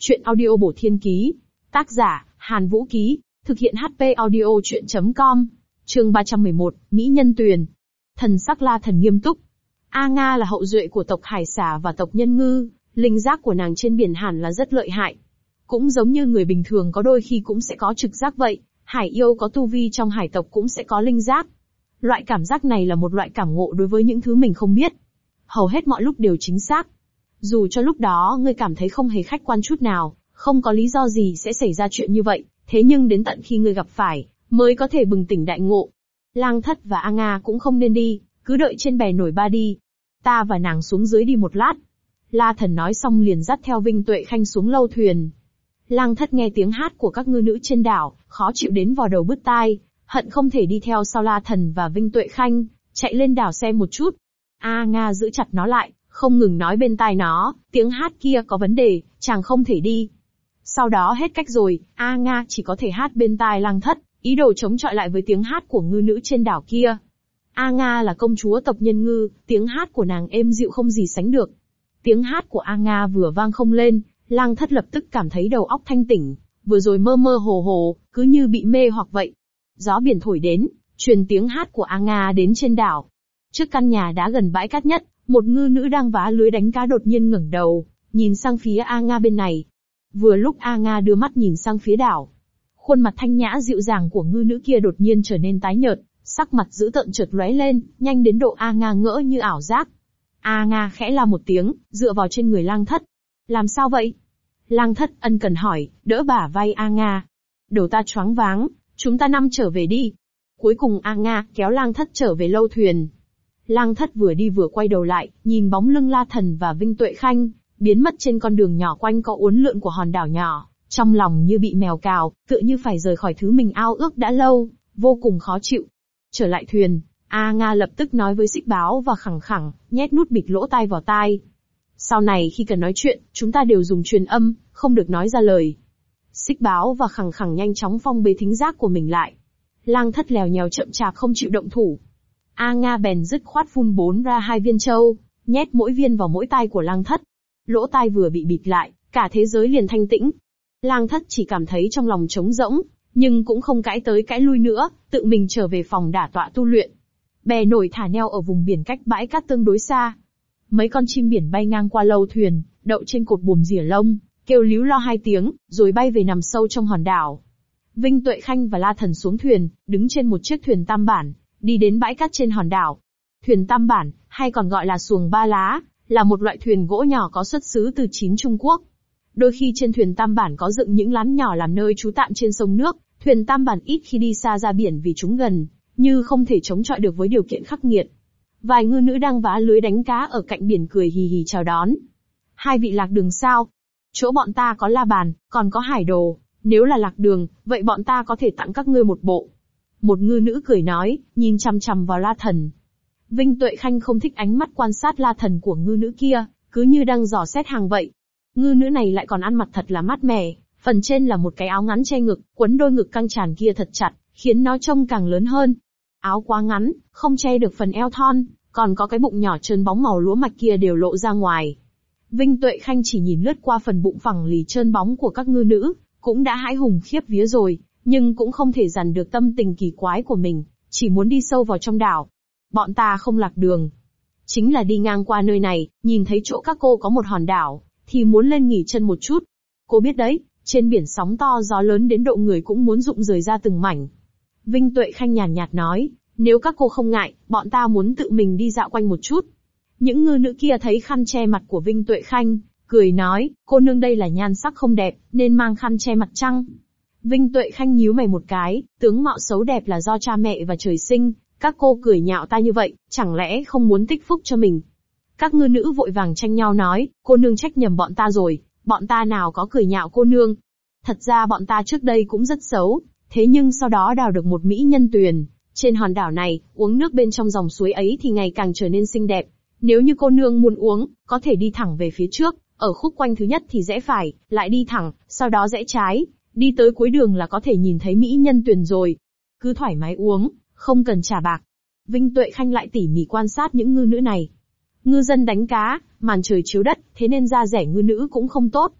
Chuyện audio bổ thiên ký. Tác giả, Hàn Vũ Ký. Thực hiện HP audio chuyện.com. Chương 311, Mỹ Nhân Tuyền. Thần sắc La Thần nghiêm túc. A Nga là hậu duệ của tộc Hải Xà và tộc Nhân Ngư, linh giác của nàng trên biển hẳn là rất lợi hại. Cũng giống như người bình thường có đôi khi cũng sẽ có trực giác vậy, hải yêu có tu vi trong hải tộc cũng sẽ có linh giác. Loại cảm giác này là một loại cảm ngộ đối với những thứ mình không biết. Hầu hết mọi lúc đều chính xác. Dù cho lúc đó ngươi cảm thấy không hề khách quan chút nào, không có lý do gì sẽ xảy ra chuyện như vậy, thế nhưng đến tận khi ngươi gặp phải, mới có thể bừng tỉnh đại ngộ. Lang Thất và A Nga cũng không nên đi, cứ đợi trên bè nổi ba đi. Ta và nàng xuống dưới đi một lát. La Thần nói xong liền dắt theo Vinh Tuệ Khanh xuống lâu thuyền. Lang Thất nghe tiếng hát của các ngư nữ trên đảo, khó chịu đến vò đầu bứt tai, hận không thể đi theo sau La Thần và Vinh Tuệ Khanh, chạy lên đảo xem một chút. A Nga giữ chặt nó lại, không ngừng nói bên tai nó, tiếng hát kia có vấn đề, chàng không thể đi. Sau đó hết cách rồi, A Nga chỉ có thể hát bên tai Lang Thất, ý đồ chống chọi lại với tiếng hát của ngư nữ trên đảo kia. A Nga là công chúa tộc Nhân Ngư, tiếng hát của nàng êm dịu không gì sánh được. Tiếng hát của A Nga vừa vang không lên, Lang Thất lập tức cảm thấy đầu óc thanh tỉnh, vừa rồi mơ mơ hồ hồ, cứ như bị mê hoặc vậy. Gió biển thổi đến, truyền tiếng hát của A Nga đến trên đảo. Trước căn nhà đá gần bãi cát nhất, một ngư nữ đang vá lưới đánh cá đột nhiên ngẩng đầu, nhìn sang phía A Nga bên này. Vừa lúc A Nga đưa mắt nhìn sang phía đảo, khuôn mặt thanh nhã dịu dàng của ngư nữ kia đột nhiên trở nên tái nhợt, sắc mặt dữ tợn chợt lóe lên, nhanh đến độ A Nga ngỡ như ảo giác. A Nga khẽ la một tiếng, dựa vào trên người Lang Thất. Làm sao vậy? Lang Thất ân cần hỏi, đỡ bả vai A Nga. Đầu ta choáng váng, chúng ta trở về đi. Cuối cùng A Nga kéo Lang Thất trở về lâu thuyền. Lang Thất vừa đi vừa quay đầu lại, nhìn bóng lưng La Thần và Vinh Tuệ Khanh, biến mất trên con đường nhỏ quanh co uốn lượn của hòn đảo nhỏ, trong lòng như bị mèo cào, tựa như phải rời khỏi thứ mình ao ước đã lâu, vô cùng khó chịu. Trở lại thuyền, A Nga lập tức nói với Xích Báo và Khẳng Khẳng, nhét nút bịt lỗ tai vào tai. Sau này khi cần nói chuyện, chúng ta đều dùng truyền âm, không được nói ra lời. Xích Báo và Khẳng Khẳng nhanh chóng phong bế thính giác của mình lại. Lang Thất lèo nhèo chậm chạp không chịu động thủ. A Nga bèn dứt khoát phun ra 2 viên châu, nhét mỗi viên vào mỗi tai của Lang Thất. Lỗ tai vừa bị bịt lại, cả thế giới liền thanh tĩnh. Lang Thất chỉ cảm thấy trong lòng trống rỗng, nhưng cũng không cãi tới cãi lui nữa, tự mình trở về phòng đả tọa tu luyện. Bè nổi thả neo ở vùng biển cách bãi cát tương đối xa. Mấy con chim biển bay ngang qua lâu thuyền, đậu trên cột buồm rỉa lông, kêu líu lo 2 tiếng, rồi bay về nằm sâu trong hòn đảo. Vinh Tuệ Khanh và La Thần xuống thuyền, đứng trên một chiếc thuyền tam bản, đi đến bãi cát trên hòn đảo. Thuyền tam bản, hay còn gọi là xuồng ba lá, là một loại thuyền gỗ nhỏ có xuất xứ từ Trung Quốc. Đôi khi trên thuyền tam bản có dựng những lán nhỏ làm nơi trú tạm trên sông nước, thuyền tam bản ít khi đi xa ra biển vì chúng gần, như không thể chống chọi được với điều kiện khắc nghiệt. Vài ngư nữ đang vá lưới đánh cá ở cạnh biển cười hì hì chào đón. Hai vị lạc đường sao? Chỗ bọn ta có la bàn, còn có hải đồ, nếu là lạc đường, vậy bọn ta có thể tặng các ngươi một bộ. Một ngư nữ cười nói, nhìn chằm chằm vào La Thần. Vinh Tuệ Khanh không thích ánh mắt quan sát La Thần của ngư nữ kia, cứ như đang dò xét hàng vậy. Ngư nữ này lại còn ăn mặc thật là mát mẻ, phần trên là một cái áo ngắn che ngực, quấn đôi ngực căng tràn kia thật chặt, khiến nó trông càng lớn hơn. Áo quá ngắn, không che được phần eo thon, còn có cái bụng nhỏ trơn bóng màu lúa mạch kia đều lộ ra ngoài. Vinh Tuệ Khanh chỉ nhìn lướt qua phần bụng phẳng lì trơn bóng của các ngư nữ, cũng đã hãi hùng khiếp vía rồi, nhưng cũng không thể dằn được tâm tình kỳ quái của mình, chỉ muốn đi sâu vào trong đảo. Bọn ta không lạc đường. Chính là đi ngang qua nơi này, nhìn thấy chỗ các cô có một hòn đảo, thì muốn lên nghỉ chân một chút. Cô biết đấy, trên biển sóng to gió lớn đến độ người cũng muốn rụng rời ra từng mảnh. Vinh Tuệ Khanh nhàn nhạt nói, nếu các cô không ngại, bọn ta muốn tự mình đi dạo quanh một chút. Những ngư nữ kia thấy khăn che mặt của Vinh Tuệ Khanh, cười nói, cô nương đây là nhan sắc không đẹp, nên mang khăn che mặt chăng? Vinh Tuệ Khanh nhíu mày một cái, tướng mạo xấu đẹp là do cha mẹ và trời sinh, các cô cười nhạo ta như vậy, chẳng lẽ không muốn tích phúc cho mình? Các ngư nữ vội vàng tranh nhau nói, cô nương trách nhầm bọn ta rồi, bọn ta nào có cười nhạo cô nương. Thật ra bọn ta trước đây cũng rất xấu, thế nhưng sau đó đào được một mỹ nhân tuyền. Trên hòn đảo này, uống nước bên trong dòng suối ấy thì ngày càng trở nên xinh đẹp. Nếu như cô nương muốn uống, có thể đi thẳng về phía trước, ở khúc quanh thứ nhất thì rẽ phải, lại đi thẳng, sau đó rẽ trái, đi tới cuối đường là có thể nhìn thấy mỹ nhân tuyền rồi. Cứ thoải mái uống, không cần trả bạc. Vinh Tuệ Khanh lại tỉ mỉ quan sát những ngư nữ này. Ngư dân đánh cá, màn trời chiếu đất, thế nên da rẻ ngư nữ cũng không tốt.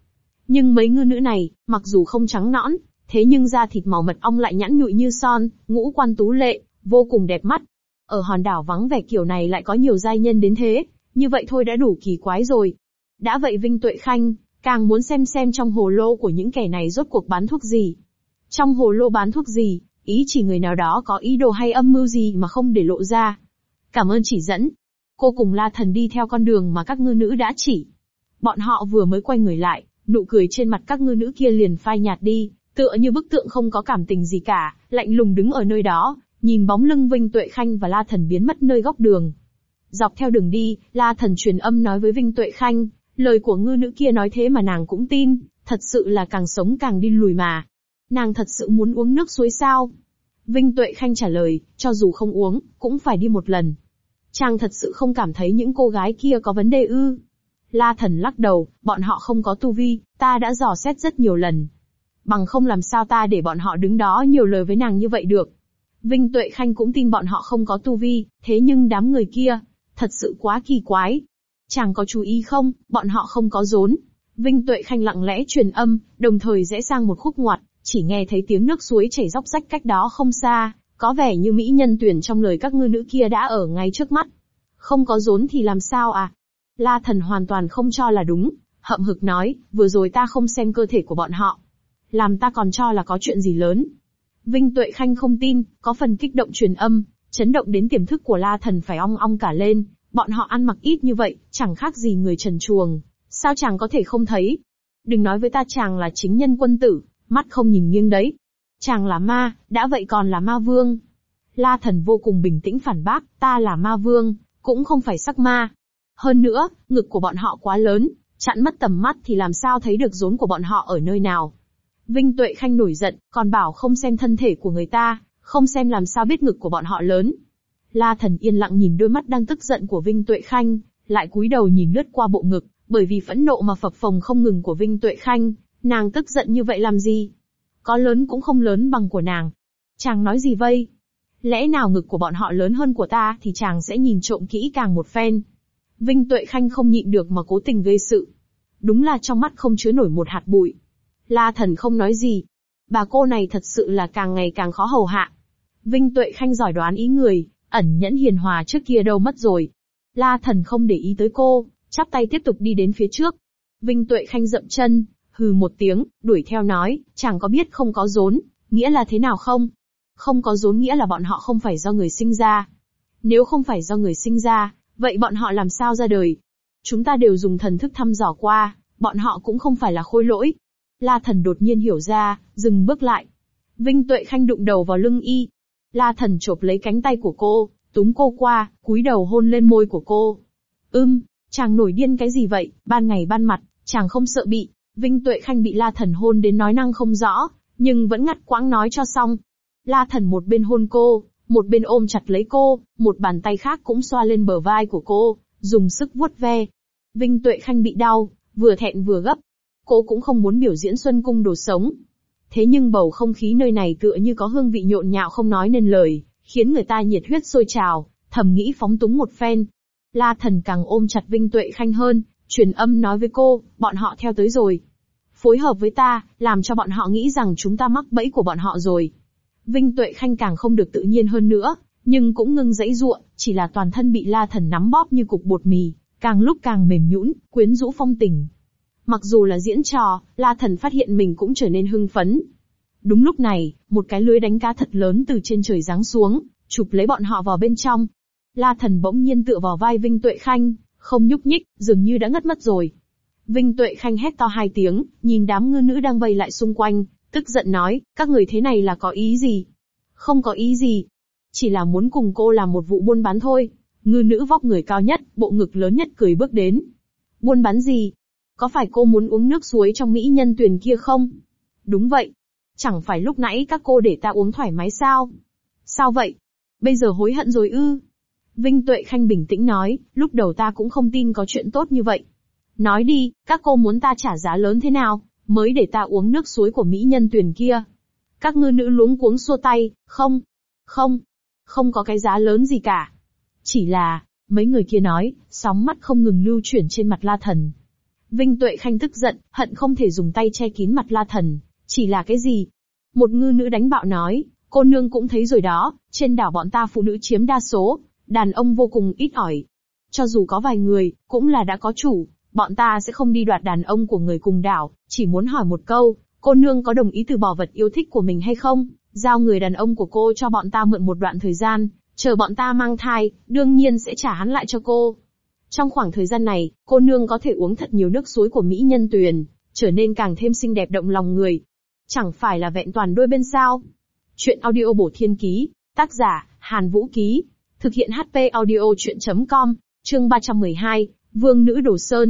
Nhưng mấy ngư nữ này, mặc dù không trắng nõn, thế nhưng da thịt màu mật ong lại nhẵn nhụi như son, ngũ quan tú lệ, vô cùng đẹp mắt. Ở hòn đảo vắng vẻ kiểu này lại có nhiều giai nhân đến thế, như vậy thôi đã đủ kỳ quái rồi. Đã vậy Vinh Tuệ Khanh, càng muốn xem trong hồ lô của những kẻ này rốt cuộc bán thuốc gì. Trong hồ lô bán thuốc gì, ý chỉ người nào đó có ý đồ hay âm mưu gì mà không để lộ ra. Cảm ơn chỉ dẫn. Cô cùng La Thần đi theo con đường mà các ngư nữ đã chỉ. Bọn họ vừa mới quay người lại, nụ cười trên mặt các ngư nữ kia liền phai nhạt đi, tựa như bức tượng không có cảm tình gì cả, lạnh lùng đứng ở nơi đó, nhìn bóng lưng Vinh Tuệ Khanh và La Thần biến mất nơi góc đường. Dọc theo đường đi, La Thần truyền âm nói với Vinh Tuệ Khanh, lời của ngư nữ kia nói thế mà nàng cũng tin, thật sự là càng sống càng đi lùi mà. Nàng thật sự muốn uống nước suối sao? Vinh Tuệ Khanh trả lời, cho dù không uống, cũng phải đi một lần. Chàng thật sự không cảm thấy những cô gái kia có vấn đề ư? La Thần lắc đầu, bọn họ không có tu vi, ta đã dò xét rất nhiều lần. Bằng không làm sao ta để bọn họ đứng đó nhiều lời với nàng như vậy được. Vinh Tuệ Khanh cũng tin bọn họ không có tu vi, thế nhưng đám người kia, thật sự quá kỳ quái. Chàng có chú ý không, bọn họ không có rốn. Vinh Tuệ Khanh lặng lẽ truyền âm, đồng thời rẽ sang một khúc ngoặt, chỉ nghe thấy tiếng nước suối chảy róc rách cách đó không xa, có vẻ như mỹ nhân tuyển trong lời các ngư nữ kia đã ở ngay trước mắt. Không có rốn thì làm sao à? La Thần hoàn toàn không cho là đúng, hậm hực nói, vừa rồi ta không xem cơ thể của bọn họ. Làm ta còn cho là có chuyện gì lớn. Vinh Tuệ Khanh không tin, có phần kích động truyền âm, chấn động đến tiềm thức của La Thần phải ong ong cả lên, bọn họ ăn mặc ít như vậy, chẳng khác gì người trần truồng, sao chàng có thể không thấy? Đừng nói với ta chàng là chính nhân quân tử, mắt không nhìn nghiêng đấy. Chàng là ma, đã vậy còn là ma vương. La Thần vô cùng bình tĩnh phản bác, ta là ma vương, cũng không phải sắc ma. Hơn nữa, ngực của bọn họ quá lớn, chặn mất tầm mắt thì làm sao thấy được rốn của bọn họ ở nơi nào. Vinh Tuệ Khanh nổi giận, còn bảo không xem thân thể của người ta, không xem làm sao biết ngực của bọn họ lớn. La Thần yên lặng nhìn đôi mắt đang tức giận của Vinh Tuệ Khanh, lại cúi đầu nhìn lướt qua bộ ngực, bởi vì phẫn nộ mà phập phồng không ngừng của Vinh Tuệ Khanh, nàng tức giận như vậy làm gì? Có lớn cũng không lớn bằng của nàng. Chàng nói gì vây? Lẽ nào ngực của bọn họ lớn hơn của ta thì chàng sẽ nhìn trộm kỹ càng một phen. Vinh Tuệ Khanh không nhịn được mà cố tình gây sự. Đúng là trong mắt không chứa nổi một hạt bụi. La Thần không nói gì. Bà cô này thật sự là càng ngày càng khó hầu hạ. Vinh Tuệ Khanh giỏi đoán ý người, ẩn nhẫn hiền hòa trước kia đâu mất rồi. La Thần không để ý tới cô, chắp tay tiếp tục đi đến phía trước. Vinh Tuệ Khanh dậm chân, hừ một tiếng, đuổi theo nói, chàng có biết không có rốn, nghĩa là thế nào không? Không có rốn nghĩa là bọn họ không phải do người sinh ra. Nếu không phải do người sinh ra, vậy bọn họ làm sao ra đời? Chúng ta đều dùng thần thức thăm dò qua, bọn họ cũng không phải là khôi lỗi. La Thần đột nhiên hiểu ra, dừng bước lại. Vinh Tuệ Khanh đụng đầu vào lưng y. La Thần chộp lấy cánh tay của cô, túm cô qua, cúi đầu hôn lên môi của cô. Chàng nổi điên cái gì vậy, ban ngày ban mặt, chàng không sợ bị. Vinh Tuệ Khanh bị La Thần hôn đến nói năng không rõ, nhưng vẫn ngắt quãng nói cho xong. La Thần một bên hôn cô, một bên ôm chặt lấy cô, một bàn tay khác cũng xoa lên bờ vai của cô, dùng sức vuốt ve. Vinh Tuệ Khanh bị đau, vừa thẹn vừa gấp. Cô cũng không muốn biểu diễn Xuân Cung đồ sống. Thế nhưng bầu không khí nơi này tựa như có hương vị nhộn nhạo không nói nên lời, khiến người ta nhiệt huyết sôi trào, thầm nghĩ phóng túng một phen. La Thần càng ôm chặt Vinh Tuệ Khanh hơn, truyền âm nói với cô, bọn họ theo tới rồi. Phối hợp với ta, làm cho bọn họ nghĩ rằng chúng ta mắc bẫy của bọn họ rồi. Vinh Tuệ Khanh càng không được tự nhiên hơn nữa, nhưng cũng ngưng giãy giụa, chỉ là toàn thân bị La Thần nắm bóp như cục bột mì, càng lúc càng mềm nhũn, quyến rũ phong tình. Mặc dù là diễn trò, La Thần phát hiện mình cũng trở nên hưng phấn. Đúng lúc này, một cái lưới đánh cá thật lớn từ trên trời giáng xuống, chụp lấy bọn họ vào bên trong. La Thần bỗng nhiên tựa vào vai Vinh Tuệ Khanh, không nhúc nhích, dường như đã ngất mất rồi. Vinh Tuệ Khanh hét to hai tiếng, nhìn đám ngư nữ đang vây lại xung quanh, tức giận nói, các người thế này là có ý gì? Không có ý gì. Chỉ là muốn cùng cô làm một vụ buôn bán thôi. Ngư nữ vóc người cao nhất, bộ ngực lớn nhất cười bước đến. Buôn bán gì? Có phải cô muốn uống nước suối trong mỹ nhân tuyền kia không? Đúng vậy. Chẳng phải lúc nãy các cô để ta uống thoải mái sao? Sao vậy? Bây giờ hối hận rồi ư? Vinh Tuệ Khanh bình tĩnh nói, lúc đầu ta cũng không tin có chuyện tốt như vậy. Nói đi, các cô muốn ta trả giá lớn thế nào, mới để ta uống nước suối của mỹ nhân tuyền kia? Các ngư nữ luống cuống xua tay, không có cái giá lớn gì cả. Chỉ là, mấy người kia nói, sóng mắt không ngừng lưu chuyển trên mặt La Thần. Vinh Tuệ Khanh tức giận, hận không thể dùng tay che kín mặt La Thần. Chỉ là cái gì? Một ngư nữ đánh bạo nói, cô nương cũng thấy rồi đó, trên đảo bọn ta phụ nữ chiếm đa số, đàn ông vô cùng ít ỏi. Cho dù có vài người, cũng là đã có chủ, bọn ta sẽ không đi đoạt đàn ông của người cùng đảo, chỉ muốn hỏi một câu, cô nương có đồng ý từ bỏ vật yêu thích của mình hay không, giao người đàn ông của cô cho bọn ta mượn một đoạn thời gian, chờ bọn ta mang thai, đương nhiên sẽ trả hắn lại cho cô. Trong khoảng thời gian này, cô nương có thể uống thật nhiều nước suối của Mỹ Nhân Tuyền, trở nên càng thêm xinh đẹp động lòng người. Chẳng phải là vẹn toàn đôi bên sao? Chuyện audio bổ thiên ký, tác giả, Hàn Vũ Ký, thực hiện HP audio chuyện.com, chương 312, Vương nữ Đồ Sơn.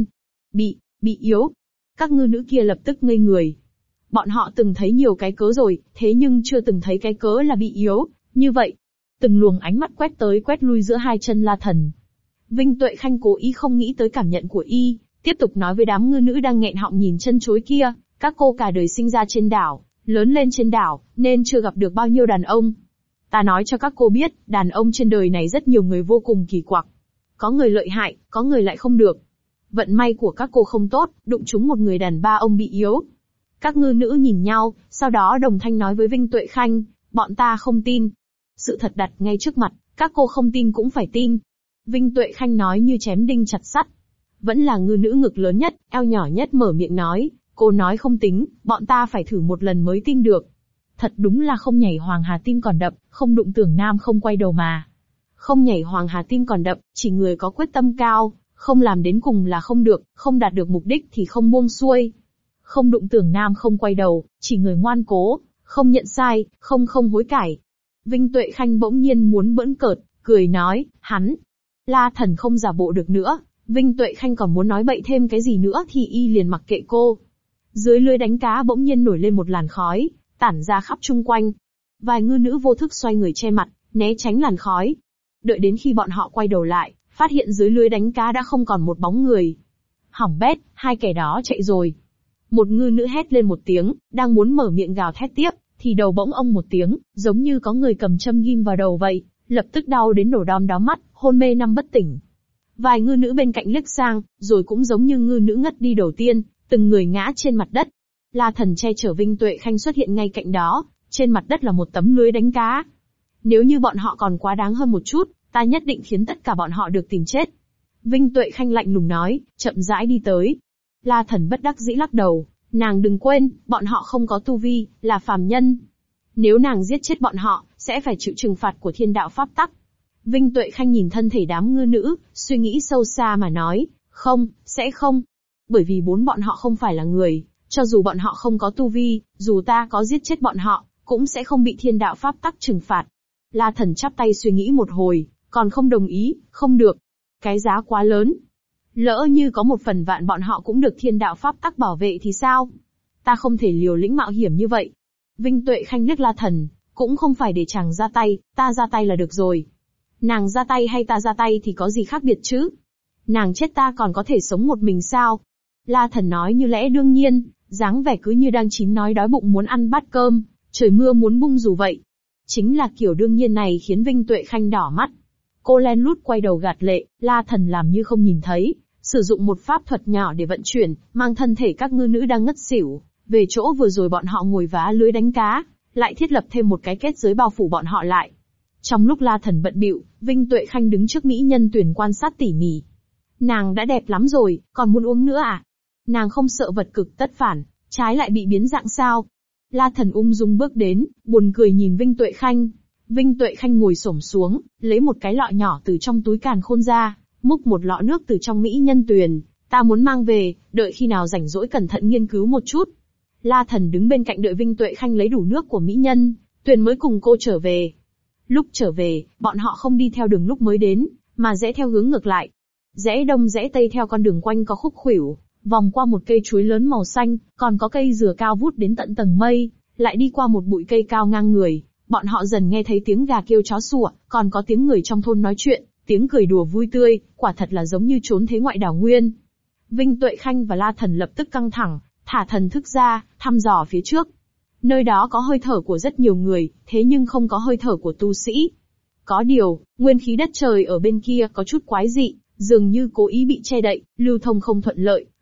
Bị yếu. Các ngư nữ kia lập tức ngây người. Bọn họ từng thấy nhiều cái cớ rồi, thế nhưng chưa từng thấy cái cớ là bị yếu, như vậy. Từng luồng ánh mắt quét tới quét lui giữa hai chân La Thần. Vinh Tuệ Khanh cố ý không nghĩ tới cảm nhận của y, tiếp tục nói với đám ngư nữ đang nghẹn họng nhìn chân chối kia, các cô cả đời sinh ra trên đảo, lớn lên trên đảo, nên chưa gặp được bao nhiêu đàn ông. Ta nói cho các cô biết, đàn ông trên đời này rất nhiều người vô cùng kỳ quặc. Có người lợi hại, có người lại không được. Vận may của các cô không tốt, đụng trúng một người đàn ba ông bị yếu. Các ngư nữ nhìn nhau, sau đó đồng thanh nói với Vinh Tuệ Khanh, bọn ta không tin. Sự thật đặt ngay trước mặt, các cô không tin cũng phải tin. Vinh Tuệ Khanh nói như chém đinh chặt sắt. Vẫn là ngư nữ ngực lớn nhất, eo nhỏ nhất mở miệng nói, cô nói không tính, bọn ta phải thử một lần mới tin được. Thật đúng là không nhảy hoàng hà tim còn đập, không đụng tưởng nam không quay đầu mà. Không nhảy hoàng hà tim còn đập, chỉ người có quyết tâm cao, không làm đến cùng là không được, không đạt được mục đích thì không buông xuôi. Không đụng tưởng nam không quay đầu, chỉ người ngoan cố, không nhận sai, không hối cải. Vinh Tuệ Khanh bỗng nhiên muốn bỡn cợt, cười nói, hắn. La Thần không giả bộ được nữa, Vinh Tuệ Khanh còn muốn nói bậy thêm cái gì nữa thì y liền mặc kệ cô. Dưới lưới đánh cá bỗng nhiên nổi lên một làn khói, tản ra khắp chung quanh. Vài ngư nữ vô thức xoay người che mặt, né tránh làn khói. Đợi đến khi bọn họ quay đầu lại, phát hiện dưới lưới đánh cá đã không còn một bóng người. Hỏng bét, hai kẻ đó chạy rồi. Một ngư nữ hét lên một tiếng, đang muốn mở miệng gào thét tiếp, thì đầu bỗng ông một tiếng, giống như có người cầm châm ghim vào đầu vậy, lập tức đau đến nổ đom đóm mắt, hôn mê nằm bất tỉnh. Vài ngư nữ bên cạnh liếc sang, rồi cũng giống như ngư nữ ngất đi đầu tiên, từng người ngã trên mặt đất. La Thần che chở Vinh Tuệ Khanh xuất hiện ngay cạnh đó, trên mặt đất là một tấm lưới đánh cá. Nếu như bọn họ còn quá đáng hơn một chút, ta nhất định khiến tất cả bọn họ được tìm chết. Vinh Tuệ Khanh lạnh lùng nói, chậm rãi đi tới. La Thần bất đắc dĩ lắc đầu, nàng đừng quên, bọn họ không có tu vi, là phàm nhân. Nếu nàng giết chết bọn họ, sẽ phải chịu trừng phạt của thiên đạo pháp tắc. Vinh Tuệ Khanh nhìn thân thể đám ngư nữ, suy nghĩ sâu xa mà nói, không, sẽ không. Bởi vì bọn họ không phải là người, cho dù bọn họ không có tu vi, dù ta có giết chết bọn họ, cũng sẽ không bị thiên đạo pháp tắc trừng phạt. La Thần chắp tay suy nghĩ một hồi, còn không đồng ý, không được. Cái giá quá lớn. Lỡ như có 1/100000 bọn họ cũng được thiên đạo pháp tắc bảo vệ thì sao? Ta không thể liều lĩnh mạo hiểm như vậy. Vinh Tuệ Khanh liếc La Thần, cũng không phải để chàng ra tay, ta ra tay là được rồi. Nàng ra tay hay ta ra tay thì có gì khác biệt chứ? Nàng chết ta còn có thể sống một mình sao? La Thần nói như lẽ đương nhiên, dáng vẻ cứ như đang chín nói đói bụng muốn ăn bát cơm, trời mưa muốn bung dù vậy. Chính là kiểu đương nhiên này khiến Vinh Tuệ Khanh đỏ mắt. Cô len lút quay đầu gạt lệ, La Thần làm như không nhìn thấy, sử dụng một pháp thuật nhỏ để vận chuyển, mang thân thể các ngư nữ đang ngất xỉu, về chỗ vừa rồi bọn họ ngồi vá lưới đánh cá, lại thiết lập thêm một cái kết giới bao phủ bọn họ lại. Trong lúc La Thần bận bịu, Vinh Tuệ Khanh đứng trước Mỹ Nhân Tuyền quan sát tỉ mỉ. Nàng đã đẹp lắm rồi, còn muốn uống nữa à? Nàng không sợ vật cực tất phản, trái lại bị biến dạng sao? La Thần ung dung bước đến, buồn cười nhìn Vinh Tuệ Khanh. Vinh Tuệ Khanh ngồi xổm xuống, lấy một cái lọ nhỏ từ trong túi càn khôn ra, múc một lọ nước từ trong Mỹ Nhân Tuyền. Ta muốn mang về, đợi khi nào rảnh rỗi cẩn thận nghiên cứu một chút. La Thần đứng bên cạnh đợi Vinh Tuệ Khanh lấy đủ nước của Mỹ Nhân Tuyền mới cùng cô trở về. Lúc trở về, bọn họ không đi theo đường lúc mới đến, mà rẽ theo hướng ngược lại. Rẽ đông rẽ tây theo con đường quanh có khúc khuỷu, vòng qua một cây chuối lớn màu xanh, còn có cây dừa cao vút đến tận tầng mây, lại đi qua một bụi cây cao ngang người. Bọn họ dần nghe thấy tiếng gà kêu chó sủa, còn có tiếng người trong thôn nói chuyện, tiếng cười đùa vui tươi, quả thật là giống như trốn thế ngoại đảo nguyên. Vinh Tuệ Khanh và La Thần lập tức căng thẳng, thả thần thức ra, thăm dò phía trước. Nơi đó có hơi thở của rất nhiều người, thế nhưng không có hơi thở của tu sĩ. Có điều, nguyên khí đất trời ở bên kia có chút quái dị, dường như cố ý bị che đậy, lưu thông không thuận lợi,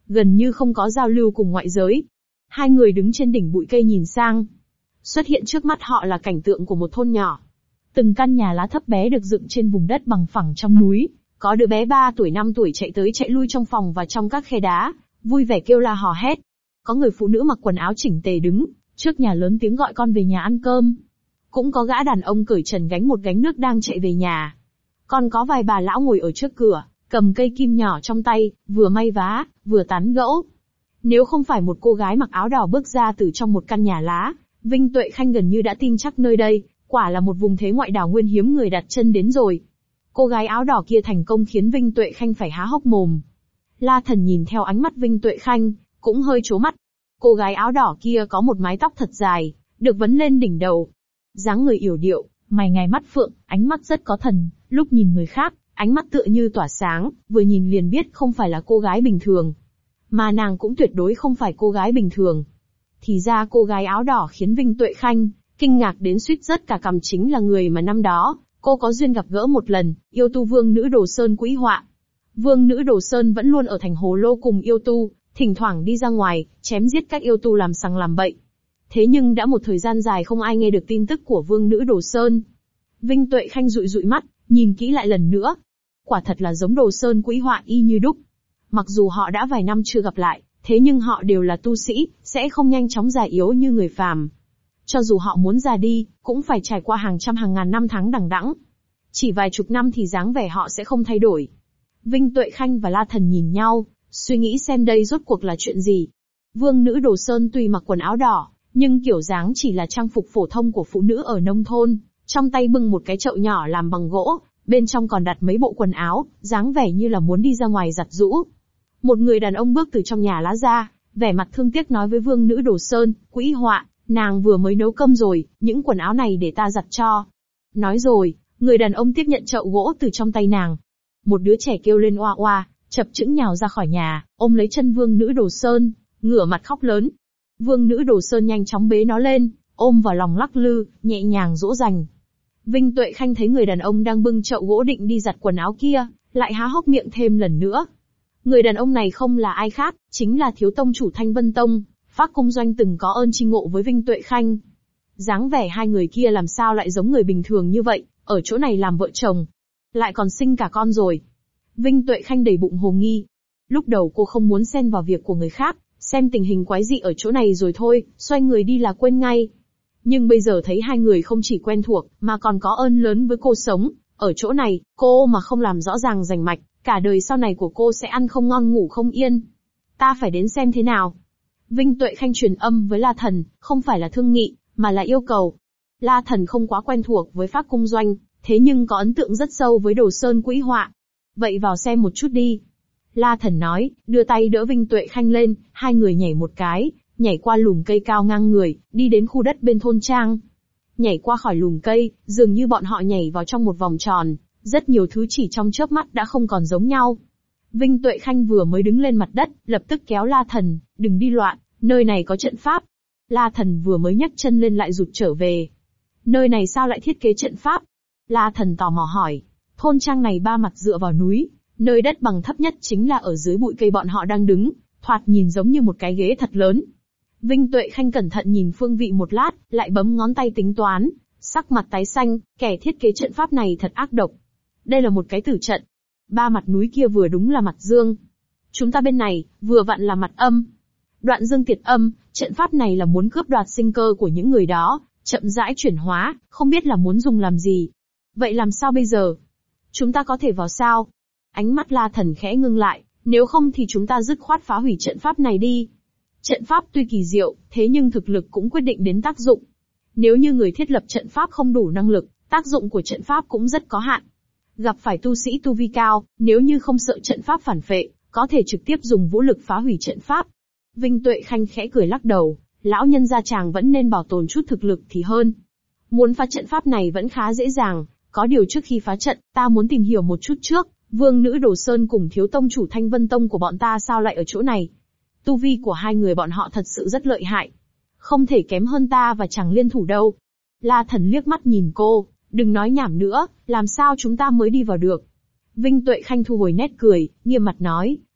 gần như không có giao lưu cùng ngoại giới. Hai người đứng trên đỉnh bụi cây nhìn sang. Xuất hiện trước mắt họ là cảnh tượng của một thôn nhỏ. Từng căn nhà lá thấp bé được dựng trên vùng đất bằng phẳng trong núi. Có đứa bé 3 tuổi 5 tuổi chạy tới chạy lui trong phòng và trong các khe đá, vui vẻ kêu la hò hét. Có người phụ nữ mặc quần áo chỉnh tề đứng trước nhà lớn tiếng gọi con về nhà ăn cơm. Cũng có gã đàn ông cởi trần gánh một gánh nước đang chạy về nhà. Còn có vài bà lão ngồi ở trước cửa, cầm cây kim nhỏ trong tay, vừa may vá, vừa tán gẫu. Nếu không phải một cô gái mặc áo đỏ bước ra từ trong một căn nhà lá, Vinh Tuệ Khanh gần như đã tin chắc nơi đây, quả là một vùng thế ngoại đảo nguyên hiếm người đặt chân đến rồi. Cô gái áo đỏ kia thành công khiến Vinh Tuệ Khanh phải há hốc mồm. La Thần nhìn theo ánh mắt Vinh Tuệ Khanh, cũng hơi trố mắt. Cô gái áo đỏ kia có một mái tóc thật dài, được vấn lên đỉnh đầu. Dáng người yểu điệu, mày ngài mắt phượng, ánh mắt rất có thần, lúc nhìn người khác, ánh mắt tựa như tỏa sáng, vừa nhìn liền biết không phải là cô gái bình thường. Mà nàng cũng tuyệt đối không phải cô gái bình thường. Thì ra cô gái áo đỏ khiến Vinh Tuệ Khanh kinh ngạc đến suýt rớt cả cằm chính là người mà năm đó cô có duyên gặp gỡ một lần, yêu tu vương nữ Đồ Sơn Quỹ Họa. Vương nữ Đồ Sơn vẫn luôn ở thành Hồ Lô cùng yêu tu, thỉnh thoảng đi ra ngoài, chém giết các yêu tu làm sằng làm bậy. Thế nhưng đã một thời gian dài không ai nghe được tin tức của vương nữ Đồ Sơn. Vinh Tuệ Khanh dụi dụi mắt, nhìn kỹ lại lần nữa. Quả thật là giống Đồ Sơn Quỹ Họa y như đúc. Mặc dù họ đã vài năm chưa gặp lại, thế nhưng họ đều là tu sĩ, sẽ không nhanh chóng già yếu như người phàm. Cho dù họ muốn già đi, cũng phải trải qua hàng trăm hàng ngàn năm tháng đằng đẵng. Chỉ vài chục năm thì dáng vẻ họ sẽ không thay đổi. Vinh Tuệ Khanh và La Thần nhìn nhau, suy nghĩ xem đây rốt cuộc là chuyện gì. Vương nữ Đồ Sơn tuy mặc quần áo đỏ, nhưng kiểu dáng chỉ là trang phục phổ thông của phụ nữ ở nông thôn, trong tay bưng một cái chậu nhỏ làm bằng gỗ, bên trong còn đặt mấy bộ quần áo, dáng vẻ như là muốn đi ra ngoài giặt giũ. Một người đàn ông bước từ trong nhà lá ra, vẻ mặt thương tiếc nói với vương nữ Đồ Sơn, Quỹ Họa, nàng vừa mới nấu cơm rồi, những quần áo này để ta giặt cho. Nói rồi, người đàn ông tiếp nhận chậu gỗ từ trong tay nàng. Một đứa trẻ kêu lên oa oa, chập chững nhào ra khỏi nhà, ôm lấy chân vương nữ Đồ Sơn, ngửa mặt khóc lớn. Vương nữ Đồ Sơn nhanh chóng bế nó lên, ôm vào lòng lắc lư, nhẹ nhàng dỗ dành. Vinh Tuệ Khanh thấy người đàn ông đang bưng chậu gỗ định đi giặt quần áo kia, lại há hốc miệng thêm lần nữa. Người đàn ông này không là ai khác, chính là thiếu tông chủ Thanh Vân Tông, Phác Cung Doanh từng có ơn chi ngộ với Vinh Tuệ Khanh. Dáng vẻ hai người kia làm sao lại giống người bình thường như vậy, ở chỗ này làm vợ chồng. Lại còn sinh cả con rồi. Vinh Tuệ Khanh đầy bụng hồ nghi. Lúc đầu cô không muốn xen vào việc của người khác, xem tình hình quái dị ở chỗ này rồi thôi, xoay người đi là quên ngay. Nhưng bây giờ thấy hai người không chỉ quen thuộc, mà còn có ơn lớn với cô sống, ở chỗ này, cô mà không làm rõ ràng rành mạch, cả đời sau này của cô sẽ ăn không ngon ngủ không yên. Ta phải đến xem thế nào. Vinh Tuệ Khanh truyền âm với La Thần, không phải là thương nghị, mà là yêu cầu. La Thần không quá quen thuộc với Phác Cung Doanh, thế nhưng có ấn tượng rất sâu với Đồ Sơn Quỹ Họa. Vậy vào xem một chút đi. La Thần nói, đưa tay đỡ Vinh Tuệ Khanh lên, hai người nhảy một cái, nhảy qua lùm cây cao ngang người, đi đến khu đất bên thôn trang. Nhảy qua khỏi lùm cây, dường như bọn họ nhảy vào trong một vòng tròn, rất nhiều thứ chỉ trong chớp mắt đã không còn giống nhau. Vinh Tuệ Khanh vừa mới đứng lên mặt đất, lập tức kéo La Thần, đừng đi loạn, nơi này có trận pháp. La Thần vừa mới nhấc chân lên lại rụt trở về. Nơi này sao lại thiết kế trận pháp? La Thần tò mò hỏi. Thôn trang này ba mặt dựa vào núi, nơi đất bằng thấp nhất chính là ở dưới bụi cây bọn họ đang đứng, thoạt nhìn giống như một cái ghế thật lớn. Vinh Tuệ Khanh cẩn thận nhìn phương vị một lát, lại bấm ngón tay tính toán, sắc mặt tái xanh, kẻ thiết kế trận pháp này thật ác độc. Đây là một cái tử trận. Ba mặt núi kia vừa đúng là mặt dương. Chúng ta bên này, vừa vặn là mặt âm. Đoạn dương tiệt âm, trận pháp này là muốn cướp đoạt sinh cơ của những người đó, chậm rãi chuyển hóa, không biết là muốn dùng làm gì. Vậy làm sao bây giờ? Chúng ta có thể vào sao? Ánh mắt La Thần khẽ ngưng lại, nếu không thì chúng ta dứt khoát phá hủy trận pháp này đi. Trận pháp tuy kỳ diệu, thế nhưng thực lực cũng quyết định đến tác dụng. Nếu như người thiết lập trận pháp không đủ năng lực, tác dụng của trận pháp cũng rất có hạn. Gặp phải tu sĩ tu vi cao, nếu như không sợ trận pháp phản phệ, có thể trực tiếp dùng vũ lực phá hủy trận pháp. Vinh Tuệ Khanh khẽ cười lắc đầu, lão nhân gia chàng vẫn nên bảo tồn chút thực lực thì hơn. Muốn phá trận pháp này vẫn khá dễ dàng, có điều trước khi phá trận, ta muốn tìm hiểu một chút trước, vương nữ Đồ Sơn cùng thiếu tông chủ Thanh Vân Tông của bọn ta sao lại ở chỗ này. Tu vi của hai người bọn họ thật sự rất lợi hại. Không thể kém hơn ta và chàng liên thủ đâu. La Thần liếc mắt nhìn cô, đừng nói nhảm nữa, làm sao chúng ta mới đi vào được. Vinh Tuệ Khanh thu hồi nét cười, nghiêm mặt nói,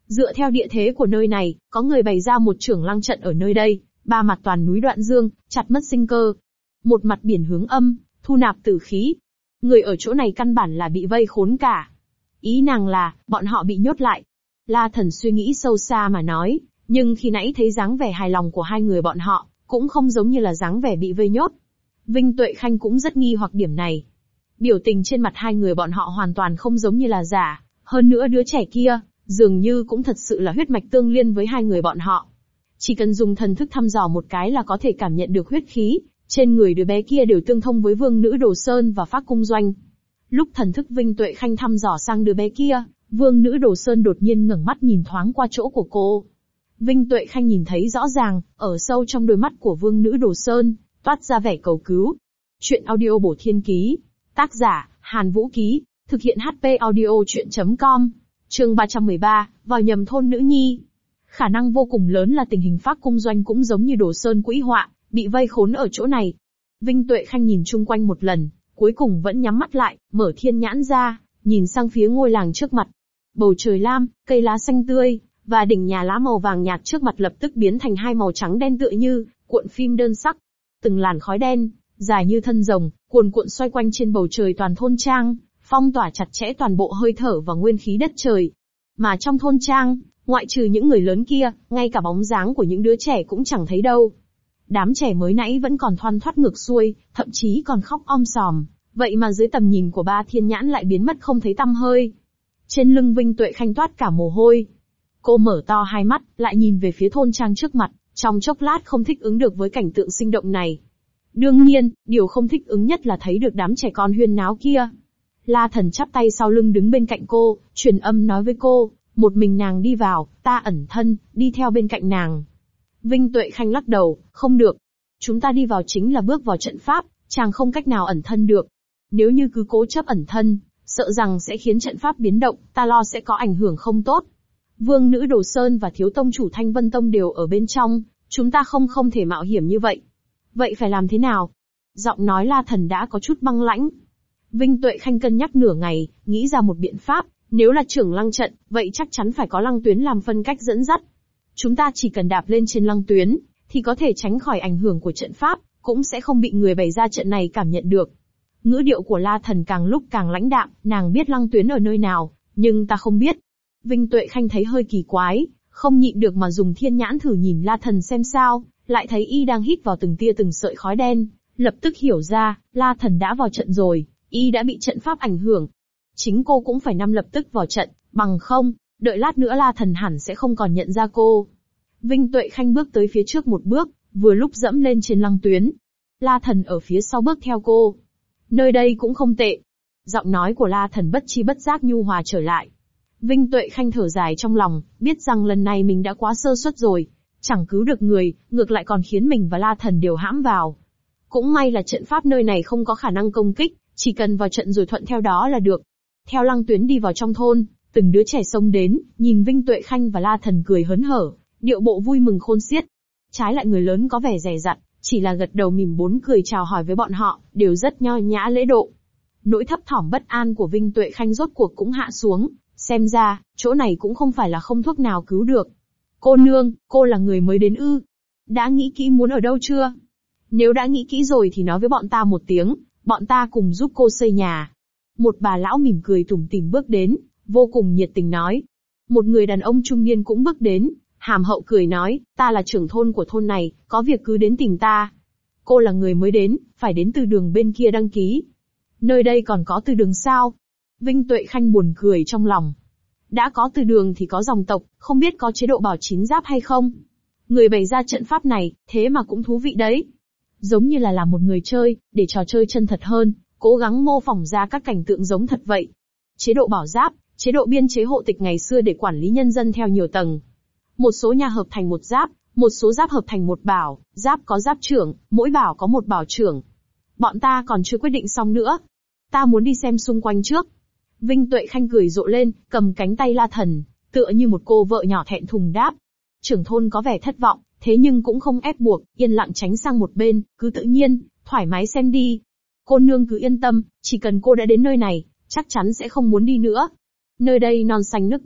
Dựa theo địa thế của nơi này, có người bày ra một chưởng lăng trận ở nơi đây, ba mặt toàn núi đoạn dương, chặt mất sinh cơ. Một mặt biển hướng âm, thu nạp tử khí. Người ở chỗ này căn bản là bị vây khốn cả. Ý nàng là, bọn họ bị nhốt lại. La Thần suy nghĩ sâu xa mà nói, nhưng khi nãy thấy dáng vẻ hài lòng của hai người bọn họ, cũng không giống như là dáng vẻ bị vây nhốt. Vinh Tuệ Khanh cũng rất nghi hoặc điểm này. Biểu tình trên mặt hai người bọn họ hoàn toàn không giống như là giả, hơn nữa đứa trẻ kia, dường như cũng thật sự là huyết mạch tương liên với hai người bọn họ. Chỉ cần dùng thần thức thăm dò một cái là có thể cảm nhận được huyết khí, trên người đứa bé kia đều tương thông với vương nữ Đồ Sơn và Phác Cung Doanh. Lúc thần thức Vinh Tuệ Khanh thăm dò sang đứa bé kia, vương nữ Đồ Sơn đột nhiên ngẩng mắt nhìn thoáng qua chỗ của cô. Vinh Tuệ Khanh nhìn thấy rõ ràng, ở sâu trong đôi mắt của vương nữ Đồ Sơn, toát ra vẻ cầu cứu. Chuyện audio bổ thiên ký. Tác giả, Hàn Vũ Ký. Thực hiện HP audio chuyện.com. Chương 313, vào nhầm thôn nữ nhi. Khả năng vô cùng lớn là tình hình Phác Cung Doanh cũng giống như Đồ Sơn quỹ họa, bị vây khốn ở chỗ này. Vinh Tuệ Khanh nhìn chung quanh một lần, cuối cùng vẫn nhắm mắt lại, mở thiên nhãn ra, nhìn sang phía ngôi làng trước mặt. Bầu trời lam, cây lá xanh tươi, và đỉnh nhà lá màu vàng nhạt trước mặt lập tức biến thành hai màu trắng đen tựa như cuộn phim đơn sắc. Từng làn khói đen, dài như thân rồng, cuồn cuộn xoay quanh trên bầu trời toàn thôn trang, phong tỏa chặt chẽ toàn bộ hơi thở và nguyên khí đất trời. Mà trong thôn trang, ngoại trừ những người lớn kia, ngay cả bóng dáng của những đứa trẻ cũng chẳng thấy đâu. Đám trẻ mới nãy vẫn còn thoăn thoắt ngược xuôi, thậm chí còn khóc om sòm, vậy mà dưới tầm nhìn của ba thiên nhãn lại biến mất không thấy tăm hơi. Trên lưng Vinh Tuệ Khanh toát cả mồ hôi. Cô mở to hai mắt, lại nhìn về phía thôn trang trước mặt, trong chốc lát không thích ứng được với cảnh tượng sinh động này. Đương nhiên, điều không thích ứng nhất là thấy được đám trẻ con huyên náo kia. La Thần chắp tay sau lưng đứng bên cạnh cô, truyền âm nói với cô, một mình nàng đi vào, ta ẩn thân, đi theo bên cạnh nàng. Vinh Tuệ Khanh lắc đầu, không được. Chúng ta đi vào chính là bước vào trận pháp, chàng không cách nào ẩn thân được. Nếu như cứ cố chấp ẩn thân, sợ rằng sẽ khiến trận pháp biến động, ta lo sẽ có ảnh hưởng không tốt. Vương nữ Đồ Sơn và thiếu tông chủ Thanh Vân Tông đều ở bên trong, chúng ta không thể mạo hiểm như vậy. Vậy phải làm thế nào? Giọng nói La Thần đã có chút băng lãnh. Vinh Tuệ Khanh cân nhắc nửa ngày, nghĩ ra một biện pháp, nếu là trưởng lăng trận, vậy chắc chắn phải có lăng tuyến làm phân cách dẫn dắt. Chúng ta chỉ cần đạp lên trên lăng tuyến, thì có thể tránh khỏi ảnh hưởng của trận pháp, cũng sẽ không bị người bày ra trận này cảm nhận được. Ngữ điệu của La Thần càng lúc càng lãnh đạm, nàng biết lăng tuyến ở nơi nào, nhưng ta không biết. Vinh Tuệ Khanh thấy hơi kỳ quái, không nhịn được mà dùng thiên nhãn thử nhìn La Thần xem sao, lại thấy y đang hít vào từng tia từng sợi khói đen, lập tức hiểu ra, La Thần đã vào trận rồi, y đã bị trận pháp ảnh hưởng. Chính cô cũng phải lập tức vào trận, bằng không, đợi lát nữa La Thần hẳn sẽ không còn nhận ra cô. Vinh Tuệ Khanh bước tới phía trước một bước, vừa lúc dẫm lên trên lăng tuyến. La Thần ở phía sau bước theo cô. Nơi đây cũng không tệ. Giọng nói của La Thần bất chi bất giác nhu hòa trở lại. Vinh Tuệ Khanh thở dài trong lòng, biết rằng lần này mình đã quá sơ suất rồi. Chẳng cứu được người, ngược lại còn khiến mình và La Thần đều hãm vào. Cũng may là trận pháp nơi này không có khả năng công kích, chỉ cần vào trận rồi thuận theo đó là được. Theo lăng tuyến đi vào trong thôn, từng đứa trẻ xông đến, nhìn Vinh Tuệ Khanh và La Thần cười hớn hở, điệu bộ vui mừng khôn xiết. Trái lại người lớn có vẻ dè dặt, chỉ là gật đầu mỉm bốn cười chào hỏi với bọn họ, đều rất nho nhã lễ độ. Nỗi thấp thỏm bất an của Vinh Tuệ Khanh rốt cuộc cũng hạ xuống, xem ra, chỗ này cũng không phải là không thuốc nào cứu được. Cô nương, cô là người mới đến ư? Đã nghĩ kỹ muốn ở đâu chưa? Nếu đã nghĩ kỹ rồi thì nói với bọn ta một tiếng, bọn ta cùng giúp cô xây nhà. Một bà lão mỉm cười tủm tỉm bước đến, vô cùng nhiệt tình nói. Một người đàn ông trung niên cũng bước đến, hàm hậu cười nói, ta là trưởng thôn của thôn này, có việc cứ đến tìm ta. Cô là người mới đến, phải đến từ đường bên kia đăng ký. Nơi đây còn có từ đường sao? Vinh Tuệ Khanh buồn cười trong lòng. Đã có từ đường thì có dòng tộc, không biết có chế độ bảo chín giáp hay không? Người bày ra trận pháp này, thế mà cũng thú vị đấy. Giống như là làm một người chơi, để trò chơi chân thật hơn, cố gắng mô phỏng ra các cảnh tượng giống thật vậy. Chế độ bảo giáp, chế độ biên chế hộ tịch ngày xưa để quản lý nhân dân theo nhiều tầng. Một số nhà hợp thành một giáp, một số giáp hợp thành một bảo, giáp có giáp trưởng, mỗi bảo có một bảo trưởng. Bọn ta còn chưa quyết định xong nữa. Ta muốn đi xem xung quanh trước. Vinh Tuệ Khanh cười rộ lên, cầm cánh tay La Thần, tựa như một cô vợ nhỏ thẹn thùng đáp. Trưởng thôn có vẻ thất vọng, thế nhưng cũng không ép buộc, yên lặng tránh sang một bên, cứ tự nhiên, thoải mái xem đi. Cô nương cứ yên tâm, chỉ cần cô đã đến nơi này, chắc chắn sẽ không muốn đi nữa. Nơi đây non xanh nước biếc,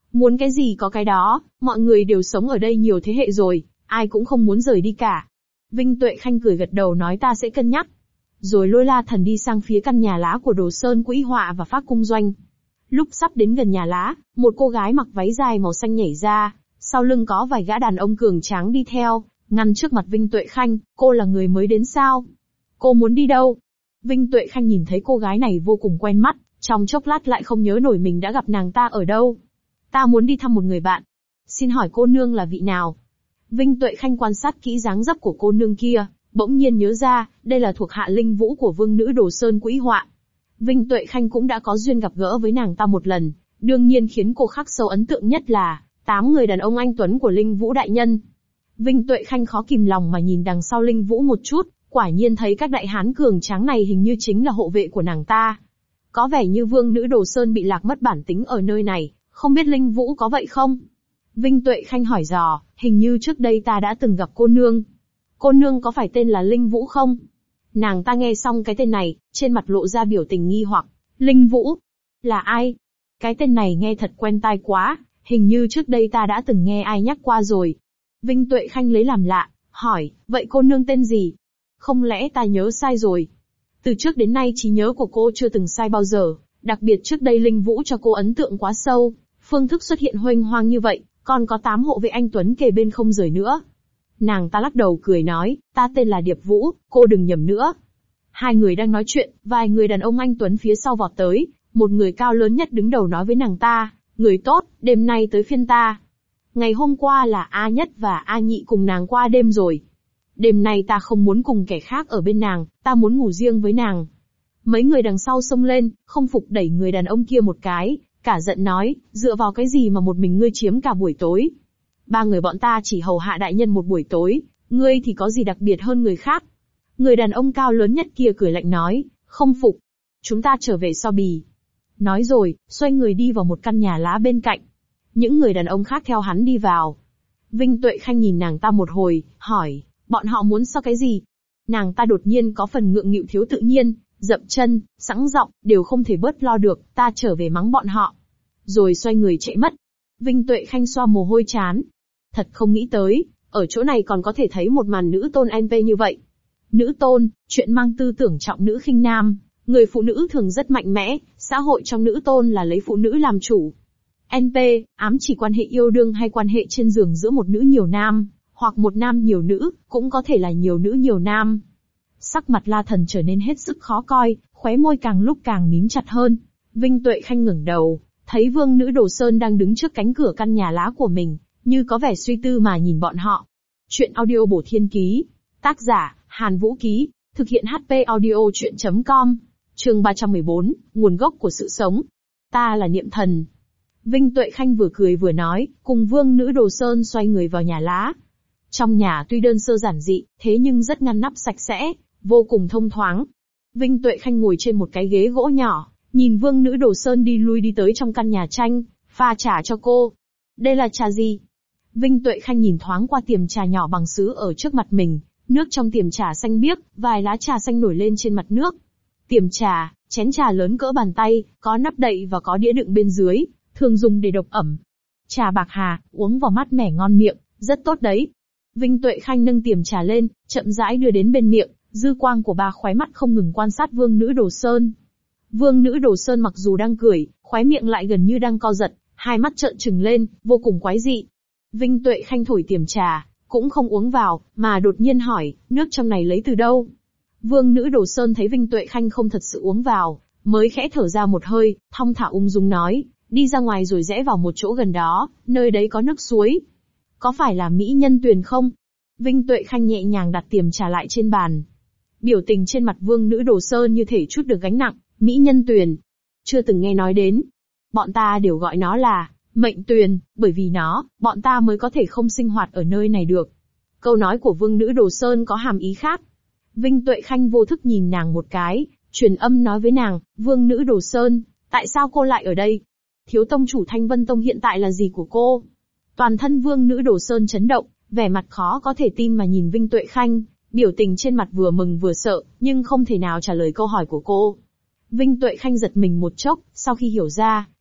Muốn cái gì có cái đó, mọi người đều sống ở đây nhiều thế hệ rồi, ai cũng không muốn rời đi cả. Vinh Tuệ Khanh cười gật đầu nói ta sẽ cân nhắc. Rồi lôi La Thần đi sang phía căn nhà lá của Đồ Sơn Quỹ Họa và Phác Cung Doanh. Lúc sắp đến gần nhà lá, một cô gái mặc váy dài màu xanh nhảy ra, sau lưng có vài gã đàn ông cường tráng đi theo, ngăn trước mặt Vinh Tuệ Khanh, cô là người mới đến sao? Cô muốn đi đâu? Vinh Tuệ Khanh nhìn thấy cô gái này vô cùng quen mắt, trong chốc lát lại không nhớ nổi mình đã gặp nàng ta ở đâu. Ta muốn đi thăm một người bạn. Xin hỏi cô nương là vị nào? Vinh Tuệ Khanh quan sát kỹ dáng dấp của cô nương kia, bỗng nhiên nhớ ra, đây là thuộc hạ Linh Vũ của vương nữ Đồ Sơn Quỹ Họa. Vinh Tuệ Khanh cũng đã có duyên gặp gỡ với nàng ta một lần, đương nhiên khiến cô khắc sâu ấn tượng nhất là 8 người đàn ông anh tuấn của Linh Vũ đại nhân. Vinh Tuệ Khanh khó kìm lòng mà nhìn đằng sau Linh Vũ một chút, quả nhiên thấy các đại hán cường tráng này hình như chính là hộ vệ của nàng ta. Có vẻ như vương nữ Đồ Sơn bị lạc mất bản tính ở nơi này, không biết Linh Vũ có vậy không? Vinh Tuệ Khanh hỏi dò, hình như trước đây ta đã từng gặp cô nương. Cô nương có phải tên là Linh Vũ không? Nàng ta nghe xong cái tên này, trên mặt lộ ra biểu tình nghi hoặc. Linh Vũ? Là ai? Cái tên này nghe thật quen tai quá, hình như trước đây ta đã từng nghe ai nhắc qua rồi. Vinh Tuệ Khanh lấy làm lạ, hỏi, vậy cô nương tên gì? Không lẽ ta nhớ sai rồi? Từ trước đến nay trí nhớ của cô chưa từng sai bao giờ, đặc biệt trước đây Linh Vũ cho cô ấn tượng quá sâu, phương thức xuất hiện huênh hoang như vậy, còn có 8 hộ vệ anh tuấn kề bên không rời nữa. Nàng ta lắc đầu cười nói, ta tên là Điệp Vũ, cô đừng nhầm nữa. Hai người đang nói chuyện, vài người đàn ông anh tuấn phía sau vọt tới, một người cao lớn nhất đứng đầu nói với nàng ta, người tốt, đêm nay tới phiên ta. Ngày hôm qua là A Nhất và A Nhị cùng nàng qua đêm rồi. Đêm nay ta không muốn cùng kẻ khác ở bên nàng, ta muốn ngủ riêng với nàng. Mấy người đằng sau xông lên, không phục đẩy người đàn ông kia một cái, cả giận nói, dựa vào cái gì mà một mình ngươi chiếm cả buổi tối. 3 người bọn ta chỉ hầu hạ đại nhân một buổi tối, ngươi thì có gì đặc biệt hơn người khác. Người đàn ông cao lớn nhất kia cười lạnh nói, không phục. Chúng ta trở về So Bì. Nói rồi, xoay người đi vào một căn nhà lá bên cạnh. Những người đàn ông khác theo hắn đi vào. Vinh Tuệ Khanh nhìn nàng ta một hồi, hỏi, bọn họ muốn so cái gì? Nàng ta đột nhiên có phần ngượng nghịu thiếu tự nhiên, dậm chân, sẵn giọng, đều không thể bớt lo được, ta trở về mắng bọn họ. Rồi xoay người chạy mất. Vinh Tuệ Khanh xoa mồ hôi trán. Thật không nghĩ tới, ở chỗ này còn có thể thấy một màn nữ tôn NP như vậy. Nữ tôn, chuyện mang tư tưởng trọng nữ khinh nam, người phụ nữ thường rất mạnh mẽ, xã hội trong nữ tôn là lấy phụ nữ làm chủ. NP, ám chỉ quan hệ yêu đương hay quan hệ trên giường giữa một nữ nhiều nam, hoặc một nam nhiều nữ, cũng có thể là nhiều nữ nhiều nam. Sắc mặt La Thần trở nên hết sức khó coi, khóe môi càng lúc càng mím chặt hơn. Vinh Tuệ Khanh ngẩng đầu, thấy vương nữ Đồ Sơn đang đứng trước cánh cửa căn nhà lá của mình, như có vẻ suy tư mà nhìn bọn họ. Chuyện audio bổ thiên ký. Tác giả, Hàn Vũ Ký. Thực hiện HP audio chuyện.com. Chương 314, nguồn gốc của sự sống. Ta là Niệm Thần. Vinh Tuệ Khanh vừa cười vừa nói, cùng vương nữ Đồ Sơn xoay người vào nhà lá. Trong nhà tuy đơn sơ giản dị, thế nhưng rất ngăn nắp sạch sẽ, vô cùng thông thoáng. Vinh Tuệ Khanh ngồi trên một cái ghế gỗ nhỏ, nhìn vương nữ Đồ Sơn đi lui đi tới trong căn nhà tranh, pha trà cho cô. Đây là trà gì? Vinh Tuệ Khanh nhìn thoáng qua tiềm trà nhỏ bằng sứ ở trước mặt mình, nước trong tiềm trà xanh biếc, vài lá trà xanh nổi lên trên mặt nước. Tiềm trà, chén trà lớn cỡ bàn tay, có nắp đậy và có đĩa đựng bên dưới, thường dùng để độc ẩm. Trà bạc hà, uống vào mát mẻ ngon miệng, rất tốt đấy. Vinh Tuệ Khanh nâng tiềm trà lên, chậm rãi đưa đến bên miệng, dư quang của bà khóe mắt không ngừng quan sát vương nữ Đồ Sơn. Vương nữ Đồ Sơn mặc dù đang cười, khóe miệng lại gần như đang co giật, hai mắt trợn trừng lên, vô cùng quái dị. Vinh Tuệ Khanh thổi tiềm trà, cũng không uống vào, mà đột nhiên hỏi, nước trong này lấy từ đâu? Vương nữ Đồ Sơn thấy Vinh Tuệ Khanh không thật sự uống vào, mới khẽ thở ra một hơi, thong thả ung dung nói, đi ra ngoài rồi rẽ vào một chỗ gần đó, nơi đấy có nước suối. Có phải là Mỹ Nhân Tuyền không? Vinh Tuệ Khanh nhẹ nhàng đặt tiềm trà lại trên bàn. Biểu tình trên mặt vương nữ Đồ Sơn như thể chút được gánh nặng, Mỹ Nhân Tuyền. Chưa từng nghe nói đến. Bọn ta đều gọi nó là Mệnh Tuyền, bởi vì nó, bọn ta mới có thể không sinh hoạt ở nơi này được. Câu nói của vương nữ Đồ Sơn có hàm ý khác. Vinh Tuệ Khanh vô thức nhìn nàng một cái, truyền âm nói với nàng, vương nữ Đồ Sơn, tại sao cô lại ở đây? Thiếu tông chủ Thanh Vân Tông hiện tại là gì của cô? Toàn thân vương nữ Đồ Sơn chấn động, vẻ mặt khó có thể tin mà nhìn Vinh Tuệ Khanh, biểu tình trên mặt vừa mừng vừa sợ, nhưng không thể nào trả lời câu hỏi của cô. Vinh Tuệ Khanh giật mình một chốc, sau khi hiểu ra,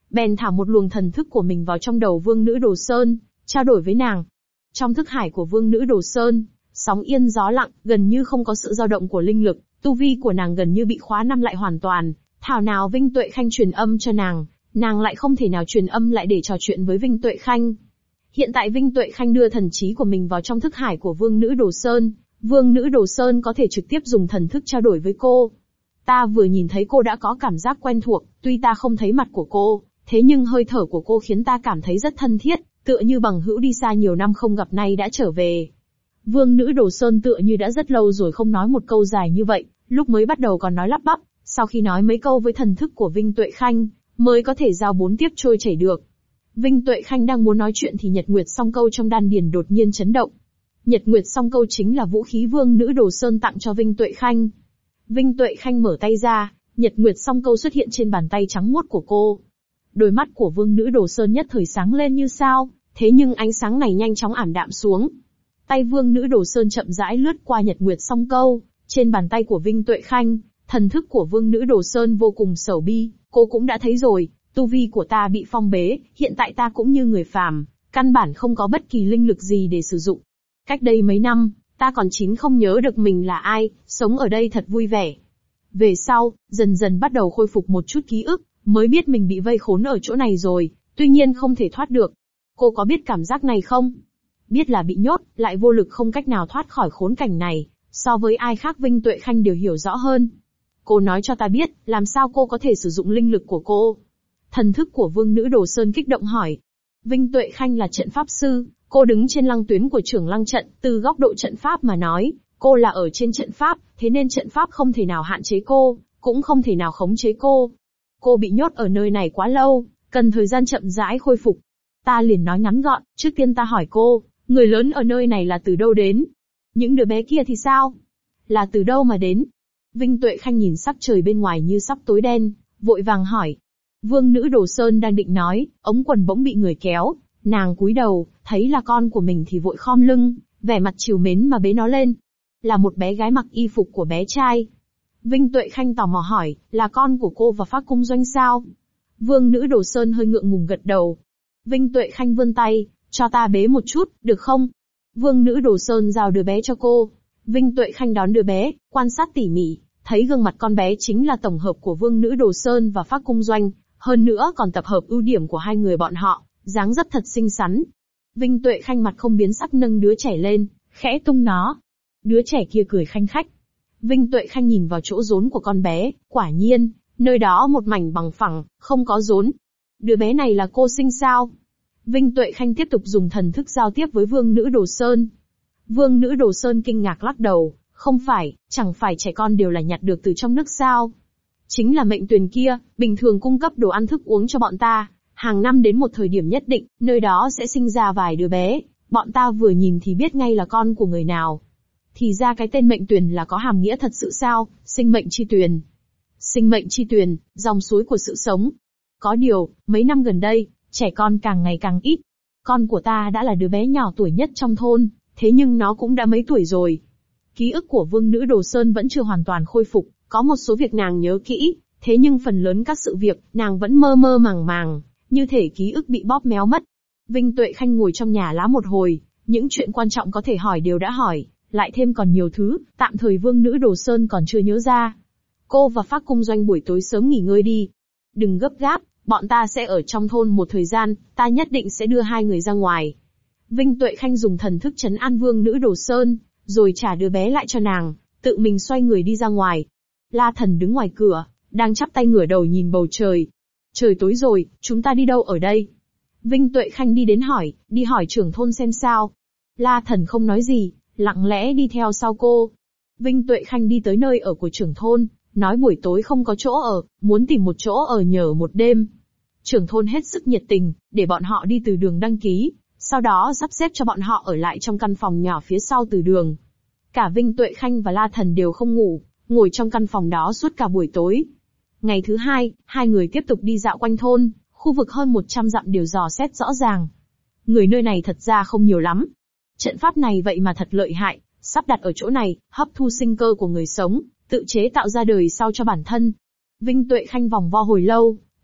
bèn thả một luồng thần thức của mình vào trong đầu Vương Nữ Đồ Sơn, trao đổi với nàng. Trong thức hải của Vương Nữ Đồ Sơn, sóng yên gió lặng, gần như không có sự dao động của linh lực, tu vi của nàng gần như bị khóa nằm lại hoàn toàn. Thảo nào Vinh Tuệ Khanh truyền âm cho nàng lại không thể nào truyền âm lại để trò chuyện với Vinh Tuệ Khanh. Hiện tại Vinh Tuệ Khanh đưa thần trí của mình vào trong thức hải của Vương Nữ Đồ Sơn, Vương Nữ Đồ Sơn có thể trực tiếp dùng thần thức trao đổi với cô. Ta vừa nhìn thấy cô đã có cảm giác quen thuộc, tuy ta không thấy mặt của cô, thế nhưng hơi thở của cô khiến ta cảm thấy rất thân thiết, tựa như bằng hữu đi xa nhiều năm không gặp nay đã trở về. Vương Nữ Đồ Sơn tựa như đã rất lâu rồi không nói một câu dài như vậy, lúc mới bắt đầu còn nói lắp bắp, sau khi nói mấy câu với thần thức của Vinh Tuệ Khanh, mới có thể giao bốn tiếp trôi chảy được. Vinh Tuệ Khanh đang muốn nói chuyện thì Nhật Nguyệt Song Câu trong đan điền đột nhiên chấn động. Nhật Nguyệt Song Câu chính là vũ khí Vương Nữ Đồ Sơn tặng cho Vinh Tuệ Khanh. Vinh Tuệ Khanh mở tay ra, Nhật Nguyệt Song Câu xuất hiện trên bàn tay trắng muốt của cô. Đôi mắt của Vương Nữ Đồ Sơn nhất thời sáng lên như sao, thế nhưng ánh sáng này nhanh chóng ảm đạm xuống. Tay Vương Nữ Đồ Sơn chậm rãi lướt qua Nhật Nguyệt Song Câu, trên bàn tay của Vinh Tuệ Khanh, thần thức của Vương Nữ Đồ Sơn vô cùng sầu bi, cô cũng đã thấy rồi, tu vi của ta bị phong bế, hiện tại ta cũng như người phàm, căn bản không có bất kỳ linh lực gì để sử dụng. Cách đây mấy năm, ta còn không nhớ được mình là ai, sống ở đây thật vui vẻ. Về sau, dần dần bắt đầu khôi phục một chút ký ức, mới biết mình bị vây khốn ở chỗ này rồi, tuy nhiên không thể thoát được. Cô có biết cảm giác này không? Biết là bị nhốt, lại vô lực không cách nào thoát khỏi khốn cảnh này, so với ai khác Vinh Tuệ Khanh đều hiểu rõ hơn. Cô nói cho ta biết, làm sao cô có thể sử dụng linh lực của cô? Thần thức của Vương Nữ Đồ Sơn kích động hỏi. Vinh Tuệ Khanh là trận pháp sư, cô đứng trên lăng tuyến của Trưởng Lăng trận, từ góc độ trận pháp mà nói, cô là ở trên trận pháp, thế nên trận pháp không thể nào hạn chế cô, cũng không thể nào khống chế cô. Cô bị nhốt ở nơi này quá lâu, cần thời gian chậm rãi khôi phục. Ta liền nói ngắn gọn, trước tiên ta hỏi cô, người lớn ở nơi này là từ đâu đến? Những đứa bé kia thì sao? Là từ đâu mà đến? Vinh Tuệ Khanh nhìn sắc trời bên ngoài như sắp tối đen, vội vàng hỏi. Vương Nữ Đồ Sơn đang định nói, ống quần bỗng bị người kéo, nàng cúi đầu, thấy là con của mình thì vội khom lưng, vẻ mặt trìu mến mà bế nó lên. Là một bé gái mặc y phục của bé trai. Vinh Tuệ Khanh tò mò hỏi, là con của cô và Phác Cung Doanh sao? Vương Nữ Đồ Sơn hơi ngượng ngùng gật đầu. Vinh Tuệ Khanh vươn tay, cho ta bế một chút, được không? Vương Nữ Đồ Sơn giao đứa bé cho cô. Vinh Tuệ Khanh đón đứa bé, quan sát tỉ mỉ, thấy gương mặt con bé chính là tổng hợp của Vương Nữ Đồ Sơn và Phác Cung Doanh, hơn nữa còn tập hợp ưu điểm của hai người bọn họ, dáng dấp thật xinh xắn. Vinh Tuệ Khanh mặt không biến sắc nâng đứa trẻ lên, khẽ tung nó. Đứa trẻ kia cười khanh khách. Vinh Tuệ Khanh nhìn vào chỗ rốn của con bé, quả nhiên, nơi đó một mảnh bằng phẳng, không có rốn. Đứa bé này là cô sinh sao? Vinh Tuệ Khanh tiếp tục dùng thần thức giao tiếp với Vương Nữ Đồ Sơn. Vương Nữ Đồ Sơn kinh ngạc lắc đầu, không phải, chẳng phải trẻ con đều là nhặt được từ trong nước sao? Chính là mệnh tuyền kia, bình thường cung cấp đồ ăn thức uống cho bọn ta, hàng năm đến một thời điểm nhất định, nơi đó sẽ sinh ra vài đứa bé, bọn ta vừa nhìn thì biết ngay là con của người nào. Thì ra cái tên mệnh tuyền là có hàm nghĩa thật sự sao, sinh mệnh chi tuyền. Sinh mệnh chi tuyền, dòng suối của sự sống. Có điều, mấy năm gần đây, trẻ con càng ngày càng ít. Con của ta đã là đứa bé nhỏ tuổi nhất trong thôn, thế nhưng nó cũng đã mấy tuổi rồi. Ký ức của Vương Nữ Đồ Sơn vẫn chưa hoàn toàn khôi phục, có một số việc nàng nhớ kỹ, thế nhưng phần lớn các sự việc, nàng vẫn mơ mơ màng màng, như thể ký ức bị bóp méo mất. Vinh Tuệ Khanh ngồi trong nhà lá một hồi, những chuyện quan trọng có thể hỏi đều đã hỏi, lại thêm còn nhiều thứ, tạm thời Vương Nữ Đồ Sơn còn chưa nhớ ra. Cô và Phác Cung Doanh buổi tối sớm nghỉ ngơi đi. Đừng gấp gáp, bọn ta sẽ ở trong thôn một thời gian, ta nhất định sẽ đưa hai người ra ngoài. Vinh Tuệ Khanh dùng thần thức trấn an Vương Nữ Đồ Sơn, rồi trả đứa bé lại cho nàng, tự mình xoay người đi ra ngoài. La Thần đứng ngoài cửa, đang chắp tay ngửa đầu nhìn bầu trời. Trời tối rồi, chúng ta đi đâu ở đây? Vinh Tuệ Khanh đi hỏi trưởng thôn xem sao. La Thần không nói gì, lặng lẽ đi theo sau cô. Vinh Tuệ Khanh đi tới nơi ở của trưởng thôn, nói buổi tối không có chỗ ở, muốn tìm một chỗ ở nhờ một đêm. Trưởng thôn hết sức nhiệt tình, để bọn họ đi từ đường đăng ký, sau đó sắp xếp cho bọn họ ở lại trong căn phòng nhỏ phía sau từ đường. Cả Vinh Tuệ Khanh và La Thần đều không ngủ, ngồi trong căn phòng đó suốt cả buổi tối. Ngày thứ hai, hai người tiếp tục đi dạo quanh thôn, khu vực hơn 100 dặm đều dò xét rõ ràng. Người nơi này thật ra không nhiều lắm. Trận pháp này vậy mà thật lợi hại, sắp đặt ở chỗ này, hấp thu sinh cơ của người sống, tự chế tạo ra đời sau cho bản thân. Vinh Tuệ Khanh vòng vo hồi lâu,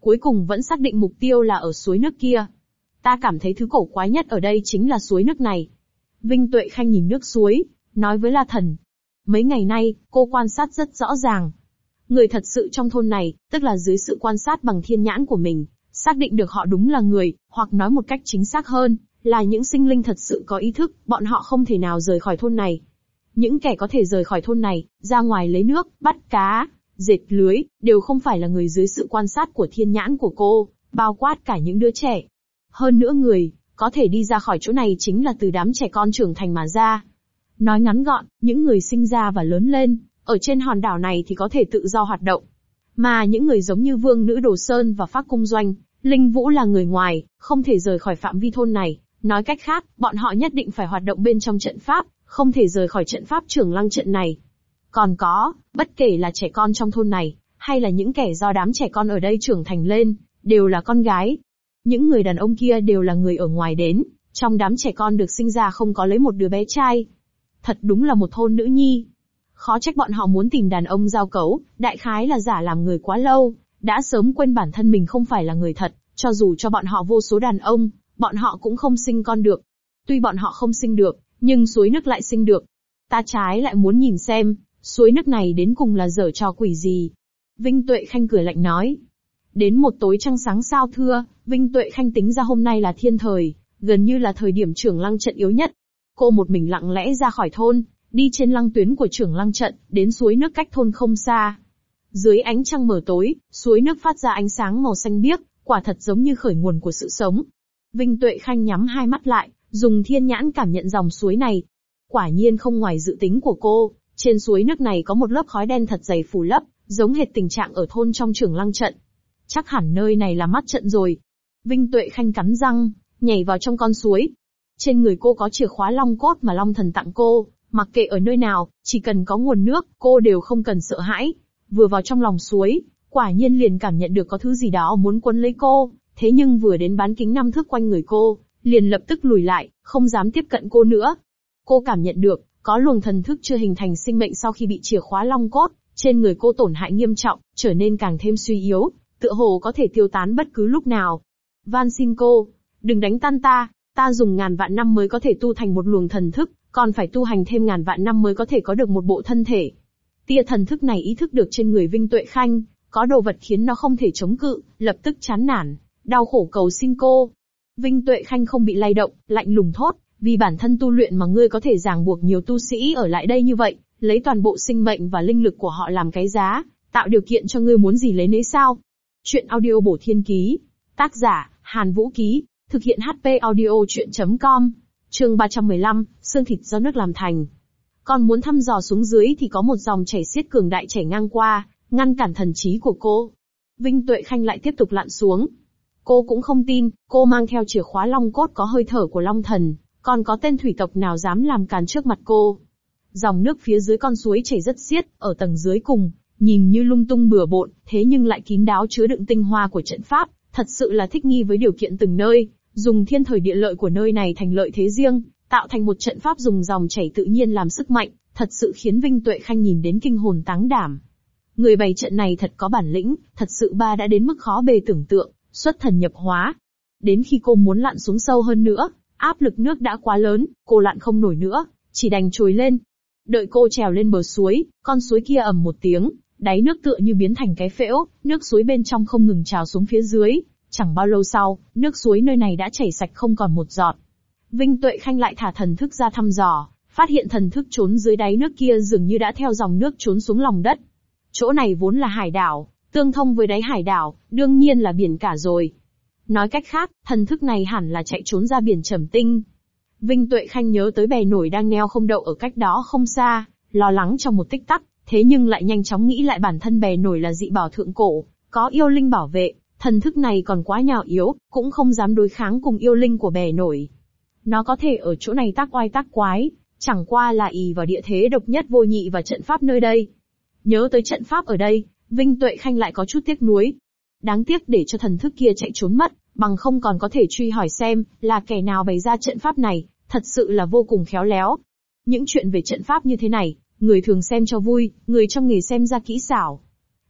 cuối cùng vẫn xác định mục tiêu là ở suối nước kia. Ta cảm thấy thứ cổ quái nhất ở đây chính là suối nước này. Vinh Tuệ Khanh nhìn nước suối, nói với La Thần. Mấy ngày nay, cô quan sát rất rõ ràng. Người thật sự trong thôn này, tức là dưới sự quan sát bằng thiên nhãn của mình, xác định được họ đúng là người, hoặc nói một cách chính xác hơn, là những sinh linh thật sự có ý thức, bọn họ không thể nào rời khỏi thôn này. Những kẻ có thể rời khỏi thôn này, ra ngoài lấy nước, bắt cá, dệt lưới, đều không phải là người dưới sự quan sát của thiên nhãn của cô, bao quát cả những đứa trẻ. Hơn nữa người, có thể đi ra khỏi chỗ này chính là từ đám trẻ con trưởng thành mà ra. Nói ngắn gọn, những người sinh ra và lớn lên, ở trên hòn đảo này thì có thể tự do hoạt động. Mà những người giống như Vương Nữ Đồ Sơn và Phác Cung Doanh, Linh Vũ là người ngoài, không thể rời khỏi phạm vi thôn này. Nói cách khác, bọn họ nhất định phải hoạt động bên trong trận pháp, không thể rời khỏi trận pháp Trường Lăng trận này. Còn có, bất kể là trẻ con trong thôn này, hay là những kẻ do đám trẻ con ở đây trưởng thành lên, đều là con gái. Những người đàn ông kia đều là người ở ngoài đến, trong đám trẻ con được sinh ra không có lấy một đứa bé trai. Thật đúng là một thôn nữ nhi. Khó trách bọn họ muốn tìm đàn ông giao cấu, đại khái là giả làm người quá lâu, đã sớm quên bản thân mình không phải là người thật, cho dù cho bọn họ vô số đàn ông, bọn họ cũng không sinh con được. Tuy bọn họ không sinh được, nhưng suối nước lại sinh được. Ta trái lại muốn nhìn xem, suối nước này đến cùng là giở trò quỷ gì. Vinh Tuệ Khanh cười lạnh nói. Đến một tối trăng sáng sao thưa, Vinh Tuệ Khanh tính ra hôm nay là thiên thời, gần như là thời điểm Trường Lăng trận yếu nhất. Cô một mình lặng lẽ ra khỏi thôn, đi trên lăng tuyến của Trường Lăng trận, đến suối nước cách thôn không xa. Dưới ánh trăng mờ tối, suối nước phát ra ánh sáng màu xanh biếc, quả thật giống như khởi nguồn của sự sống. Vinh Tuệ Khanh nhắm hai mắt lại, dùng thiên nhãn cảm nhận dòng suối này. Quả nhiên không ngoài dự tính của cô, trên suối nước này có một lớp khói đen thật dày phủ lấp, giống hệt tình trạng ở thôn trong Trường Lăng trận. Chắc hẳn nơi này là mắt trận rồi. Vinh Tuệ Khanh cắn răng, nhảy vào trong con suối. Trên người cô có chìa khóa long cốt mà Long Thần tặng cô, mặc kệ ở nơi nào, chỉ cần có nguồn nước, cô đều không cần sợ hãi. Vừa vào trong lòng suối, quả nhiên liền cảm nhận được có thứ gì đó muốn quấn lấy cô, thế nhưng vừa đến bán kính 5 thước quanh người cô, liền lập tức lùi lại, không dám tiếp cận cô nữa. Cô cảm nhận được, có luồng thần thức chưa hình thành sinh mệnh sau khi bị chìa khóa long cốt, trên người cô tổn hại nghiêm trọng, trở nên càng thêm suy yếu, tựa hồ có thể tiêu tán bất cứ lúc nào. Van xin cô, đừng đánh tan ta dùng ngàn vạn năm mới có thể tu thành một luồng thần thức, còn phải tu hành thêm ngàn vạn năm mới có thể có được một bộ thân thể. Tia thần thức này ý thức được trên người Vinh Tuệ Khanh, có đồ vật khiến nó không thể chống cự, lập tức chán nản, đau khổ cầu xin cô. Vinh Tuệ Khanh không bị lay động, lạnh lùng thốt, vì bản thân tu luyện mà ngươi có thể ràng buộc nhiều tu sĩ ở lại đây như vậy, lấy toàn bộ sinh mệnh và linh lực của họ làm cái giá, tạo điều kiện cho ngươi muốn gì lấy nấy sao? Chuyện audio bổ thiên ký. Tác giả, Hàn Vũ Ký. Thực hiện HP audio chuyện.com. Chương 315, xương thịt do nước làm thành. Còn muốn thăm dò xuống dưới thì có một dòng chảy xiết cường đại chảy ngang qua, ngăn cản thần trí của cô. Vinh Tuệ Khanh lại tiếp tục lặn xuống. Cô cũng không tin, cô mang theo chìa khóa long cốt có hơi thở của Long Thần, còn có tên thủy tộc nào dám làm càn trước mặt cô. Dòng nước phía dưới con suối chảy rất xiết, ở tầng dưới cùng, nhìn như lung tung bừa bộn, thế nhưng lại kín đáo chứa đựng tinh hoa của trận pháp, thật sự là thích nghi với điều kiện từng nơi, dùng thiên thời địa lợi của nơi này thành lợi thế riêng, tạo thành một trận pháp dùng dòng chảy tự nhiên làm sức mạnh, thật sự khiến Vinh Tuệ Khanh nhìn đến kinh hồn táng đảm. Người bày trận này thật có bản lĩnh, thật sự đã đến mức khó bề tưởng tượng, xuất thần nhập hóa. Đến khi cô muốn lặn xuống sâu hơn nữa, áp lực nước đã quá lớn, cô lặn không nổi nữa, chỉ đành trồi lên. Đợi cô trèo lên bờ suối, con suối kia ầm một tiếng, đáy nước tựa như biến thành cái phễu, nước suối bên trong không ngừng trào xuống phía dưới. Chẳng bao lâu sau, nước suối nơi này đã chảy sạch không còn một giọt. Vinh Tuệ Khanh lại thả thần thức ra thăm dò, phát hiện thần thức trốn dưới đáy nước kia dường như đã theo dòng nước trốn xuống lòng đất. Chỗ này vốn là hải đảo, tương thông với đáy hải đảo, đương nhiên là biển cả rồi. Nói cách khác, thần thức này hẳn là chạy trốn ra biển Trầm Tinh. Vinh Tuệ Khanh nhớ tới bè nổi đang neo không đậu ở cách đó không xa, lo lắng trong một tích tắc, thế nhưng lại nhanh chóng nghĩ lại bản thân bè nổi là dị bảo thượng cổ, có yêu linh bảo vệ, thần thức này còn quá nhỏ yếu, cũng không dám đối kháng cùng yêu linh của bè nổi. Nó có thể ở chỗ này tác oai tác quái, chẳng qua là ỷ vào địa thế độc nhất vô nhị và trận pháp nơi đây. Nhớ tới trận pháp ở đây, Vinh Tuệ Khanh lại có chút tiếc nuối. Đáng tiếc để cho thần thức kia chạy trốn mất, bằng không còn có thể truy hỏi xem là kẻ nào bày ra trận pháp này, thật sự là vô cùng khéo léo. Những chuyện về trận pháp như thế này, người thường xem cho vui, người trong nghề xem ra kỹ xảo.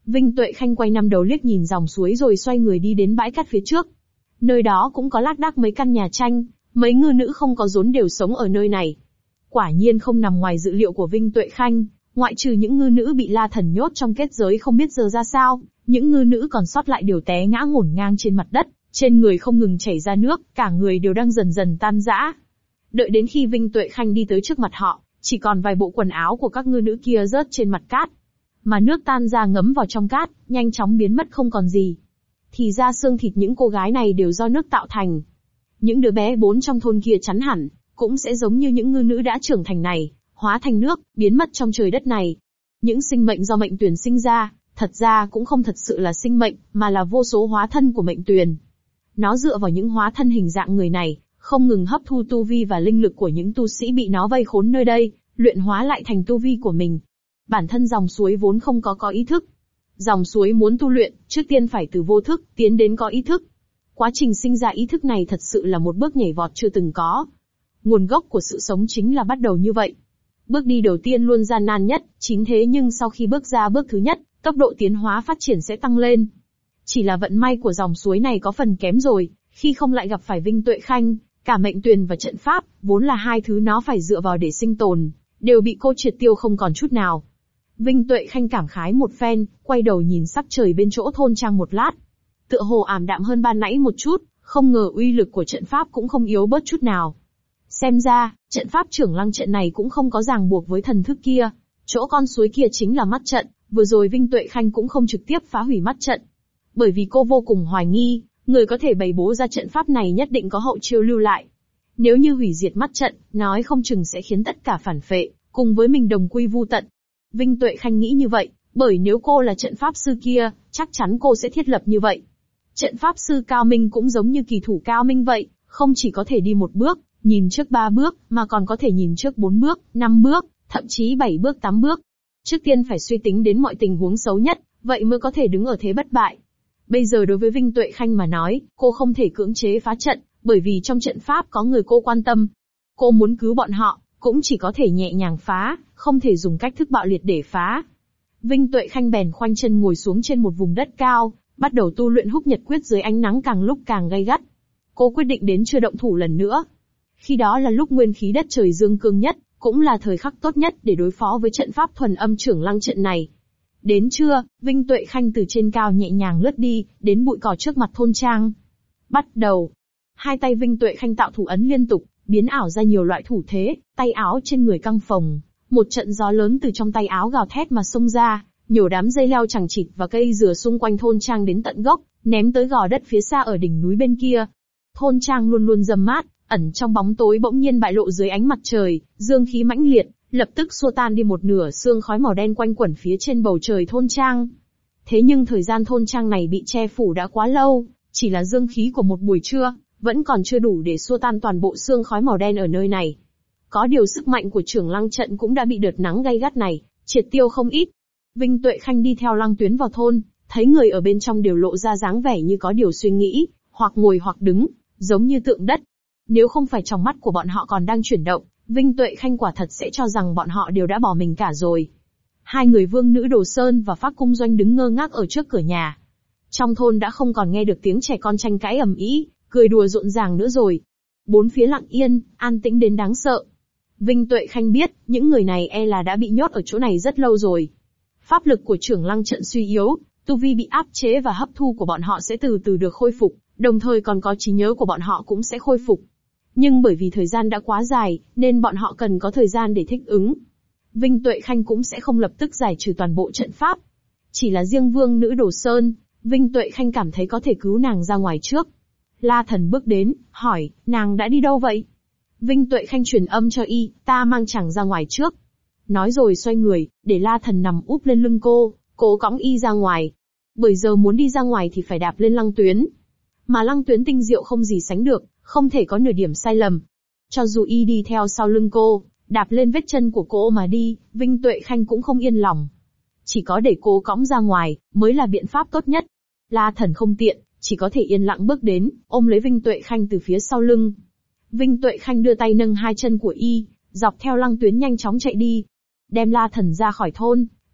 Vinh Tuệ Khanh quay năm đầu liếc nhìn dòng suối rồi xoay người đi đến bãi cát phía trước. Nơi đó cũng có lác đác mấy căn nhà tranh, mấy ngư nữ không có rốn đều sống ở nơi này. Quả nhiên không nằm ngoài dự liệu của Vinh Tuệ Khanh, ngoại trừ những ngư nữ bị La Thần nhốt trong kết giới không biết giờ ra sao, những ngư nữ còn sót lại đều té ngã ngổn ngang trên mặt đất, trên người không ngừng chảy ra nước, cả người đều đang dần dần tan rã. Đợi đến khi Vinh Tuệ Khanh đi tới trước mặt họ, chỉ còn vài bộ quần áo của các ngư nữ kia rớt trên mặt cát. Mà nước tan ra ngấm vào trong cát, nhanh chóng biến mất không còn gì. Thì ra xương thịt những cô gái này đều do nước tạo thành. Những đứa bé 4 trong thôn kia chắn hẳn, cũng sẽ giống như những ngư nữ đã trưởng thành này, hóa thành nước, biến mất trong trời đất này. Những sinh mệnh do mệnh tuyền sinh ra, thật ra cũng không thật sự là sinh mệnh, mà là vô số hóa thân của mệnh tuyền. Nó dựa vào những hóa thân hình dạng người này, không ngừng hấp thu tu vi và linh lực của những tu sĩ bị nó vây khốn nơi đây, luyện hóa lại thành tu vi của mình. Bản thân dòng suối vốn không có ý thức. Dòng suối muốn tu luyện, trước tiên phải từ vô thức, tiến đến có ý thức. Quá trình sinh ra ý thức này thật sự là một bước nhảy vọt chưa từng có. Nguồn gốc của sự sống chính là bắt đầu như vậy. Bước đi đầu tiên luôn gian nan nhất, chính thế nhưng sau khi bước ra bước thứ nhất, tốc độ tiến hóa phát triển sẽ tăng lên. Chỉ là vận may của dòng suối này có phần kém rồi, khi không lại gặp phải Vinh Tuệ Khanh, cả mệnh tuyền và trận pháp, vốn là hai thứ nó phải dựa vào để sinh tồn, đều bị cô triệt tiêu không còn chút nào. Vinh Tuệ Khanh cảm khái một phen, quay đầu nhìn sắc trời bên chỗ thôn trang một lát. Tựa hồ ảm đạm hơn ban nãy một chút, không ngờ uy lực của trận pháp cũng không yếu bớt chút nào. Xem ra, trận pháp trưởng lăng trận này cũng không có ràng buộc với thần thức kia. Chỗ con suối kia chính là mắt trận, vừa rồi Vinh Tuệ Khanh cũng không trực tiếp phá hủy mắt trận. Bởi vì cô vô cùng hoài nghi, người có thể bày bố ra trận pháp này nhất định có hậu chiêu lưu lại. Nếu như hủy diệt mắt trận, nói không chừng sẽ khiến tất cả phản phệ, cùng với mình đồng quy vu tận. Vinh Tuệ Khanh nghĩ như vậy, bởi nếu cô là trận pháp sư kia, chắc chắn cô sẽ thiết lập như vậy. Trận pháp sư cao minh cũng giống như kỳ thủ cao minh vậy, không chỉ có thể đi một bước, nhìn trước 3 bước, mà còn có thể nhìn trước 4 bước, 5 bước, thậm chí 7 bước 8 bước. Trước tiên phải suy tính đến mọi tình huống xấu nhất, vậy mới có thể đứng ở thế bất bại. Bây giờ đối với Vinh Tuệ Khanh mà nói, cô không thể cưỡng chế phá trận, bởi vì trong trận pháp có người cô quan tâm. Cô muốn cứu bọn họ, cũng chỉ có thể nhẹ nhàng phá, không thể dùng cách thức bạo liệt để phá. Vinh Tuệ Khanh bèn khoanh chân ngồi xuống trên một vùng đất cao, bắt đầu tu luyện Húc Nhật Quyết dưới ánh nắng càng lúc càng gay gắt. Cô quyết định đến chưa động thủ lần nữa. Khi đó là lúc nguyên khí đất trời dương cương nhất, cũng là thời khắc tốt nhất để đối phó với trận pháp thuần âm trưởng lăng trận này. Đến trưa, Vinh Tuệ Khanh từ trên cao nhẹ nhàng lướt đi, đến bụi cỏ trước mặt thôn trang. Bắt đầu. Hai tay Vinh Tuệ Khanh tạo thủ ấn liên tục, biến ảo ra nhiều loại thủ thế, tay áo trên người căng phồng. Một trận gió lớn từ trong tay áo gào thét mà xông ra, nhổ đám dây leo chằng chịt và cây dừa xung quanh thôn trang đến tận gốc, ném tới gò đất phía xa ở đỉnh núi bên kia. Thôn trang luôn luôn râm mát, ẩn trong bóng tối bỗng nhiên bại lộ dưới ánh mặt trời, dương khí mãnh liệt, lập tức xua tan đi một nửa sương khói màu đen quanh quẩn phía trên bầu trời thôn trang. Thế nhưng thời gian thôn trang này bị che phủ đã quá lâu, chỉ là dương khí của một buổi trưa, vẫn còn chưa đủ để xua tan toàn bộ sương khói màu đen ở nơi này. Có điều sức mạnh của trưởng lăng trận cũng đã bị đợt nắng gay gắt này triệt tiêu không ít. Vinh Tuệ Khanh đi theo lăng tuyến vào thôn, thấy người ở bên trong đều lộ ra dáng vẻ như có điều suy nghĩ, hoặc ngồi hoặc đứng, giống như tượng đất. Nếu không phải trong mắt của bọn họ còn đang chuyển động, Vinh Tuệ Khanh quả thật sẽ cho rằng bọn họ đều đã bỏ mình cả rồi. Hai người vương nữ Đồ Sơn và Phác Cung Doanh đứng ngơ ngác ở trước cửa nhà. Trong thôn đã không còn nghe được tiếng trẻ con tranh cãi ầm ĩ, cười đùa rộn ràng nữa rồi. Bốn phía lặng yên, an tĩnh đến đáng sợ. Vinh Tuệ Khanh biết, những người này e là đã bị nhốt ở chỗ này rất lâu rồi. Pháp lực của trưởng lăng trận suy yếu, tu vi bị áp chế và hấp thu của bọn họ sẽ từ từ được khôi phục, đồng thời còn có trí nhớ của bọn họ cũng sẽ khôi phục. Nhưng bởi vì thời gian đã quá dài, nên bọn họ cần có thời gian để thích ứng. Vinh Tuệ Khanh cũng sẽ không lập tức giải trừ toàn bộ trận pháp. Chỉ là riêng vương nữ Đồ Sơn, Vinh Tuệ Khanh cảm thấy có thể cứu nàng ra ngoài trước. La Thần bước đến, hỏi, nàng đã đi đâu vậy? Vinh Tuệ Khanh truyền âm cho y, ta mang chàng ra ngoài trước. Nói rồi xoay người, để La Thần nằm úp lên lưng cô, cố cõng y ra ngoài. Bởi giờ muốn đi ra ngoài thì phải đạp lên lăng tuyến. Mà lăng tuyến tinh diệu không gì sánh được, không thể có nửa điểm sai lầm. Cho dù y đi theo sau lưng cô, đạp lên vết chân của cô mà đi, Vinh Tuệ Khanh cũng không yên lòng. Chỉ có để cô cõng ra ngoài, mới là biện pháp tốt nhất. La Thần không tiện, chỉ có thể yên lặng bước đến, ôm lấy Vinh Tuệ Khanh từ phía sau lưng. Vinh Tuệ Khanh đưa tay nâng hai chân của y, dọc theo lăng tuyến nhanh chóng chạy đi. Đem La Thần ra khỏi thôn,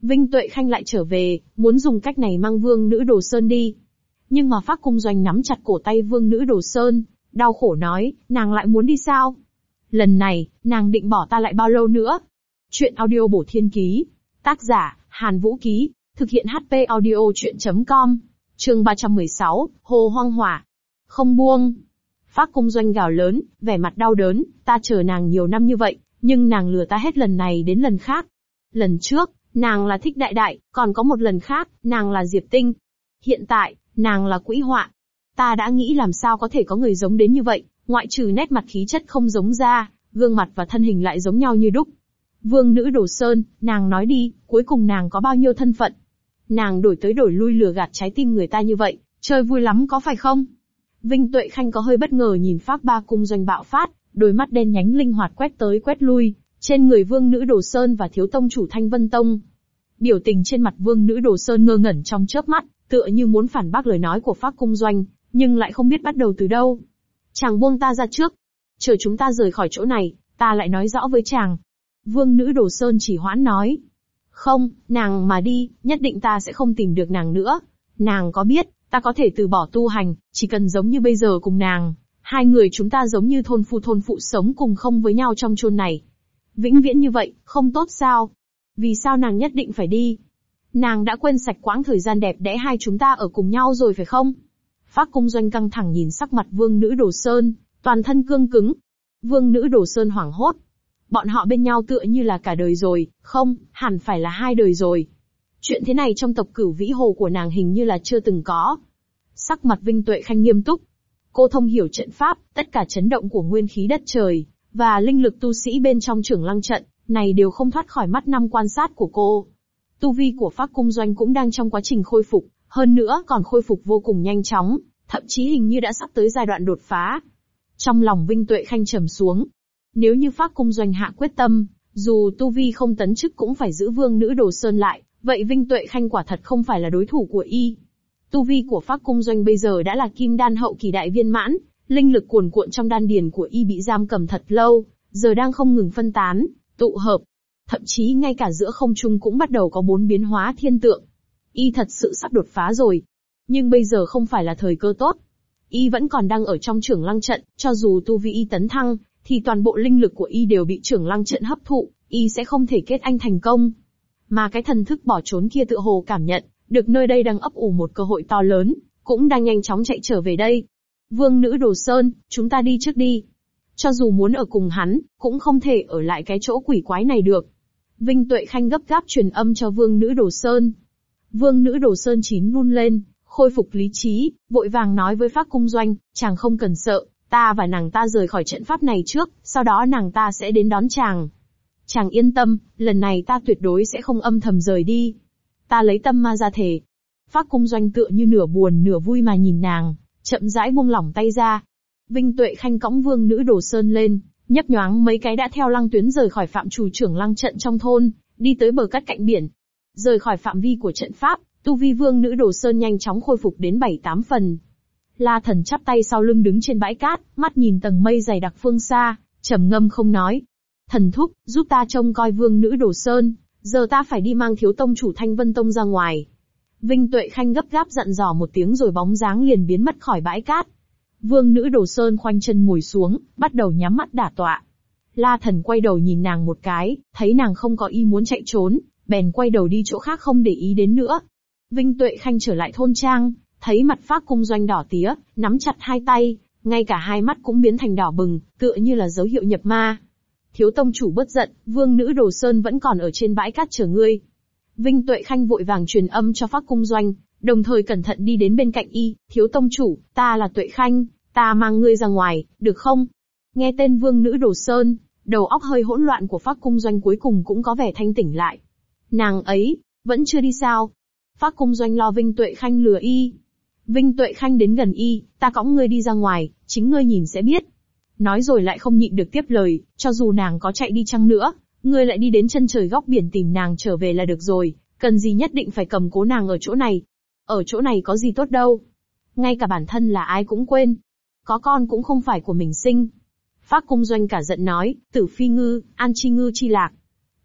Vinh Tuệ Khanh lại trở về, muốn dùng cách này mang Vương Nữ Đồ Sơn đi. Nhưng mà Phác Cung Doanh nắm chặt cổ tay Vương Nữ Đồ Sơn, đau khổ nói, nàng lại muốn đi sao? Lần này, nàng định bỏ ta lại bao lâu nữa? Chuyện audio bổ thiên ký. Tác giả, Hàn Vũ Ký. Thực hiện HP audio chuyện.com. Chương 316, Hồ Hoang Hỏa. Không buông. Phác Cung Doanh gào lớn, vẻ mặt đau đớn, ta chờ nàng nhiều năm như vậy, nhưng nàng lừa ta hết lần này đến lần khác. Lần trước, nàng là Thích Đại Đại, còn có một lần khác, nàng là Diệp Tinh. Hiện tại, nàng là Quỹ Họa. Ta đã nghĩ làm sao có thể có người giống đến như vậy, ngoại trừ nét mặt khí chất không giống ra, gương mặt và thân hình lại giống nhau như đúc. Vương Nữ Đồ Sơn, nàng nói đi, cuối cùng nàng có bao nhiêu thân phận? Nàng đổi tới đổi lui lừa gạt trái tim người ta như vậy, chơi vui lắm có phải không? Vinh Tuệ Khanh có hơi bất ngờ nhìn Phác Ba Cung Doanh bạo phát, đôi mắt đen nhánh linh hoạt quét tới quét lui, trên người Vương Nữ Đồ Sơn và thiếu tông chủ Thanh Vân Tông. Biểu tình trên mặt Vương Nữ Đồ Sơn ngơ ngẩn trong chớp mắt, tựa như muốn phản bác lời nói của Phác Cung Doanh, nhưng lại không biết bắt đầu từ đâu. Chàng buông ta ra trước, chờ chúng ta rời khỏi chỗ này, ta lại nói rõ với chàng. Vương Nữ Đồ Sơn chỉ hoãn nói. Không, nàng mà đi, nhất định ta sẽ không tìm được nàng nữa. Nàng có biết, ta có thể từ bỏ tu hành, chỉ cần giống như bây giờ cùng nàng. Hai người chúng ta giống như thôn phụ sống cùng không với nhau trong chôn này. Vĩnh viễn như vậy, không tốt sao? Vì sao nàng nhất định phải đi? Nàng đã quên sạch quãng thời gian đẹp đẽ hai chúng ta ở cùng nhau rồi phải không? Phác Cung Doanh căng thẳng nhìn sắc mặt Vương Nữ Đồ Sơn, toàn thân cương cứng. Vương Nữ Đồ Sơn hoảng hốt. Bọn họ bên nhau tựa như là cả đời rồi, không, hẳn phải là hai đời rồi. Chuyện thế này trong tộc Cửu Vĩ Hồ của nàng hình như là chưa từng có. Sắc mặt Vinh Tuệ Khanh nghiêm túc. Cô thông hiểu trận pháp, tất cả chấn động của nguyên khí đất trời, và linh lực tu sĩ bên trong Trưởng Lăng trận, này đều không thoát khỏi mắt năm quan sát của cô. Tu vi của Phác Cung Doanh cũng đang trong quá trình khôi phục, hơn nữa còn khôi phục vô cùng nhanh chóng, thậm chí hình như đã sắp tới giai đoạn đột phá. Trong lòng Vinh Tuệ Khanh trầm xuống. Nếu như Phác Cung Doanh hạ quyết tâm, dù tu vi không tấn chức cũng phải giữ Vương Nữ Đồ Sơn lại, vậy Vinh Tuệ Khanh quả thật không phải là đối thủ của y. Tu vi của Phác Cung Doanh bây giờ đã là Kim Đan hậu kỳ đại viên mãn, linh lực cuồn cuộn trong đan điền của y bị giam cầm thật lâu, giờ đang không ngừng phân tán, tụ hợp. Thậm chí ngay cả giữa không trung cũng bắt đầu có bốn biến hóa thiên tượng. Y thật sự sắp đột phá rồi. Nhưng bây giờ không phải là thời cơ tốt. Y vẫn còn đang ở trong Trưởng Lăng trận, cho dù tu vi y tấn thăng, thì toàn bộ linh lực của y đều bị Trưởng Lăng trận hấp thụ, y sẽ không thể kết anh thành công. Mà cái thần thức bỏ trốn kia tựa hồ cảm nhận được nơi đây đang ấp ủ một cơ hội to lớn, cũng đang nhanh chóng chạy trở về đây. Vương Nữ Đồ Sơn, chúng ta đi trước đi. Cho dù muốn ở cùng hắn, cũng không thể ở lại cái chỗ quỷ quái này được. Vinh Tuệ Khanh gấp gáp truyền âm cho Vương Nữ Đồ Sơn. Vương Nữ Đồ Sơn chín run lên, khôi phục lý trí, vội vàng nói với Phác Cung Doanh, chàng không cần sợ, ta và nàng ta rời khỏi trận pháp này trước, sau đó nàng ta sẽ đến đón chàng. Chàng yên tâm, lần này ta tuyệt đối sẽ không âm thầm rời đi. Ta lấy tâm ma ra thề. Phác Cung Doanh tựa như nửa buồn nửa vui mà nhìn nàng, chậm rãi buông lỏng tay ra. Vinh Tuệ Khanh cõng Vương Nữ Đồ Sơn lên, nhấp nhoáng mấy cái đã theo Lăng Tuyến rời khỏi phạm trù Trưởng Lăng trận trong thôn, đi tới bờ cát cạnh biển. Rời khỏi phạm vi của trận pháp, tu vi Vương Nữ Đồ Sơn nhanh chóng khôi phục đến 7-8 phần. La Thần chắp tay sau lưng đứng trên bãi cát, mắt nhìn tầng mây dày đặc phương xa, trầm ngâm không nói. Thần thúc, giúp ta trông coi Vương Nữ Đồ Sơn, giờ ta phải đi mang thiếu tông chủ Thanh Vân Tông ra ngoài. Vinh Tuệ Khanh gấp gáp dặn dò một tiếng rồi bóng dáng liền biến mất khỏi bãi cát. Vương Nữ Đồ Sơn khoanh chân ngồi xuống, bắt đầu nhắm mắt đả tọa. La Thần quay đầu nhìn nàng một cái, thấy nàng không có ý muốn chạy trốn, bèn quay đầu đi chỗ khác không để ý đến nữa. Vinh Tuệ Khanh trở lại thôn trang, thấy mặt Phác Cung Doanh đỏ tía, nắm chặt hai tay, ngay cả hai mắt cũng biến thành đỏ bừng, tựa như là dấu hiệu nhập ma. Thiếu tông chủ bớt giận, Vương Nữ Đồ Sơn vẫn còn ở trên bãi cát chờ ngươi. Vinh Tuệ Khanh vội vàng truyền âm cho Phác Cung Doanh, đồng thời cẩn thận đi đến bên cạnh y, thiếu tông chủ, ta là Tuệ Khanh, ta mang ngươi ra ngoài, được không? Nghe tên Vương Nữ Đồ Sơn, đầu óc hơi hỗn loạn của Phác Cung Doanh cuối cùng cũng có vẻ thanh tỉnh lại. Nàng ấy, vẫn chưa đi sao? Phác Cung Doanh lo Vinh Tuệ Khanh lừa y. Vinh Tuệ Khanh đến gần y, ta cõng ngươi đi ra ngoài, chính ngươi nhìn sẽ biết. Nói rồi lại không nhịn được tiếp lời, cho dù nàng có chạy đi chăng nữa, ngươi lại đi đến chân trời góc biển tìm nàng trở về là được rồi, cần gì nhất định phải cầm cố nàng ở chỗ này. Ở chỗ này có gì tốt đâu. Ngay cả bản thân là ai cũng quên. Có con cũng không phải của mình sinh. Phác Cung Doanh cả giận nói, Tử Phi Ngư, An Chi Ngư chi lạc.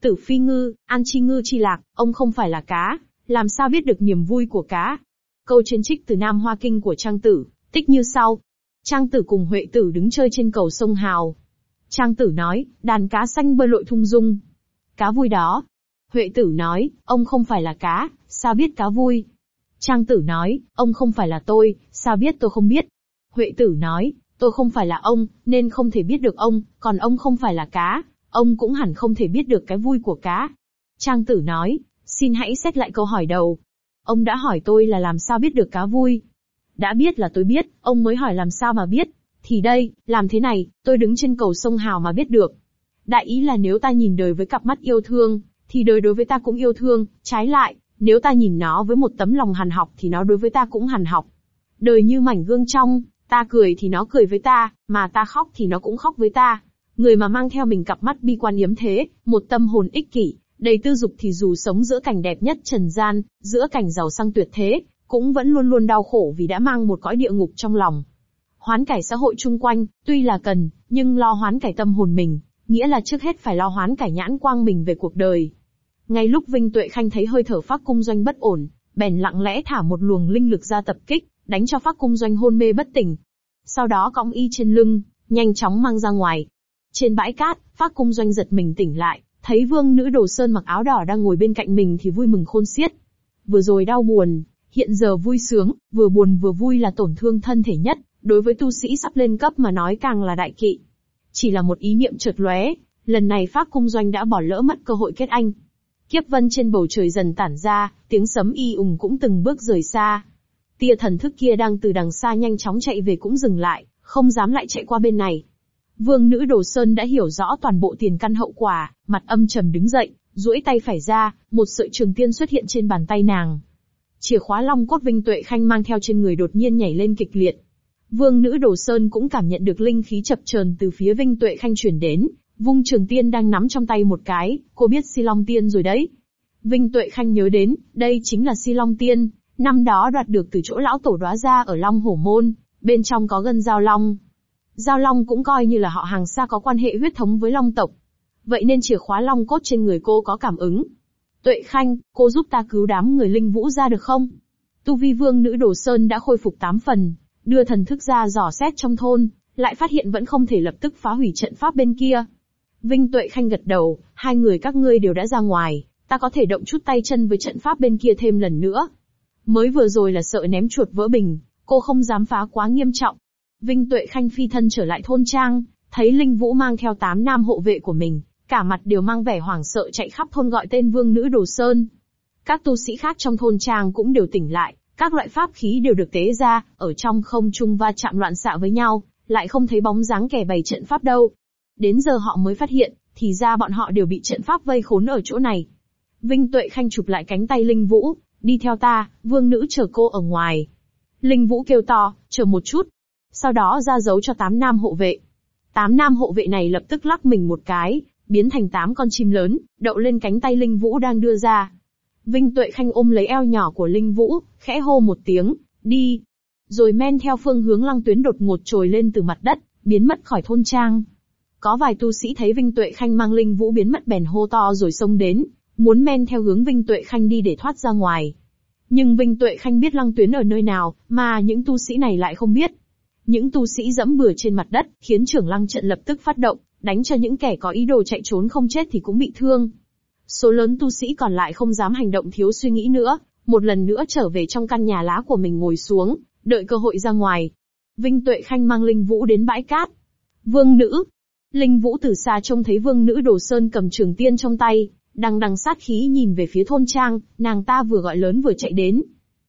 Tử phi ngư, an chi ngư chi lạc, ông không phải là cá, làm sao biết được niềm vui của cá. Câu trên trích từ Nam Hoa Kinh của Trang Tử, tích như sau. Trang Tử cùng Huệ Tử đứng chơi trên cầu sông Hào. Trang Tử nói, đàn cá xanh bơi lội thung dung. Cá vui đó. Huệ Tử nói, ông không phải là cá, sao biết cá vui? Trang Tử nói, ông không phải là tôi, sao biết tôi không biết? Huệ Tử nói, tôi không phải là ông, nên không thể biết được ông, còn ông không phải là cá, ông cũng hẳn không thể biết được cái vui của cá. Trang Tử nói, xin hãy xét lại câu hỏi đầu. Ông đã hỏi tôi là làm sao biết được cá vui. Đã biết là tôi biết, ông mới hỏi làm sao mà biết. Thì đây, làm thế này, tôi đứng trên cầu sông Hào mà biết được. Đại ý là nếu ta nhìn đời với cặp mắt yêu thương, thì đời đối với ta cũng yêu thương, trái lại, nếu ta nhìn nó với một tấm lòng hằn học thì nó đối với ta cũng hằn học. Đời như mảnh gương trong, ta cười thì nó cười với ta, mà ta khóc thì nó cũng khóc với ta. Người mà mang theo mình cặp mắt bi quan yếm thế, một tâm hồn ích kỷ, đầy tư dục thì dù sống giữa cảnh đẹp nhất trần gian, giữa cảnh giàu sang tuyệt thế, cũng vẫn luôn luôn đau khổ vì đã mang một cõi địa ngục trong lòng. Hoán cải xã hội chung quanh, tuy là cần, nhưng lo hoán cải tâm hồn mình, nghĩa là trước hết phải lo hoán cải nhãn quang mình về cuộc đời. Ngay lúc Vinh Tuệ Khanh thấy hơi thở Phác Cung Doanh bất ổn, bèn lặng lẽ thả một luồng linh lực ra tập kích, đánh cho Phác Cung Doanh hôn mê bất tỉnh. Sau đó cõng y trên lưng, nhanh chóng mang ra ngoài. Trên bãi cát, Phác Cung Doanh giật mình tỉnh lại, thấy vương nữ Đồ Sơn mặc áo đỏ đang ngồi bên cạnh mình thì vui mừng khôn xiết. Vừa rồi đau buồn, hiện giờ vui sướng, vừa buồn vừa vui là tổn thương thân thể nhất, đối với tu sĩ sắp lên cấp mà nói càng là đại kỵ. Chỉ là một ý niệm chợt lóe, lần này Phác Cung Doanh đã bỏ lỡ mất cơ hội kết anh. Kiếp vân trên bầu trời dần tản ra, tiếng sấm y ùng cũng từng bước rời xa. Tia thần thức kia đang từ đằng xa nhanh chóng chạy về cũng dừng lại, không dám lại chạy qua bên này. Vương nữ Đồ Sơn đã hiểu rõ toàn bộ tiền căn hậu quả, mặt âm trầm đứng dậy, duỗi tay phải ra, một sợi trường tiên xuất hiện trên bàn tay nàng. Chìa khóa long cốt Vinh Tuệ Khanh mang theo trên người đột nhiên nhảy lên kịch liệt. Vương nữ Đồ Sơn cũng cảm nhận được linh khí chập chờn từ phía Vinh Tuệ Khanh chuyển đến, vung trường tiên đang nắm trong tay một cái, cô biết Si Long Tiên rồi đấy. Vinh Tuệ Khanh nhớ đến, đây chính là Si Long Tiên, năm đó đoạt được từ chỗ lão tổ Đóa Gia ở Long Hổ Môn, bên trong có gân Giao Long. Giao Long cũng coi như là họ hàng xa có quan hệ huyết thống với Long tộc. Vậy nên chìa khóa long cốt trên người cô có cảm ứng. Tuệ Khanh, cô giúp ta cứu đám người Linh Vũ ra được không? Tu vi vương nữ Đồ Sơn đã khôi phục 8 phần, đưa thần thức ra dò xét trong thôn, lại phát hiện vẫn không thể lập tức phá hủy trận pháp bên kia. Vinh Tuệ Khanh gật đầu, hai người các ngươi đều đã ra ngoài, ta có thể động chút tay chân với trận pháp bên kia thêm lần nữa. Mới vừa rồi là sợ ném chuột vỡ bình, cô không dám phá quá nghiêm trọng. Vinh Tuệ Khanh phi thân trở lại thôn trang, thấy Linh Vũ mang theo 8 nam hộ vệ của mình, cả mặt đều mang vẻ hoảng sợ chạy khắp thôn gọi tên vương nữ Đồ Sơn. Các tu sĩ khác trong thôn trang cũng đều tỉnh lại, các loại pháp khí đều được tế ra, ở trong không trung va chạm loạn xạ với nhau, lại không thấy bóng dáng kẻ bày trận pháp đâu. Đến giờ họ mới phát hiện, thì ra bọn họ đều bị trận pháp vây khốn ở chỗ này. Vinh Tuệ Khanh chụp lại cánh tay Linh Vũ, đi theo ta, vương nữ chờ cô ở ngoài. Linh Vũ kêu to, chờ một chút. Sau đó ra dấu cho 8 nam hộ vệ. 8 nam hộ vệ này lập tức lắc mình một cái, biến thành 8 con chim lớn, đậu lên cánh tay Linh Vũ đang đưa ra. Vinh Tuệ Khanh ôm lấy eo nhỏ của Linh Vũ, khẽ hô một tiếng, đi. Rồi men theo phương hướng Lăng Tuyến đột ngột trồi lên từ mặt đất, biến mất khỏi thôn trang. Có vài tu sĩ thấy Vinh Tuệ Khanh mang Linh Vũ biến mất bèn hô to rồi xông đến, muốn men theo hướng Vinh Tuệ Khanh đi để thoát ra ngoài. Nhưng Vinh Tuệ Khanh biết Lăng Tuyến ở nơi nào, mà những tu sĩ này lại không biết. Những tu sĩ dẫm bừa trên mặt đất, khiến trưởng Lăng trận lập tức phát động, đánh cho những kẻ có ý đồ chạy trốn không chết thì cũng bị thương. Số lớn tu sĩ còn lại không dám hành động thiếu suy nghĩ nữa, một lần nữa trở về trong căn nhà lá của mình ngồi xuống, đợi cơ hội ra ngoài. Vinh Tuệ Khanh mang Linh Vũ đến bãi cát. Vương nữ. Linh Vũ từ xa trông thấy vương nữ Đồ Sơn cầm trường tiên trong tay, đằng đằng sát khí nhìn về phía thôn trang, nàng ta vừa gọi lớn vừa chạy đến.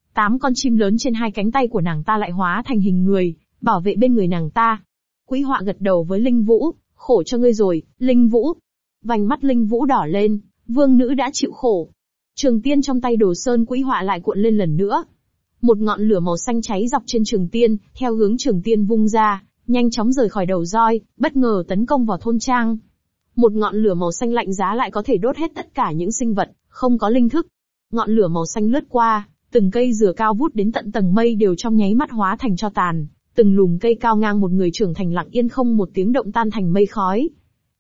8 con chim lớn trên hai cánh tay của nàng ta lại hóa thành hình người, bảo vệ bên người nàng ta. Quý Họa gật đầu với Linh Vũ, khổ cho ngươi rồi, Linh Vũ. Vành mắt Linh Vũ đỏ lên, vương nữ đã chịu khổ. Trường tiên trong tay Đồ Sơn Quý Họa lại cuộn lên lần nữa. Một ngọn lửa màu xanh cháy dọc trên trường tiên, theo hướng trường tiên vung ra, nhanh chóng rời khỏi đầu roi, bất ngờ tấn công vào thôn trang. Một ngọn lửa màu xanh lạnh giá lại có thể đốt hết tất cả những sinh vật, không có linh thức. Ngọn lửa màu xanh lướt qua, từng cây dừa cao vút đến tận tầng mây đều trong nháy mắt hóa thành tro tàn, từng lùm cây cao ngang một người trưởng thành lặng yên không một tiếng động tan thành mây khói.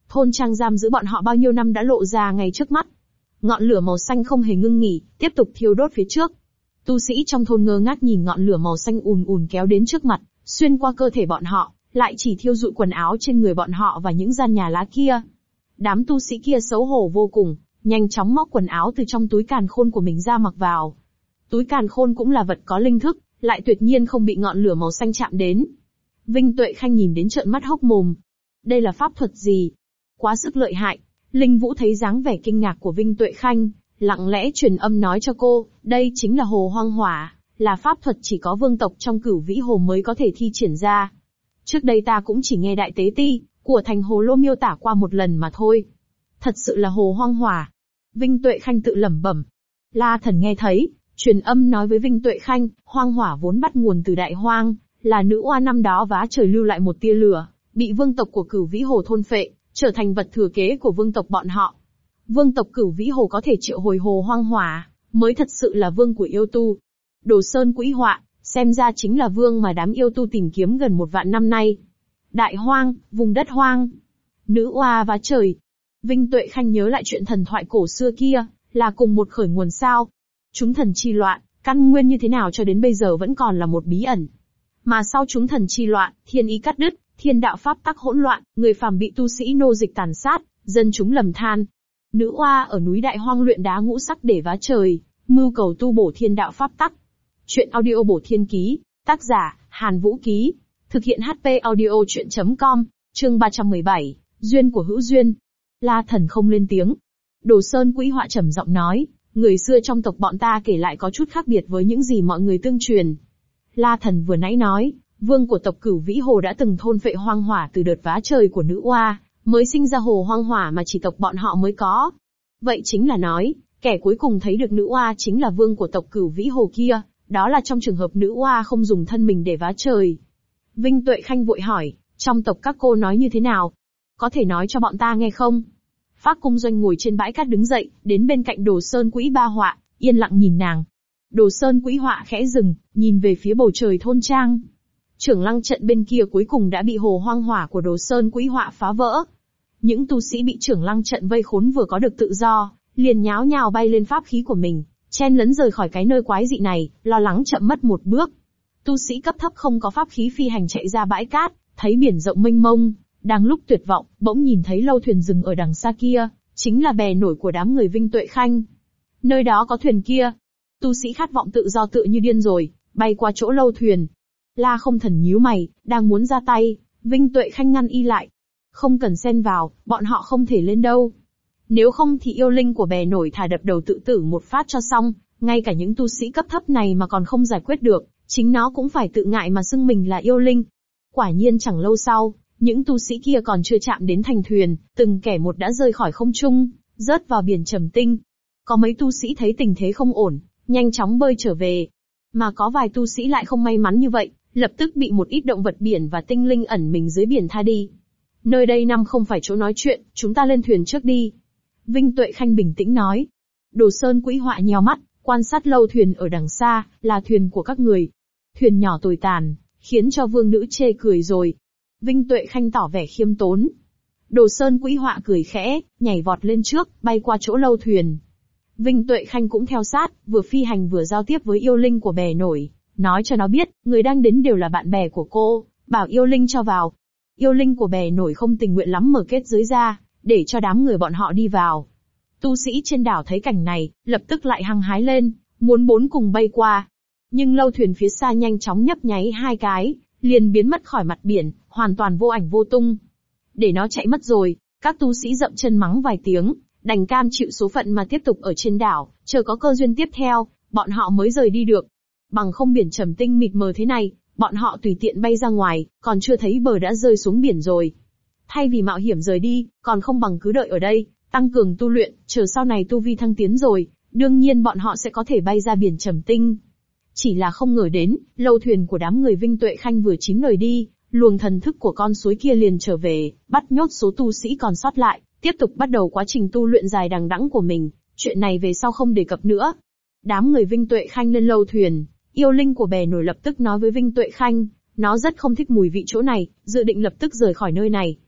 Thôn trang giam giữ bọn họ bao nhiêu năm đã lộ ra ngay trước mắt. Ngọn lửa màu xanh không hề ngưng nghỉ, tiếp tục thiêu đốt phía trước. Tu sĩ trong thôn ngơ ngác nhìn ngọn lửa màu xanh ùn ùn kéo đến trước mặt, xuyên qua cơ thể bọn họ, lại chỉ thiêu rụi quần áo trên người bọn họ và những gian nhà lá kia. Đám tu sĩ kia xấu hổ vô cùng, nhanh chóng móc quần áo từ trong túi càn khôn của mình ra mặc vào. Túi càn khôn cũng là vật có linh thức, lại tuyệt nhiên không bị ngọn lửa màu xanh chạm đến. Vinh Tuệ Khanh nhìn đến trợn mắt hốc mồm. Đây là pháp thuật gì? Quá sức lợi hại. Linh Vũ thấy dáng vẻ kinh ngạc của Vinh Tuệ Khanh, lặng lẽ truyền âm nói cho cô, đây chính là hồ hoang hỏa, là pháp thuật chỉ có vương tộc trong Cửu Vĩ Hồ mới có thể thi triển ra. Trước đây ta cũng chỉ nghe đại tế ti của thành Hồ Lô miêu tả qua một lần mà thôi. Thật sự là hồ hoang hỏa. Vinh Tuệ Khanh tự lẩm bẩm. La Thần nghe thấy, truyền âm nói với Vinh Tuệ Khanh, hoang hỏa vốn bắt nguồn từ đại hoang, là nữ oa năm đó vá trời lưu lại một tia lửa, bị vương tộc của Cửu Vĩ Hồ thôn phệ, trở thành vật thừa kế của vương tộc bọn họ. Vương tộc Cửu Vĩ Hồ có thể triệu hồi hồ hoang hỏa, mới thật sự là vương của yêu tu. Đồ Sơn Quỹ Họa, xem ra chính là vương mà đám yêu tu tìm kiếm gần 1 vạn năm nay. Đại hoang, vùng đất hoang. Nữ oa vá trời. Vinh Tuệ Khanh nhớ lại chuyện thần thoại cổ xưa kia, là cùng một khởi nguồn sao. Chúng thần chi loạn, căn nguyên như thế nào cho đến bây giờ vẫn còn là một bí ẩn. Mà sau chúng thần chi loạn, thiên ý cắt đứt, thiên đạo pháp tắc hỗn loạn, người phàm bị tu sĩ nô dịch tàn sát, dân chúng lầm than. Nữ oa ở núi Đại Hoang luyện đá ngũ sắc để vá trời, mưu cầu tu bổ thiên đạo pháp tắc. Chuyện audio bổ thiên ký, tác giả, Hàn Vũ Ký. Thực hiện HP audio chuyện.com, chương 317, duyên của hữu duyên. La Thần không lên tiếng. Đồ Sơn Quỹ Họa trầm giọng nói, người xưa trong tộc bọn ta kể lại có chút khác biệt với những gì mọi người tương truyền. La Thần vừa nãy nói, vương của tộc Cửu Vĩ Hồ đã từng thôn phệ hoang hỏa từ đợt vá trời của nữ oa, mới sinh ra hồ hoang hỏa mà chỉ tộc bọn họ mới có. Vậy chính là nói, kẻ cuối cùng thấy được nữ oa chính là vương của tộc Cửu Vĩ Hồ kia, đó là trong trường hợp nữ oa không dùng thân mình để vá trời. Vinh Tuệ Khanh vội hỏi, trong tộc các cô nói như thế nào? Có thể nói cho bọn ta nghe không? Phác Cung Doanh ngồi trên bãi cát đứng dậy, đến bên cạnh Đồ Sơn Quỹ Ba Họa, yên lặng nhìn nàng. Đồ Sơn Quỹ Họa khẽ dừng, nhìn về phía bầu trời thôn trang. Trưởng lăng trận bên kia cuối cùng đã bị hồ hoang hỏa của Đồ Sơn Quỹ Họa phá vỡ. Những tu sĩ bị trưởng lăng trận vây khốn vừa có được tự do, liền nháo nhào bay lên pháp khí của mình, chen lấn rời khỏi cái nơi quái dị này, lo lắng chậm mất một bước. Tu sĩ cấp thấp không có pháp khí phi hành chạy ra bãi cát, thấy biển rộng mênh mông, đang lúc tuyệt vọng, bỗng nhìn thấy lâu thuyền dừng ở đằng xa kia, chính là bè nổi của đám người Vinh Tuệ Khanh. Nơi đó có thuyền kia. Tu sĩ khát vọng tự do tựa như điên rồi, bay qua chỗ lâu thuyền. La Không Thần nhíu mày, đang muốn ra tay, Vinh Tuệ Khanh ngăn y lại. Không cần xen vào, bọn họ không thể lên đâu. Nếu không thì yêu linh của bè nổi thà đập đầu tự tử một phát cho xong, ngay cả những tu sĩ cấp thấp này mà còn không giải quyết được, chính nó cũng phải tự ngại mà xưng mình là yêu linh. Quả nhiên chẳng lâu sau, những tu sĩ kia còn chưa chạm đến thành thuyền, từng kẻ một đã rơi khỏi không trung, rớt vào biển trầm tinh. Có mấy tu sĩ thấy tình thế không ổn, nhanh chóng bơi trở về. Mà có vài tu sĩ lại không may mắn như vậy, lập tức bị một ít động vật biển và tinh linh ẩn mình dưới biển tha đi. Nơi đây năm không phải chỗ nói chuyện, chúng ta lên thuyền trước đi. Vinh Tuệ Khanh bình tĩnh nói. Đồ Sơn Quỹ Họa nheo mắt, quan sát lâu thuyền ở đằng xa, là thuyền của các người. Thuyền nhỏ tồi tàn, khiến cho vương nữ chê cười rồi. Vinh Tuệ Khanh tỏ vẻ khiêm tốn. Đồ Sơn Quỹ Họa cười khẽ, nhảy vọt lên trước, bay qua chỗ lâu thuyền. Vinh Tuệ Khanh cũng theo sát, vừa phi hành vừa giao tiếp với yêu linh của bè nổi, nói cho nó biết, người đang đến đều là bạn bè của cô, bảo yêu linh cho vào. Yêu linh của bè nổi không tình nguyện lắm mở kết giới ra, để cho đám người bọn họ đi vào. Tu sĩ trên đảo thấy cảnh này, lập tức lại hăng hái lên, muốn bốn cùng bay qua. Nhưng lâu thuyền phía xa nhanh chóng nhấp nháy 2 cái, liền biến mất khỏi mặt biển, hoàn toàn vô ảnh vô tung. Để nó chạy mất rồi, các tu sĩ dậm chân mắng vài tiếng, đành cam chịu số phận mà tiếp tục ở trên đảo, chờ có cơ duyên tiếp theo, bọn họ mới rời đi được. Bằng không biển trầm tinh mịt mờ thế này, bọn họ tùy tiện bay ra ngoài, còn chưa thấy bờ đã rơi xuống biển rồi. Thay vì mạo hiểm rời đi, còn không bằng cứ đợi ở đây, tăng cường tu luyện, chờ sau này tu vi thăng tiến rồi, đương nhiên bọn họ sẽ có thể bay ra biển trầm tinh. Chỉ là không ngờ đến, lâu thuyền của đám người Vinh Tuệ Khanh vừa chín rời đi, luồng thần thức của con suối kia liền trở về, bắt nhốt số tu sĩ còn sót lại, tiếp tục bắt đầu quá trình tu luyện dài đằng đẵng của mình, chuyện này về sau không đề cập nữa. Đám người Vinh Tuệ Khanh lên lâu thuyền, yêu linh của bè nổi lập tức nói với Vinh Tuệ Khanh, nó rất không thích mùi vị chỗ này, dự định lập tức rời khỏi nơi này.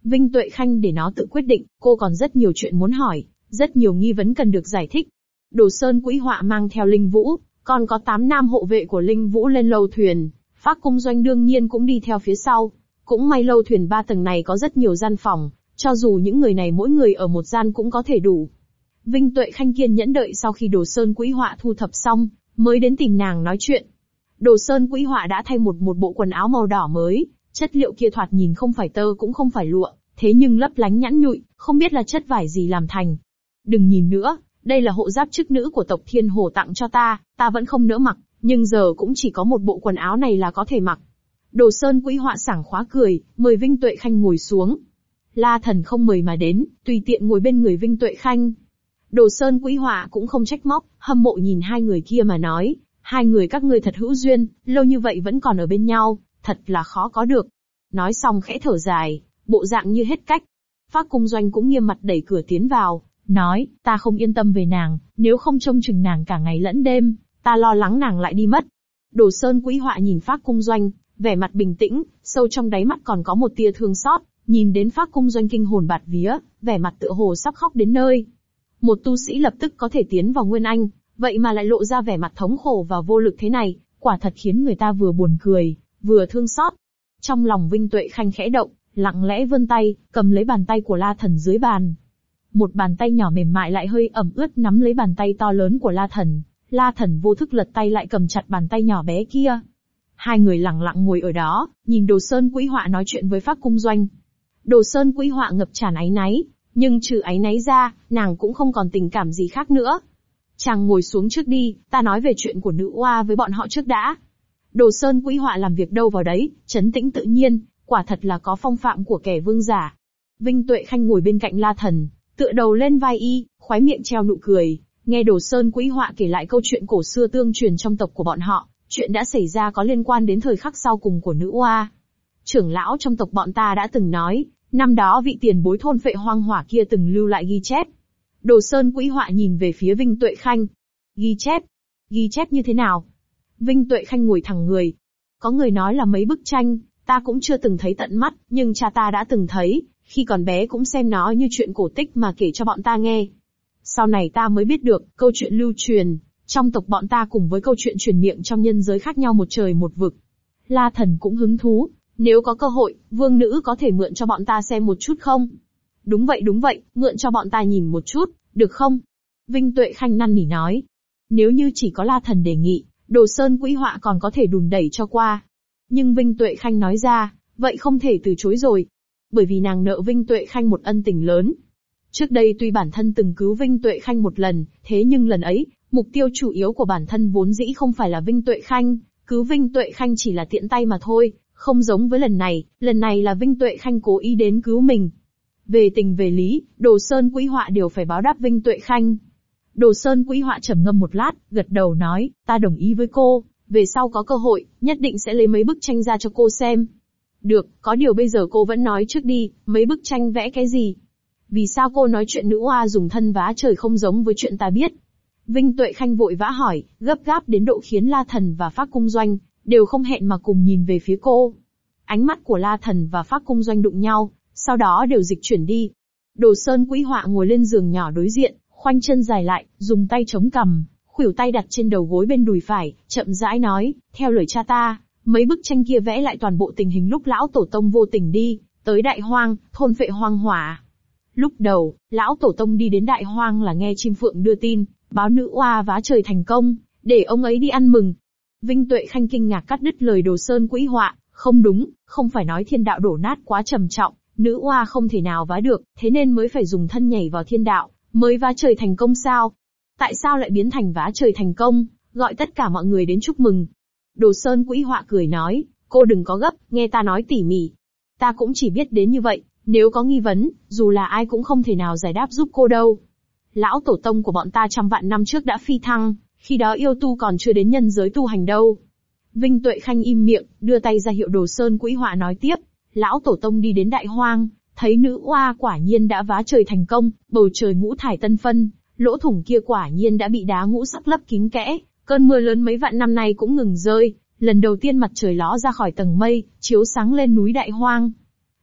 Vinh Tuệ Khanh để nó tự quyết định, cô còn rất nhiều chuyện muốn hỏi, rất nhiều nghi vấn cần được giải thích. Đồ Sơn Quỹ Họa mang theo Linh Vũ, còn có 8 nam hộ vệ của Linh Vũ lên lâu thuyền, Phác Cung Doanh đương nhiên cũng đi theo phía sau. Cũng may lâu thuyền 3 tầng này có rất nhiều gian phòng, cho dù những người này mỗi người ở một gian cũng có thể đủ. Vinh Tuệ Khanh kiên nhẫn đợi sau khi Đồ Sơn Quỹ Họa thu thập xong, mới đến tìm nàng nói chuyện. Đồ Sơn Quỹ Họa đã thay một bộ quần áo màu đỏ mới, chất liệu kia thoạt nhìn không phải tơ cũng không phải lụa, thế nhưng lấp lánh nhẵn nhụi, không biết là chất vải gì làm thành. Đừng nhìn nữa, đây là hộ giáp chức nữ của tộc Thiên Hồ tặng cho ta vẫn không nỡ mặc, nhưng giờ cũng chỉ có một bộ quần áo này là có thể mặc. Đồ Sơn Quỹ Họa sảng khoái cười, mời Vinh Tuệ Khanh ngồi xuống. La Thần không mời mà đến, tùy tiện ngồi bên người Vinh Tuệ Khanh. Đồ Sơn Quỹ Họa cũng không trách móc, hâm mộ nhìn hai người kia mà nói, hai người các ngươi thật hữu duyên, lâu như vậy vẫn còn ở bên nhau, thật là khó có được. Nói xong khẽ thở dài, bộ dạng như hết cách. Phác Cung Doanh cũng nghiêm mặt đẩy cửa tiến vào, nói, ta không yên tâm về nàng, nếu không trông chừng nàng cả ngày lẫn đêm, ta lo lắng nàng lại đi mất. Đồ Sơn Quỹ Họa nhìn Phác Cung Doanh, vẻ mặt bình tĩnh, sâu trong đáy mắt còn có một tia thương xót, nhìn đến Phác Cung Doanh kinh hồn bạt vía, vẻ mặt tựa hồ sắp khóc đến nơi. Một tu sĩ lập tức có thể tiến vào Nguyên Anh, vậy mà lại lộ ra vẻ mặt thống khổ và vô lực thế này, quả thật khiến người ta vừa buồn cười, vừa thương xót. Trong lòng Vinh Tuệ Khanh khẽ động, lặng lẽ vươn tay, cầm lấy bàn tay của La Thần dưới bàn. Một bàn tay nhỏ mềm mại lại hơi ẩm ướt nắm lấy bàn tay to lớn của La Thần. La Thần vô thức lật tay lại cầm chặt bàn tay nhỏ bé kia. Hai người lặng lặng ngồi ở đó, nhìn Đồ Sơn Quỹ Họa nói chuyện với Phác Cung Doanh. Đồ Sơn Quỹ Họa ngập tràn áy náy, nhưng trừ áy náy ra, nàng cũng không còn tình cảm gì khác nữa. Chàng ngồi xuống trước đi, ta nói về chuyện của nữ oa với bọn họ trước đã. Đồ Sơn Quỹ Họa làm việc đâu vào đấy, trấn tĩnh tự nhiên, quả thật là có phong phạm của kẻ vương giả. Vinh Tuệ Khanh ngồi bên cạnh La Thần, tựa đầu lên vai y, khóe miệng treo nụ cười, nghe Đồ Sơn Quỹ Họa kể lại câu chuyện cổ xưa tương truyền trong tộc của bọn họ, chuyện đã xảy ra có liên quan đến thời khắc sau cùng của nữ oa. Trưởng lão trong tộc bọn ta đã từng nói, năm đó vị tiền bối thôn phệ hoang hỏa kia từng lưu lại ghi chép. Đồ Sơn Quỹ Họa nhìn về phía Vinh Tuệ Khanh. Ghi chép? Ghi chép như thế nào? Vinh Tuệ Khanh ngồi thẳng người. Có người nói là mấy bức tranh, ta cũng chưa từng thấy tận mắt, nhưng cha ta đã từng thấy, khi còn bé cũng xem nó như chuyện cổ tích mà kể cho bọn ta nghe. Sau này ta mới biết được, câu chuyện lưu truyền, trong tộc bọn ta cùng với câu chuyện truyền miệng trong nhân giới khác nhau một trời một vực. La Thần cũng hứng thú, nếu có cơ hội, vương nữ có thể mượn cho bọn ta xem một chút không? Đúng vậy, mượn cho bọn ta nhìn một chút, được không? Vinh Tuệ Khanh năn nỉ nói. Nếu như chỉ có La Thần đề nghị, Đồ Sơn Quỹ Họa còn có thể đùn đẩy cho qua. Nhưng Vinh Tuệ Khanh nói ra, vậy không thể từ chối rồi. Bởi vì nàng nợ Vinh Tuệ Khanh một ân tình lớn. Trước đây tuy bản thân từng cứu Vinh Tuệ Khanh một lần, thế nhưng lần ấy, mục tiêu chủ yếu của bản thân vốn dĩ không phải là Vinh Tuệ Khanh, cứu Vinh Tuệ Khanh chỉ là tiện tay mà thôi, không giống với lần này là Vinh Tuệ Khanh cố ý đến cứu mình. Về tình về lý, Đồ Sơn Quỹ Họa đều phải báo đáp Vinh Tuệ Khanh. Đồ Sơn Quỹ Họa trầm ngâm một lát, gật đầu nói, ta đồng ý với cô, về sau có cơ hội, nhất định sẽ lấy mấy bức tranh ra cho cô xem. Được, có điều bây giờ cô vẫn nói trước đi, mấy bức tranh vẽ cái gì? Vì sao cô nói chuyện nữ oa dùng thân vá trời không giống với chuyện ta biết? Vinh Tuệ Khanh vội vã hỏi, gấp gáp đến độ khiến La Thần và Phác Cung Doanh đều không hẹn mà cùng nhìn về phía cô. Ánh mắt của La Thần và Phác Cung Doanh đụng nhau, sau đó đều dịch chuyển đi. Đồ Sơn Quỹ Họa ngồi lên giường nhỏ đối diện, khoanh chân dài lại, dùng tay chống cằm, khuỷu tay đặt trên đầu gối bên đùi phải, chậm rãi nói, theo lời cha ta, mấy bức tranh kia vẽ lại toàn bộ tình hình lúc lão tổ tông vô tình đi tới Đại Hoang, thôn phệ hoang hỏa. Lúc đầu, lão tổ tông đi đến Đại Hoang là nghe chim phượng đưa tin, báo nữ oa vá trời thành công, để ông ấy đi ăn mừng. Vinh Tuệ Khanh kinh ngạc cắt đứt lời Đồ Sơn Quỹ Họa, không đúng, không phải nói thiên đạo đổ nát quá trầm trọng, nữ oa không thể nào vá được, thế nên mới phải dùng thân nhảy vào thiên đạo, mới vá trời thành công sao? Tại sao lại biến thành vá trời thành công, gọi tất cả mọi người đến chúc mừng? Đồ Sơn Quỹ Họa cười nói, cô đừng có gấp, nghe ta nói tỉ mỉ. Ta cũng chỉ biết đến như vậy, nếu có nghi vấn, dù là ai cũng không thể nào giải đáp giúp cô đâu. Lão tổ tông của bọn ta trăm vạn năm trước đã phi thăng, khi đó yêu tu còn chưa đến nhân giới tu hành đâu. Vinh Tuệ Khanh im miệng, đưa tay ra hiệu Đồ Sơn Quỹ Họa nói tiếp, lão tổ tông đi đến Đại Hoang, thấy nữ oa quả nhiên đã vá trời thành công, bầu trời ngũ thải tân phân, lỗ thủng kia quả nhiên đã bị đá ngũ sắc lấp kín kẽ, cơn mưa lớn mấy vạn năm nay cũng ngừng rơi, lần đầu tiên mặt trời ló ra khỏi tầng mây, chiếu sáng lên núi Đại Hoang.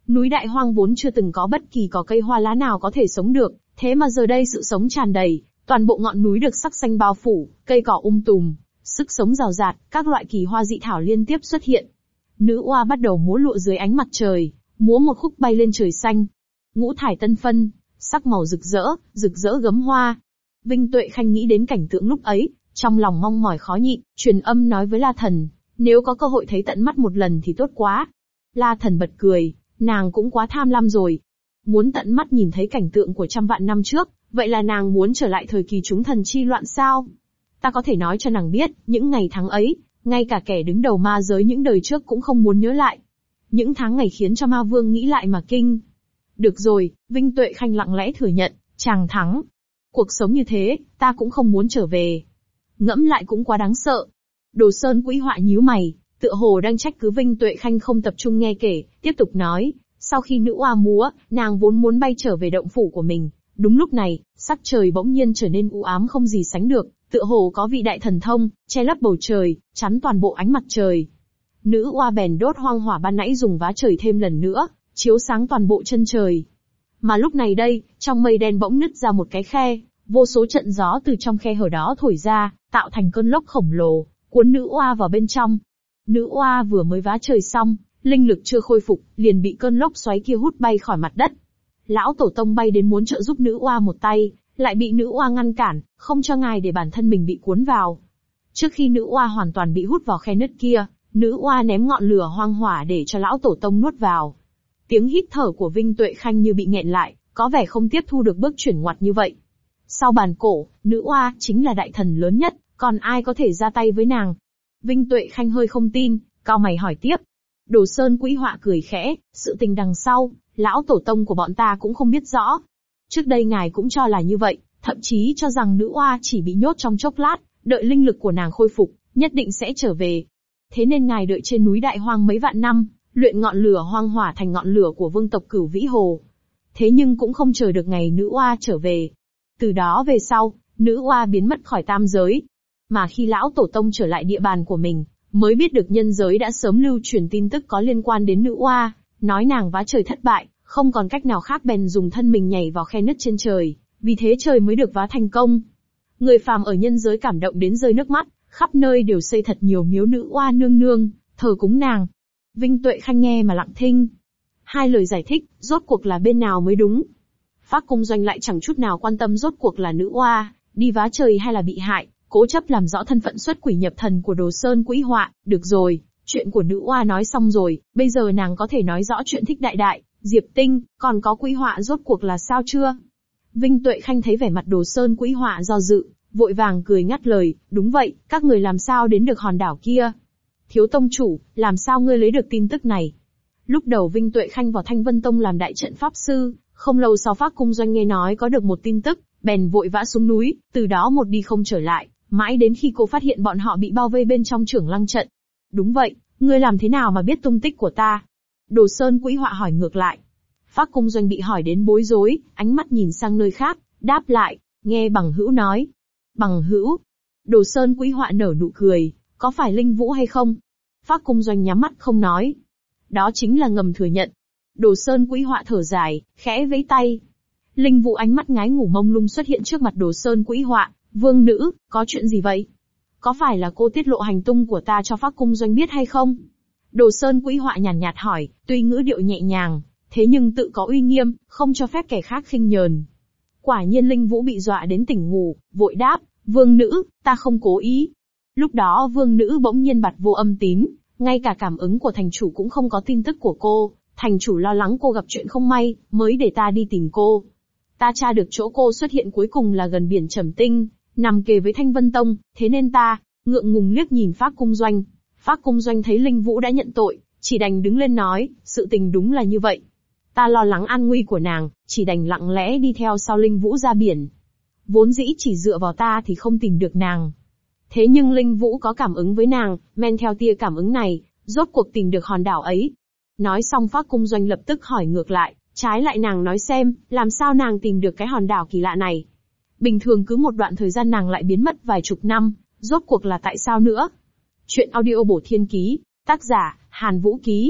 Núi Đại Hoang vốn chưa từng có bất kỳ cỏ cây hoa lá nào có thể sống được, thế mà giờ đây sự sống tràn đầy, toàn bộ ngọn núi được sắc xanh bao phủ, cây cỏ tùm, sức sống rào rạt, các loại kỳ hoa dị thảo liên tiếp xuất hiện. Nữ oa bắt đầu múa lụa dưới ánh mặt trời, múa một khúc bay lên trời xanh. Ngũ thải tân phân, sắc màu rực rỡ gấm hoa. Vinh Tuệ Khanh nghĩ đến cảnh tượng lúc ấy, trong lòng mong mỏi khó nhịn, truyền âm nói với La Thần, nếu có cơ hội thấy tận mắt một lần thì tốt quá. La Thần bật cười, nàng cũng quá tham lam rồi. Muốn tận mắt nhìn thấy cảnh tượng của trăm vạn năm trước, vậy là nàng muốn trở lại thời kỳ chúng thần chi loạn sao? Ta có thể nói cho nàng biết, những ngày tháng ấy, ngay cả kẻ đứng đầu ma giới những đời trước cũng không muốn nhớ lại. Những tháng ngày khiến cho ma vương nghĩ lại mà kinh. Được rồi, Vinh Tuệ Khanh lặng lẽ thừa nhận, chàng thắng. Cuộc sống như thế, ta cũng không muốn trở về. Ngẫm lại cũng quá đáng sợ. Đồ Sơn Quỹ Họa nhíu mày, tựa hồ đang trách cứ Vinh Tuệ Khanh không tập trung nghe kể, tiếp tục nói, sau khi nữ oa múa, nàng vốn muốn bay trở về động phủ của mình. Đúng lúc này, sắc trời bỗng nhiên trở nên u ám không gì sánh được, tựa hồ có vị đại thần thông, che lấp bầu trời, chắn toàn bộ ánh mặt trời. Nữ oa bèn đốt hoang hỏa ban nãy dùng vá trời thêm lần nữa, chiếu sáng toàn bộ chân trời. Mà lúc này đây, trong mây đen bỗng nứt ra một cái khe, vô số trận gió từ trong khe hở đó thổi ra, tạo thành cơn lốc khổng lồ, cuốn nữ oa vào bên trong. Nữ oa vừa mới vá trời xong, linh lực chưa khôi phục, liền bị cơn lốc xoáy kia hút bay khỏi mặt đất. Lão Tổ Tông bay đến muốn trợ giúp nữ oa một tay, lại bị nữ oa ngăn cản, không cho ngài để bản thân mình bị cuốn vào. Trước khi nữ oa hoàn toàn bị hút vào khe nứt kia, nữ oa ném ngọn lửa hoang hỏa để cho lão Tổ Tông nuốt vào. Tiếng hít thở của Vinh Tuệ Khanh như bị nghẹn lại, có vẻ không tiếp thu được bước chuyển ngoặt như vậy. Sau bàn cổ, nữ oa chính là đại thần lớn nhất, còn ai có thể ra tay với nàng? Vinh Tuệ Khanh hơi không tin, cau mày hỏi tiếp. Đồ Sơn Quỹ Họa cười khẽ, sự tình đằng sau, lão Tổ Tông của bọn ta cũng không biết rõ. Trước đây ngài cũng cho là như vậy, thậm chí cho rằng nữ oa chỉ bị nhốt trong chốc lát, đợi linh lực của nàng khôi phục, nhất định sẽ trở về. Thế nên ngài đợi trên núi Đại Hoang mấy vạn năm, luyện ngọn lửa hoang hỏa thành ngọn lửa của vương tộc Cửu Vĩ Hồ. Thế nhưng cũng không chờ được ngày nữ oa trở về. Từ đó về sau, nữ oa biến mất khỏi tam giới. Mà khi lão Tổ Tông trở lại địa bàn của mình, mới biết được nhân giới đã sớm lưu truyền tin tức có liên quan đến nữ oa, nói nàng vá trời thất bại, không còn cách nào khác bèn dùng thân mình nhảy vào khe nứt trên trời, vì thế trời mới được vá thành công. Người phàm ở nhân giới cảm động đến rơi nước mắt, khắp nơi đều xây thật nhiều miếu nữ oa nương nương, thờ cúng nàng. Vinh Tuệ Khanh nghe mà lặng thinh. Hai lời giải thích, rốt cuộc là bên nào mới đúng? Phác Cung Doanh lại chẳng chút nào quan tâm rốt cuộc là nữ oa đi vá trời hay là bị hại, cố chấp làm rõ thân phận xuất quỷ nhập thần của Đồ Sơn Quỹ Họa. Được rồi, chuyện của nữ oa nói xong rồi, bây giờ nàng có thể nói rõ chuyện Thích Đại Đại, Diệp Tinh, còn có Quỹ Họa rốt cuộc là sao chưa? Vinh Tuệ Khanh thấy vẻ mặt Đồ Sơn Quỹ Họa do dự, vội vàng cười ngắt lời, đúng vậy, các người làm sao đến được hòn đảo kia? Thiếu tông chủ, làm sao ngươi lấy được tin tức này? Lúc đầu Vinh Tuệ Khanh vào Thanh Vân Tông làm đại trận pháp sư, không lâu sau Phác Cung Doanh nghe nói có được một tin tức, bèn vội vã xuống núi, từ đó một đi không trở lại, mãi đến khi cô phát hiện bọn họ bị bao vây bên trong Trưởng Lăng trận. Đúng vậy, ngươi làm thế nào mà biết tung tích của ta? Đồ Sơn Quỹ Họa hỏi ngược lại. Phác Cung Doanh bị hỏi đến bối rối, ánh mắt nhìn sang nơi khác, đáp lại, nghe Bằng Hữu nói. Bằng Hữu? Đồ Sơn Quỹ Họa nở nụ cười, có phải Linh Vũ hay không? Phác Cung Doanh nhắm mắt không nói. Đó chính là ngầm thừa nhận. Đồ Sơn Quỹ Họa thở dài, khẽ vẫy tay. Linh Vũ ánh mắt ngái ngủ mông lung xuất hiện trước mặt Đồ Sơn Quỹ Họa. Vương nữ, có chuyện gì vậy? Có phải là cô tiết lộ hành tung của ta cho Phác Cung Doanh biết hay không? Đồ Sơn Quỹ Họa nhàn nhạt hỏi, tuy ngữ điệu nhẹ nhàng, thế nhưng tự có uy nghiêm, không cho phép kẻ khác khinh nhờn. Quả nhiên Linh Vũ bị dọa đến tỉnh ngủ, vội đáp, vương nữ, ta không cố ý. Lúc đó vương nữ bỗng nhiên bặt vô âm tín, ngay cả cảm ứng của thành chủ cũng không có tin tức của cô, thành chủ lo lắng cô gặp chuyện không may, mới để ta đi tìm cô. Ta tra được chỗ cô xuất hiện cuối cùng là gần biển Trầm Tinh, nằm kề với Thanh Vân Tông, thế nên ta, ngượng ngùng liếc nhìn Phác Cung Doanh. Phác Cung Doanh thấy Linh Vũ đã nhận tội, chỉ đành đứng lên nói, sự tình đúng là như vậy. Ta lo lắng an nguy của nàng, chỉ đành lặng lẽ đi theo sau Linh Vũ ra biển. Vốn dĩ chỉ dựa vào ta thì không tìm được nàng. Thế nhưng Linh Vũ có cảm ứng với nàng, men theo tia cảm ứng này, rốt cuộc tìm được hòn đảo ấy. Nói xong Phác Cung Doanh lập tức hỏi ngược lại, trái lại nàng nói xem, làm sao nàng tìm được cái hòn đảo kỳ lạ này. Bình thường cứ một đoạn thời gian nàng lại biến mất vài chục năm, rốt cuộc là tại sao nữa? Chuyện audio bổ thiên ký, tác giả, Hàn Vũ Ký.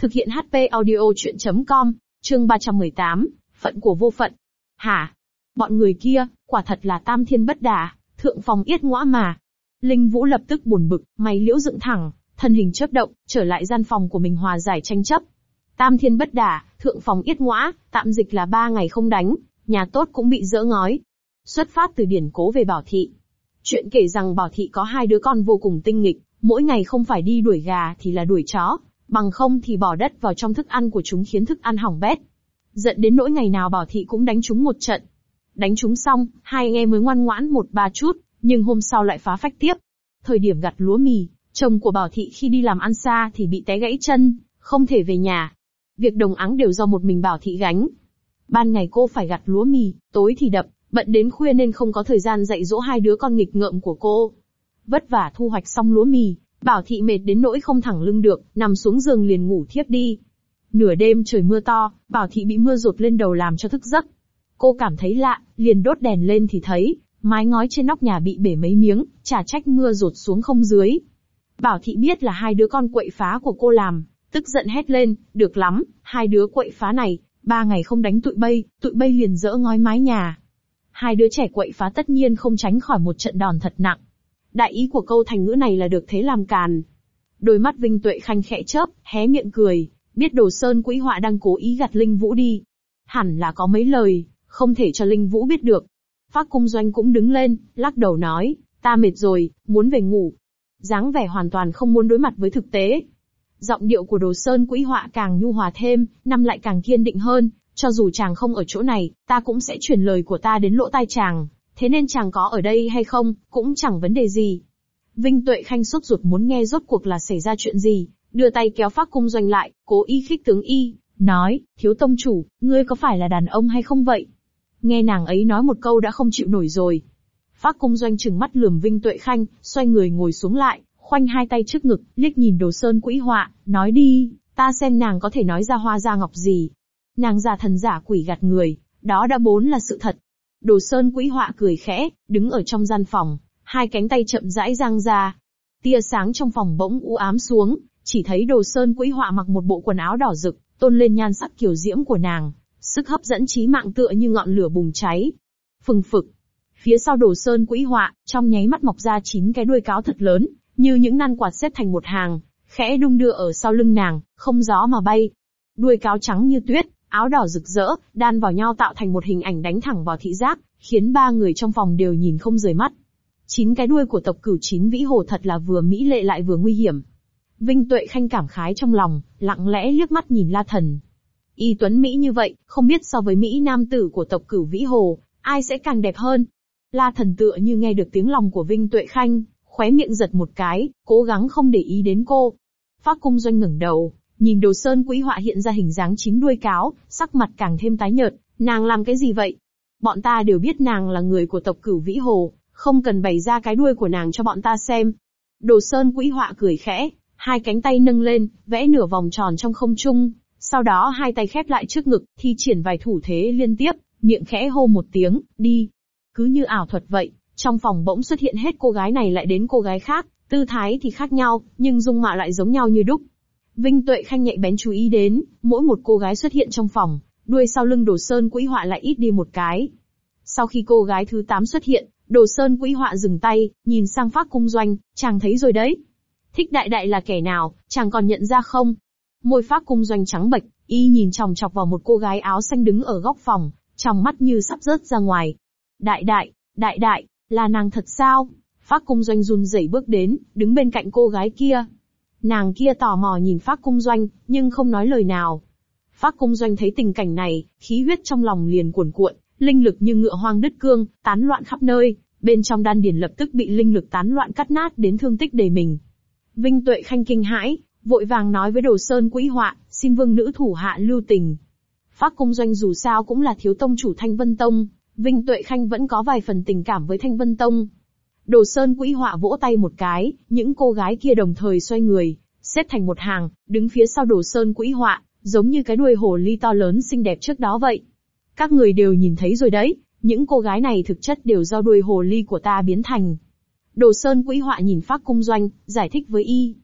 Thực hiện HP audio chuyện.com, chương 318, phận của vô phận. Hả? Bọn người kia, quả thật là tam thiên bất đả, thượng phòng yết ngõa mà. Linh Vũ lập tức buồn bực, mày liễu dựng thẳng, thân hình chớp động, trở lại gian phòng của mình hòa giải tranh chấp. Tam thiên bất đả, thượng phòng yết ngõa, tạm dịch là 3 ngày không đánh, nhà tốt cũng bị dỡ ngói. Xuất phát từ điển cố về Bảo Thị. Chuyện kể rằng Bảo Thị có 2 đứa con vô cùng tinh nghịch, mỗi ngày không phải đi đuổi gà thì là đuổi chó, bằng không thì bỏ đất vào trong thức ăn của chúng khiến thức ăn hỏng bét. Giận đến nỗi ngày nào Bảo Thị cũng đánh chúng một trận. Đánh chúng xong, 2 anh em mới ngoan ngoãn 1-3 chút, nhưng hôm sau lại phá phách tiếp. Thời điểm gặt lúa mì, chồng của Bảo Thị khi đi làm ăn xa thì bị té gãy chân, không thể về nhà. Việc đồng áng đều do một mình Bảo Thị gánh. Ban ngày cô phải gặt lúa mì, tối thì đập, bận đến khuya nên không có thời gian dạy dỗ 2 đứa con nghịch ngợm của cô. Vất vả thu hoạch xong lúa mì, Bảo Thị mệt đến nỗi không thẳng lưng được, nằm xuống giường liền ngủ thiếp đi. Nửa đêm trời mưa to, Bảo Thị bị mưa dột lên đầu làm cho thức giấc. Cô cảm thấy lạ, liền đốt đèn lên thì thấy, mái ngói trên nóc nhà bị bể mấy miếng, chả trách mưa dột xuống không dưới. Bảo Thị biết là 2 đứa con quậy phá của cô làm, tức giận hét lên, được lắm, 2 đứa quậy phá này, 3 ngày không đánh tụi bay liền dỡ ngói mái nhà. 2 đứa trẻ quậy phá tất nhiên không tránh khỏi một trận đòn thật nặng. Đại ý của câu thành ngữ này là được thế làm càn. Đôi mắt Vinh Tuệ Khanh khẽ chớp, hé miệng cười, biết Đồ Sơn Quỹ Họa đang cố ý gạt Linh Vũ đi. Hẳn là có mấy lời, không thể cho Linh Vũ biết được. Phác Cung Doanh cũng đứng lên, lắc đầu nói, ta mệt rồi, muốn về ngủ. Dáng vẻ hoàn toàn không muốn đối mặt với thực tế. Giọng điệu của Đồ Sơn Quỹ Họa càng nhu hòa thêm, năm lại càng kiên định hơn, cho dù chàng không ở chỗ này, ta cũng sẽ truyền lời của ta đến lỗ tai chàng, thế nên chàng có ở đây hay không, cũng chẳng vấn đề gì. Vinh Tuệ Khanh sốt ruột muốn nghe rốt cuộc là xảy ra chuyện gì, đưa tay kéo Phác Cung Doanh lại, cố ý khích tướng y, nói, thiếu tông chủ, ngươi có phải là đàn ông hay không vậy? Nghe nàng ấy nói một câu đã không chịu nổi rồi. Phác Cung Doanh trừng mắt lườm Vinh Tuệ Khanh, xoay người ngồi xuống lại, khoanh 2 tay trước ngực, liếc nhìn Đồ Sơn Quỹ Họa, nói đi, ta xem nàng có thể nói ra hoa ra ngọc gì. Nàng giả thần giả quỷ gạt người, đó đã vốn là sự thật. Đồ Sơn Quỹ Họa cười khẽ, đứng ở trong gian phòng, 2 cánh tay chậm rãi giang ra. Tia sáng trong phòng bỗng u ám xuống, chỉ thấy Đồ Sơn Quỹ Họa mặc một bộ quần áo đỏ rực, tôn lên nhan sắc kiều diễm của nàng, sức hấp dẫn chí mạng tựa như ngọn lửa bùng cháy. Phừng phực. Phía sau Đồ Sơn Quỹ Họa, trong nháy mắt mọc ra 9 cái đuôi cáo thật lớn, như những nan quạt xếp thành một hàng, khẽ đung đưa ở sau lưng nàng, không gió mà bay. Đuôi cáo trắng như tuyết, áo đỏ rực rỡ, đan vào nhau tạo thành một hình ảnh đánh thẳng vào thị giác, khiến 3 người trong phòng đều nhìn không rời mắt. 9 cái đuôi của tộc Cửu Chín Vĩ Hồ thật là vừa mỹ lệ lại vừa nguy hiểm. Vinh Tuệ Khanh cảm khái trong lòng, lặng lẽ liếc mắt nhìn La Thần. Y tuấn mỹ như vậy, không biết so với mỹ nam tử của tộc Cửu Vĩ Hồ, ai sẽ càng đẹp hơn. La Thần tựa như nghe được tiếng lòng của Vinh Tuệ Khanh, khóe miệng giật một cái, cố gắng không để ý đến cô. Phác Cung Doanh ngẩng đầu, nhìn Đồ Sơn Quỹ Họa hiện ra hình dáng 9 đuôi cáo, sắc mặt càng thêm tái nhợt, nàng làm cái gì vậy? Bọn ta đều biết nàng là người của tộc Cửu Vĩ Hồ, không cần bày ra cái đuôi của nàng cho bọn ta xem. Đồ Sơn Quỹ Họa cười khẽ, 2 cánh tay nâng lên, vẽ nửa vòng tròn trong không trung, sau đó 2 tay khép lại trước ngực, thi triển vài thủ thế liên tiếp, miệng khẽ hô một tiếng, đi. Cứ như ảo thuật vậy, trong phòng bỗng xuất hiện hết cô gái này lại đến cô gái khác, tư thái thì khác nhau, nhưng dung mạo lại giống nhau như đúc. Vinh Tuệ Khanh nhạy bén chú ý đến, mỗi một cô gái xuất hiện trong phòng, đuôi sau lưng Đồ Sơn Quỹ Họa lại ít đi một cái. Sau khi cô gái thứ 8 xuất hiện, Đồ Sơn Quỹ Họa dừng tay, nhìn sang Phác Cung Doanh, chàng thấy rồi đấy. Thích đại đại là kẻ nào, chàng còn nhận ra không? Môi Phác Cung Doanh trắng bệch, y nhìn chòng chọc vào một cô gái áo xanh đứng ở góc phòng, trong mắt như sắp rớt ra ngoài. Đại đại, là nàng thật sao? Phác Cung Doanh run rẩy bước đến, đứng bên cạnh cô gái kia. Nàng kia tò mò nhìn Phác Cung Doanh, nhưng không nói lời nào. Phác Cung Doanh thấy tình cảnh này, khí huyết trong lòng liền cuồn cuộn, linh lực như ngựa hoang đứt cương, tán loạn khắp nơi, bên trong đan điền lập tức bị linh lực tán loạn cắt nát đến thương tích đầy mình. Vinh Tuệ Khanh kinh hãi, vội vàng nói với Đồ Sơn Quỹ Họa, xin vương nữ thủ hạ lưu tình. Phác Cung Doanh dù sao cũng là thiếu tông chủ Thanh Vân Tông, Vinh Tuệ Khanh vẫn có vài phần tình cảm với Thanh Vân Tông. Đồ Sơn Quỹ Họa vỗ tay một cái, những cô gái kia đồng thời xoay người, xếp thành một hàng, đứng phía sau Đồ Sơn Quỹ Họa, giống như cái đuôi hồ ly to lớn xinh đẹp trước đó vậy. Các người đều nhìn thấy rồi đấy, những cô gái này thực chất đều do đuôi hồ ly của ta biến thành. Đồ Sơn Quỹ Họa nhìn Phác Cung Doanh, giải thích với y.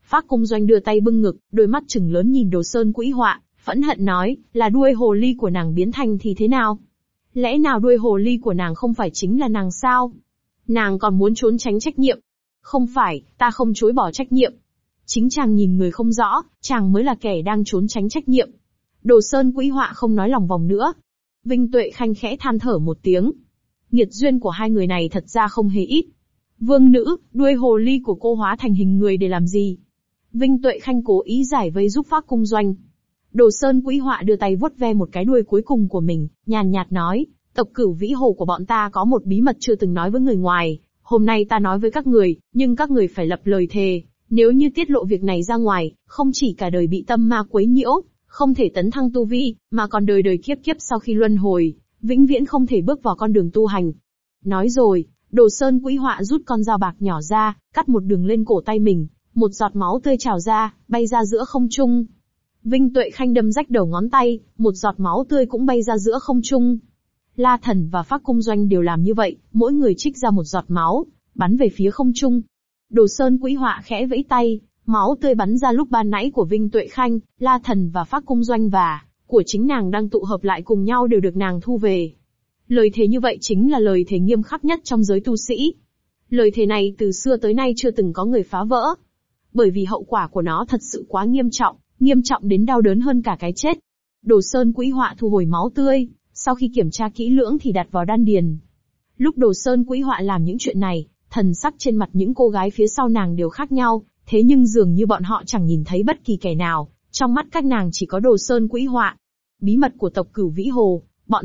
Phác Cung Doanh đưa tay bưng ngực, đôi mắt trừng lớn nhìn Đồ Sơn Quỹ Họa, phẫn hận nói, là đuôi hồ ly của nàng biến thành thì thế nào? Lẽ nào đuôi hồ ly của nàng không phải chính là nàng sao? Nàng còn muốn trốn tránh trách nhiệm? Không phải, ta không chối bỏ trách nhiệm. Chính chàng nhìn người không rõ, chàng mới là kẻ đang trốn tránh trách nhiệm. Đồ Sơn Quỹ Họa không nói lòng vòng nữa. Vinh Tuệ Khanh khẽ than thở một tiếng. Nghiệt duyên của hai người này thật ra không hề ít. Vương nữ, đuôi hồ ly của cô hóa thành hình người để làm gì? Vinh Tuệ Khanh cố ý giải vây giúp Phác Cung Doanh. Đồ Sơn Quỹ Họa đưa tay vuốt ve một cái đuôi cuối cùng của mình, nhàn nhạt nói, tộc Cửu Vĩ Hồ của bọn ta có một bí mật chưa từng nói với người ngoài. Hôm nay ta nói với các người, nhưng các người phải lập lời thề. Nếu như tiết lộ việc này ra ngoài, không chỉ cả đời bị tâm ma quấy nhiễu, không thể tấn thăng tu vi, mà còn đời đời kiếp kiếp sau khi luân hồi, vĩnh viễn không thể bước vào con đường tu hành. Nói rồi, Đồ Sơn Quỹ Họa rút con dao bạc nhỏ ra, cắt một đường lên cổ tay mình, một giọt máu tươi trào ra, bay ra giữa không trung. Vinh Tuệ Khanh đâm rách đầu ngón tay, một giọt máu tươi cũng bay ra giữa không trung. La Thần và Phác Cung Doanh đều làm như vậy, mỗi người trích ra một giọt máu, bắn về phía không trung. Đồ Sơn Quỹ Họa khẽ vẫy tay, máu tươi bắn ra lúc ban nãy của Vinh Tuệ Khanh, La Thần và Phác Cung Doanh và của chính nàng đang tụ hợp lại cùng nhau đều được nàng thu về. Lời thề như vậy chính là lời thề nghiêm khắc nhất trong giới tu sĩ. Lời thề này từ xưa tới nay chưa từng có người phá vỡ. Bởi vì hậu quả của nó thật sự quá nghiêm trọng đến đau đớn hơn cả cái chết. Đồ Sơn Quỹ Họa thu hồi máu tươi, sau khi kiểm tra kỹ lưỡng thì đặt vào đan điền. Lúc Đồ Sơn Quỹ Họa làm những chuyện này, thần sắc trên mặt những cô gái phía sau nàng đều khác nhau, thế nhưng dường như bọn họ chẳng nhìn thấy bất kỳ kẻ nào, trong mắt các nàng chỉ có Đồ Sơn Quỹ Họa. Bí mật của tộc Cửu Vĩ Hồ, bọn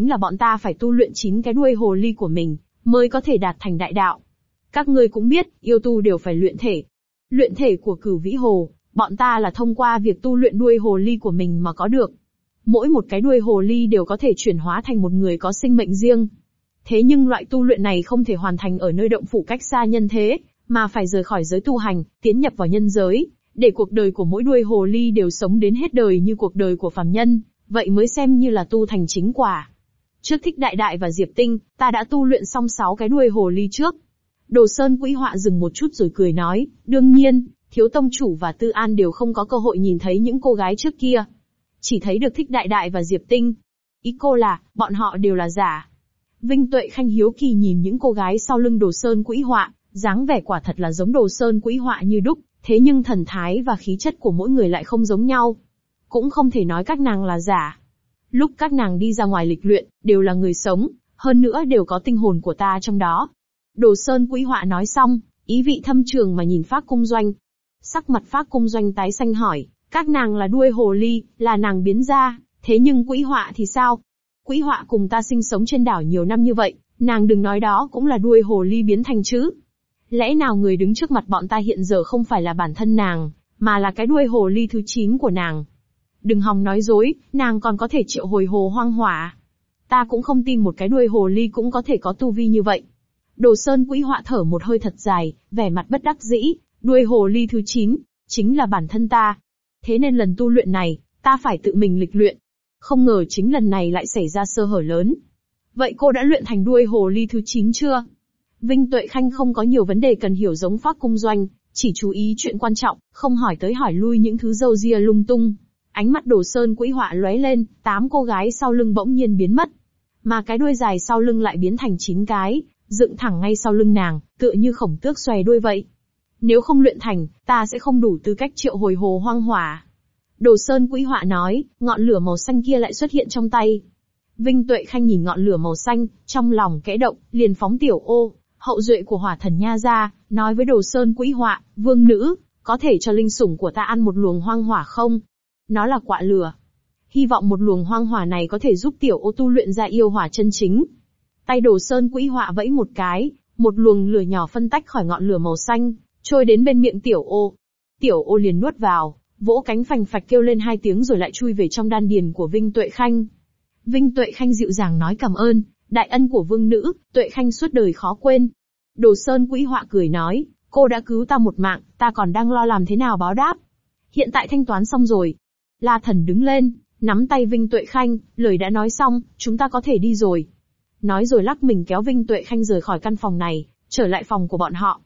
ta phải tu luyện 9 cái đuôi hồ ly của mình, mới có thể đạt thành đại đạo. Các ngươi cũng biết, yêu tu đều phải luyện thể. Luyện thể của Cửu Vĩ Hồ, bọn ta là thông qua việc tu luyện đuôi hồ ly của mình mà có được. Mỗi một cái đuôi hồ ly đều có thể chuyển hóa thành một người có sinh mệnh riêng. Thế nhưng loại tu luyện này không thể hoàn thành ở nơi động phủ cách xa nhân thế, mà phải rời khỏi giới tu hành, tiến nhập vào nhân giới, để cuộc đời của mỗi đuôi hồ ly đều sống đến hết đời như cuộc đời của phàm nhân, vậy mới xem như là tu thành chính quả. Trước Thích Đại Đại và Diệp Tinh, ta đã tu luyện xong 6 cái đuôi hồ ly trước. Đồ Sơn Quỹ Họa dừng một chút rồi cười nói, đương nhiên, Thiếu Tông Chủ và Tư An đều không có cơ hội nhìn thấy những cô gái trước kia. Chỉ thấy được Thích Đại Đại và Diệp Tinh. Ý cô là, bọn họ đều là giả. Vinh Tuệ Khanh hiếu kỳ nhìn những cô gái sau lưng Đồ Sơn Quỹ Họa, dáng vẻ quả thật là giống Đồ Sơn Quỹ Họa như đúc, thế nhưng thần thái và khí chất của mỗi người lại không giống nhau. Cũng không thể nói các nàng là giả. Lúc các nàng đi ra ngoài lịch luyện, đều là người sống, hơn nữa đều có tinh hồn của ta trong đó. Đồ Sơn Quỹ Họa nói xong, ý vị thâm trường mà nhìn Phác Cung Doanh. Sắc mặt Phác Cung Doanh tái xanh hỏi, các nàng là đuôi hồ ly, là nàng biến ra, thế nhưng Quỹ Họa thì sao? Quỹ Họa cùng ta sinh sống trên đảo nhiều năm như vậy, nàng đừng nói đó cũng là đuôi hồ ly biến thành chứ. Lẽ nào người đứng trước mặt bọn ta hiện giờ không phải là bản thân nàng, mà là cái đuôi hồ ly thứ 9 của nàng? Đừng hòng nói dối, nàng còn có thể triệu hồi hồ hoang hỏa. Ta cũng không tin một cái đuôi hồ ly cũng có thể có tu vi như vậy. Đồ Sơn Quỹ Họa thở một hơi thật dài, vẻ mặt bất đắc dĩ, đuôi hồ ly thứ 9, chính là bản thân ta. Thế nên lần tu luyện này, ta phải tự mình lịch luyện. Không ngờ chính lần này lại xảy ra sơ hở lớn. Vậy cô đã luyện thành đuôi hồ ly thứ 9 chưa? Vinh Tuệ Khanh không có nhiều vấn đề cần hiểu giống Phác Cung Doanh, chỉ chú ý chuyện quan trọng, không hỏi tới hỏi lui những thứ râu ria lung tung. Ánh mắt Đồ Sơn Quỹ Họa lóe lên, 8 cô gái sau lưng bỗng nhiên biến mất. Mà cái đuôi dài sau lưng lại biến thành 9 cái, dựng thẳng ngay sau lưng nàng, tựa như khổng tước xòe đuôi vậy. Nếu không luyện thành, ta sẽ không đủ tư cách triệu hồi hồ hoang hỏa. Đồ Sơn Quỹ Họa nói, ngọn lửa màu xanh kia lại xuất hiện trong tay. Vinh Tuệ Khanh nhìn ngọn lửa màu xanh, trong lòng kẽ động, liền phóng tiểu ô, hậu duệ của Hỏa Thần Nha ra, nói với Đồ Sơn Quỹ Họa, vương nữ, có thể cho linh sủng của ta ăn một luồng hoang hỏa không? Nó là quạ lửa. Hy vọng một luồng hoang hỏa này có thể giúp tiểu ô tu luyện ra yêu hỏa chân chính. Tay Đồ Sơn Quỹ Họa vẫy một cái, một luồng lửa nhỏ phân tách khỏi ngọn lửa màu xanh, trôi đến bên miệng tiểu ô. Tiểu ô liền nuốt vào, vỗ cánh phành phạch kêu lên 2 tiếng rồi lại chui về trong đan điền của Vinh Tuệ Khanh. Vinh Tuệ Khanh dịu dàng nói cảm ơn, đại ân của vương nữ, Tuệ Khanh suốt đời khó quên. Đồ Sơn Quỹ Họa cười nói, cô đã cứu ta một mạng, ta còn đang lo làm thế nào báo đáp. Hiện tại thanh toán xong rồi. La Thần đứng lên, nắm tay Vinh Tuệ Khanh, lời đã nói xong, chúng ta có thể đi rồi. Nói rồi lắc mình kéo Vinh Tuệ Khanh rời khỏi căn phòng này, trở lại phòng của bọn họ.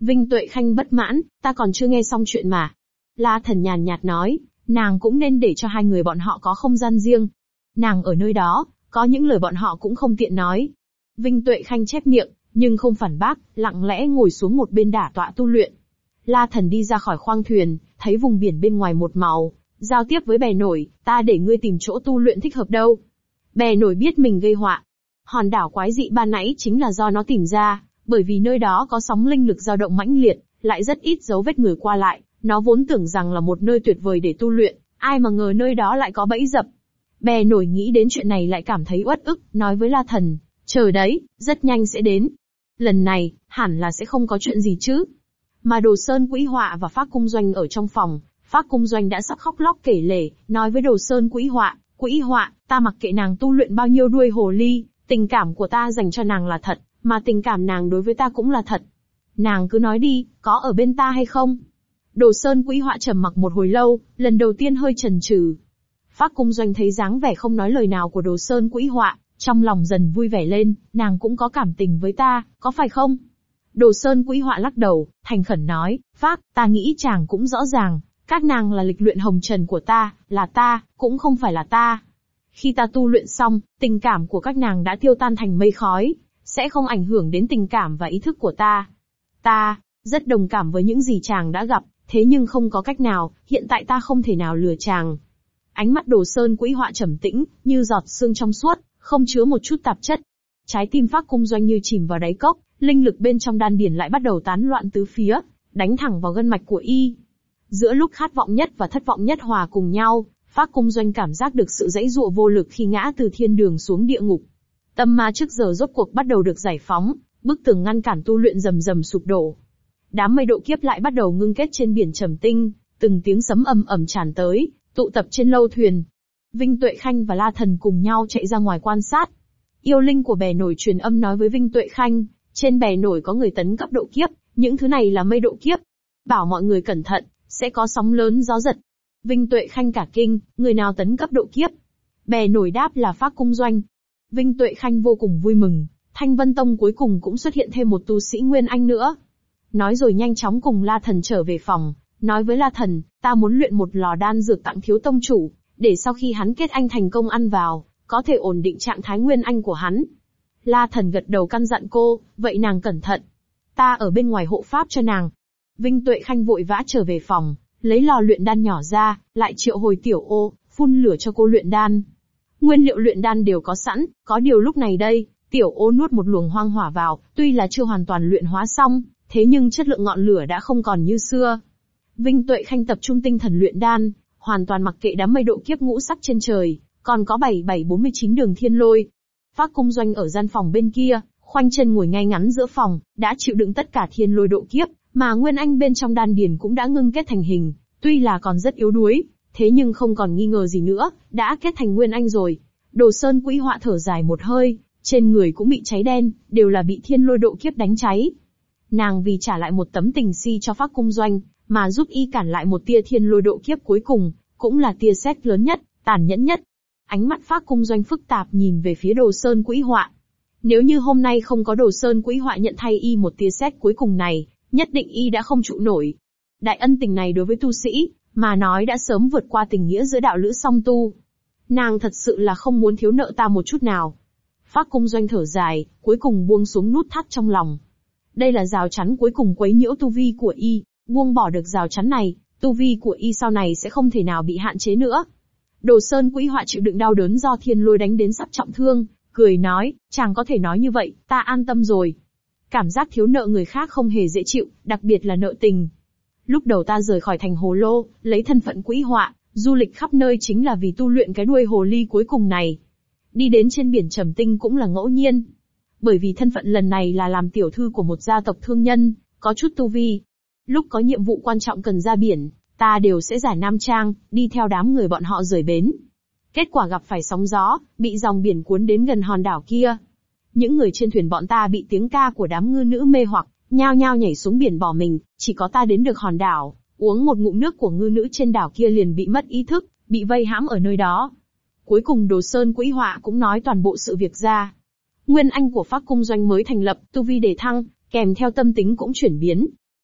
Vinh Tuệ Khanh bất mãn, ta còn chưa nghe xong chuyện mà. La Thần nhàn nhạt nói, nàng cũng nên để cho hai người bọn họ có không gian riêng. Nàng ở nơi đó, có những lời bọn họ cũng không tiện nói. Vinh Tuệ Khanh chép miệng, nhưng không phản bác, lặng lẽ ngồi xuống một bên đả tọa tu luyện. La Thần đi ra khỏi khoang thuyền, thấy vùng biển bên ngoài một màu, giao tiếp với bè nổi, ta để ngươi tìm chỗ tu luyện thích hợp đâu. Bè nổi biết mình gây họa. Hòn đảo quái dị ban nãy chính là do nó tìm ra, bởi vì nơi đó có sóng linh lực dao động mãnh liệt, lại rất ít dấu vết người qua lại, nó vốn tưởng rằng là một nơi tuyệt vời để tu luyện, ai mà ngờ nơi đó lại có bẫy dập. Bè nổi nghĩ đến chuyện này lại cảm thấy uất ức, nói với La Thần, chờ đấy, rất nhanh sẽ đến. Lần này, hẳn là sẽ không có chuyện gì chứ. Mà Đồ Sơn Quỹ Họa và Phác Cung Doanh ở trong phòng, Phác Cung Doanh đã sắp khóc lóc kể lể, nói với Đồ Sơn Quỹ Họa, ta mặc kệ nàng tu luyện bao nhiêu đuôi hồ ly, tình cảm của ta dành cho nàng là thật, mà tình cảm nàng đối với ta cũng là thật. Nàng cứ nói đi, có ở bên ta hay không? Đồ Sơn Quỹ Họa trầm mặc một hồi lâu, lần đầu tiên hơi chần chừ. Phác Cung Doanh thấy dáng vẻ không nói lời nào của Đồ Sơn Quỹ Họa, trong lòng dần vui vẻ lên, nàng cũng có cảm tình với ta, có phải không? Đồ Sơn Quỹ Họa lắc đầu, thành khẩn nói, Phác, ta nghĩ chàng cũng rõ ràng, các nàng là lịch luyện hồng trần của ta, là ta, cũng không phải là ta. Khi ta tu luyện xong, tình cảm của các nàng đã tiêu tan thành mây khói, sẽ không ảnh hưởng đến tình cảm và ý thức của ta. Ta, rất đồng cảm với những gì chàng đã gặp, thế nhưng không có cách nào, hiện tại ta không thể nào lừa chàng. Ánh mắt Đồ Sơn Quỹ Họa trầm tĩnh, như giọt sương trong suốt, không chứa một chút tạp chất. Trái tim Phác Cung Doanh như chìm vào đáy cốc, linh lực bên trong đan điền lại bắt đầu tán loạn tứ phía, đánh thẳng vào gân mạch của y. Giữa lúc khát vọng nhất và thất vọng nhất hòa cùng nhau, Phác Cung Doanh cảm giác được sự giãy giụa vô lực khi ngã từ thiên đường xuống địa ngục. Tâm ma trước giờ rốt cuộc bắt đầu được giải phóng, bức tường ngăn cản tu luyện rầm rầm sụp đổ. Đám mây độ kiếp lại bắt đầu ngưng kết trên biển trầm tinh, từng tiếng sấm ầm ầm tràn tới, tụ tập trên lâu thuyền. Vinh Tuệ Khanh và La Thần cùng nhau chạy ra ngoài quan sát. Yêu linh của bè nổi truyền âm nói với Vinh Tuệ Khanh, trên bè nổi có người tấn cấp độ kiếp, những thứ này là mây độ kiếp. Bảo mọi người cẩn thận, sẽ có sóng lớn gió giật. Vinh Tuệ Khanh cả kinh, người nào tấn cấp độ kiếp? Bè nổi đáp là Phác Cung Doanh. Vinh Tuệ Khanh vô cùng vui mừng, Thanh Vân Tông cuối cùng cũng xuất hiện thêm một tu sĩ Nguyên Anh nữa. Nói rồi nhanh chóng cùng La Thần trở về phòng, nói với La Thần, ta muốn luyện một lò đan dược tặng thiếu tông chủ, để sau khi hắn kết anh thành công ăn vào, có thể ổn định trạng thái Nguyên Anh của hắn. La Thần gật đầu căn dặn cô, vậy nàng cẩn thận. Ta ở bên ngoài hộ pháp cho nàng. Vinh Tuệ Khanh vội vã trở về phòng, lấy lò luyện đan nhỏ ra, lại triệu hồi Tiểu Ô, phun lửa cho cô luyện đan. Nguyên liệu luyện đan đều có sẵn, có điều lúc này đây, Tiểu Ô nuốt một luồng hoang hỏa vào, tuy là chưa hoàn toàn luyện hóa xong, thế nhưng chất lượng ngọn lửa đã không còn như xưa. Vinh Tuệ Khanh tập trung tinh thần luyện đan, hoàn toàn mặc kệ đám mây độ kiếp ngũ sắc trên trời, còn có 7749 đường thiên lôi. Phác Cung Doanh ở gian phòng bên kia, khoanh chân ngồi ngay ngắn giữa phòng, đã chịu đựng tất cả thiên lôi độ kiếp, mà Nguyên Anh bên trong đan điền cũng đã ngưng kết thành hình, tuy là còn rất yếu đuối, thế nhưng không còn nghi ngờ gì nữa, đã kết thành Nguyên Anh rồi. Đồ Sơn Quỹ Họa thở dài một hơi, trên người cũng bị cháy đen, đều là bị thiên lôi độ kiếp đánh cháy. Nàng vì trả lại một tấm tình si cho Phác Cung Doanh, mà giúp y cản lại một tia thiên lôi độ kiếp cuối cùng, cũng là tia sét lớn nhất, tàn nhẫn nhất. Ánh mắt Phác Cung Doanh phức tạp nhìn về phía Đồ Sơn Quỹ Họa. Nếu như hôm nay không có Đồ Sơn Quỹ Họa nhận thay y một tia sét cuối cùng này, nhất định y đã không trụ nổi. Đại ân tình này đối với tu sĩ, mà nói đã sớm vượt qua tình nghĩa giữa đạo lữ song tu. Nàng thật sự là không muốn thiếu nợ ta một chút nào. Phác Cung Doanh thở dài, cuối cùng buông xuống nút thắt trong lòng. Đây là rào chắn cuối cùng quấy nhiễu tu vi của y, buông bỏ được rào chắn này, tu vi của y sau này sẽ không thể nào bị hạn chế nữa. Đồ Sơn Quỹ Họa chịu đựng đau đớn do thiên lôi đánh đến sắp trọng thương, cười nói, chàng có thể nói như vậy, ta an tâm rồi. Cảm giác thiếu nợ người khác không hề dễ chịu, đặc biệt là nợ tình. Lúc đầu ta rời khỏi thành Hồ Lô, lấy thân phận Quỹ Họa, du lịch khắp nơi chính là vì tu luyện cái đuôi hồ ly cuối cùng này. Đi đến trên biển Trầm Tinh cũng là ngẫu nhiên. Bởi vì thân phận lần này là làm tiểu thư của một gia tộc thương nhân, có chút tu vi. Lúc có nhiệm vụ quan trọng cần ra biển, ta đều sẽ giải nam trang, đi theo đám người bọn họ rời bến. Kết quả gặp phải sóng gió, bị dòng biển cuốn đến gần hòn đảo kia. Những người trên thuyền bọn ta bị tiếng ca của đám ngư nữ mê hoặc, nhao nhao nhảy xuống biển bỏ mình, chỉ có ta đến được hòn đảo, uống một ngụm nước của ngư nữ trên đảo kia liền bị mất ý thức, bị vây hãm ở nơi đó. Cuối cùng Đồ Sơn Quỹ Họa cũng nói toàn bộ sự việc ra. Nguyên Anh của Phác Cung Doanh mới thành lập, tu vi đề thăng, kèm theo tâm tính cũng chuyển biến.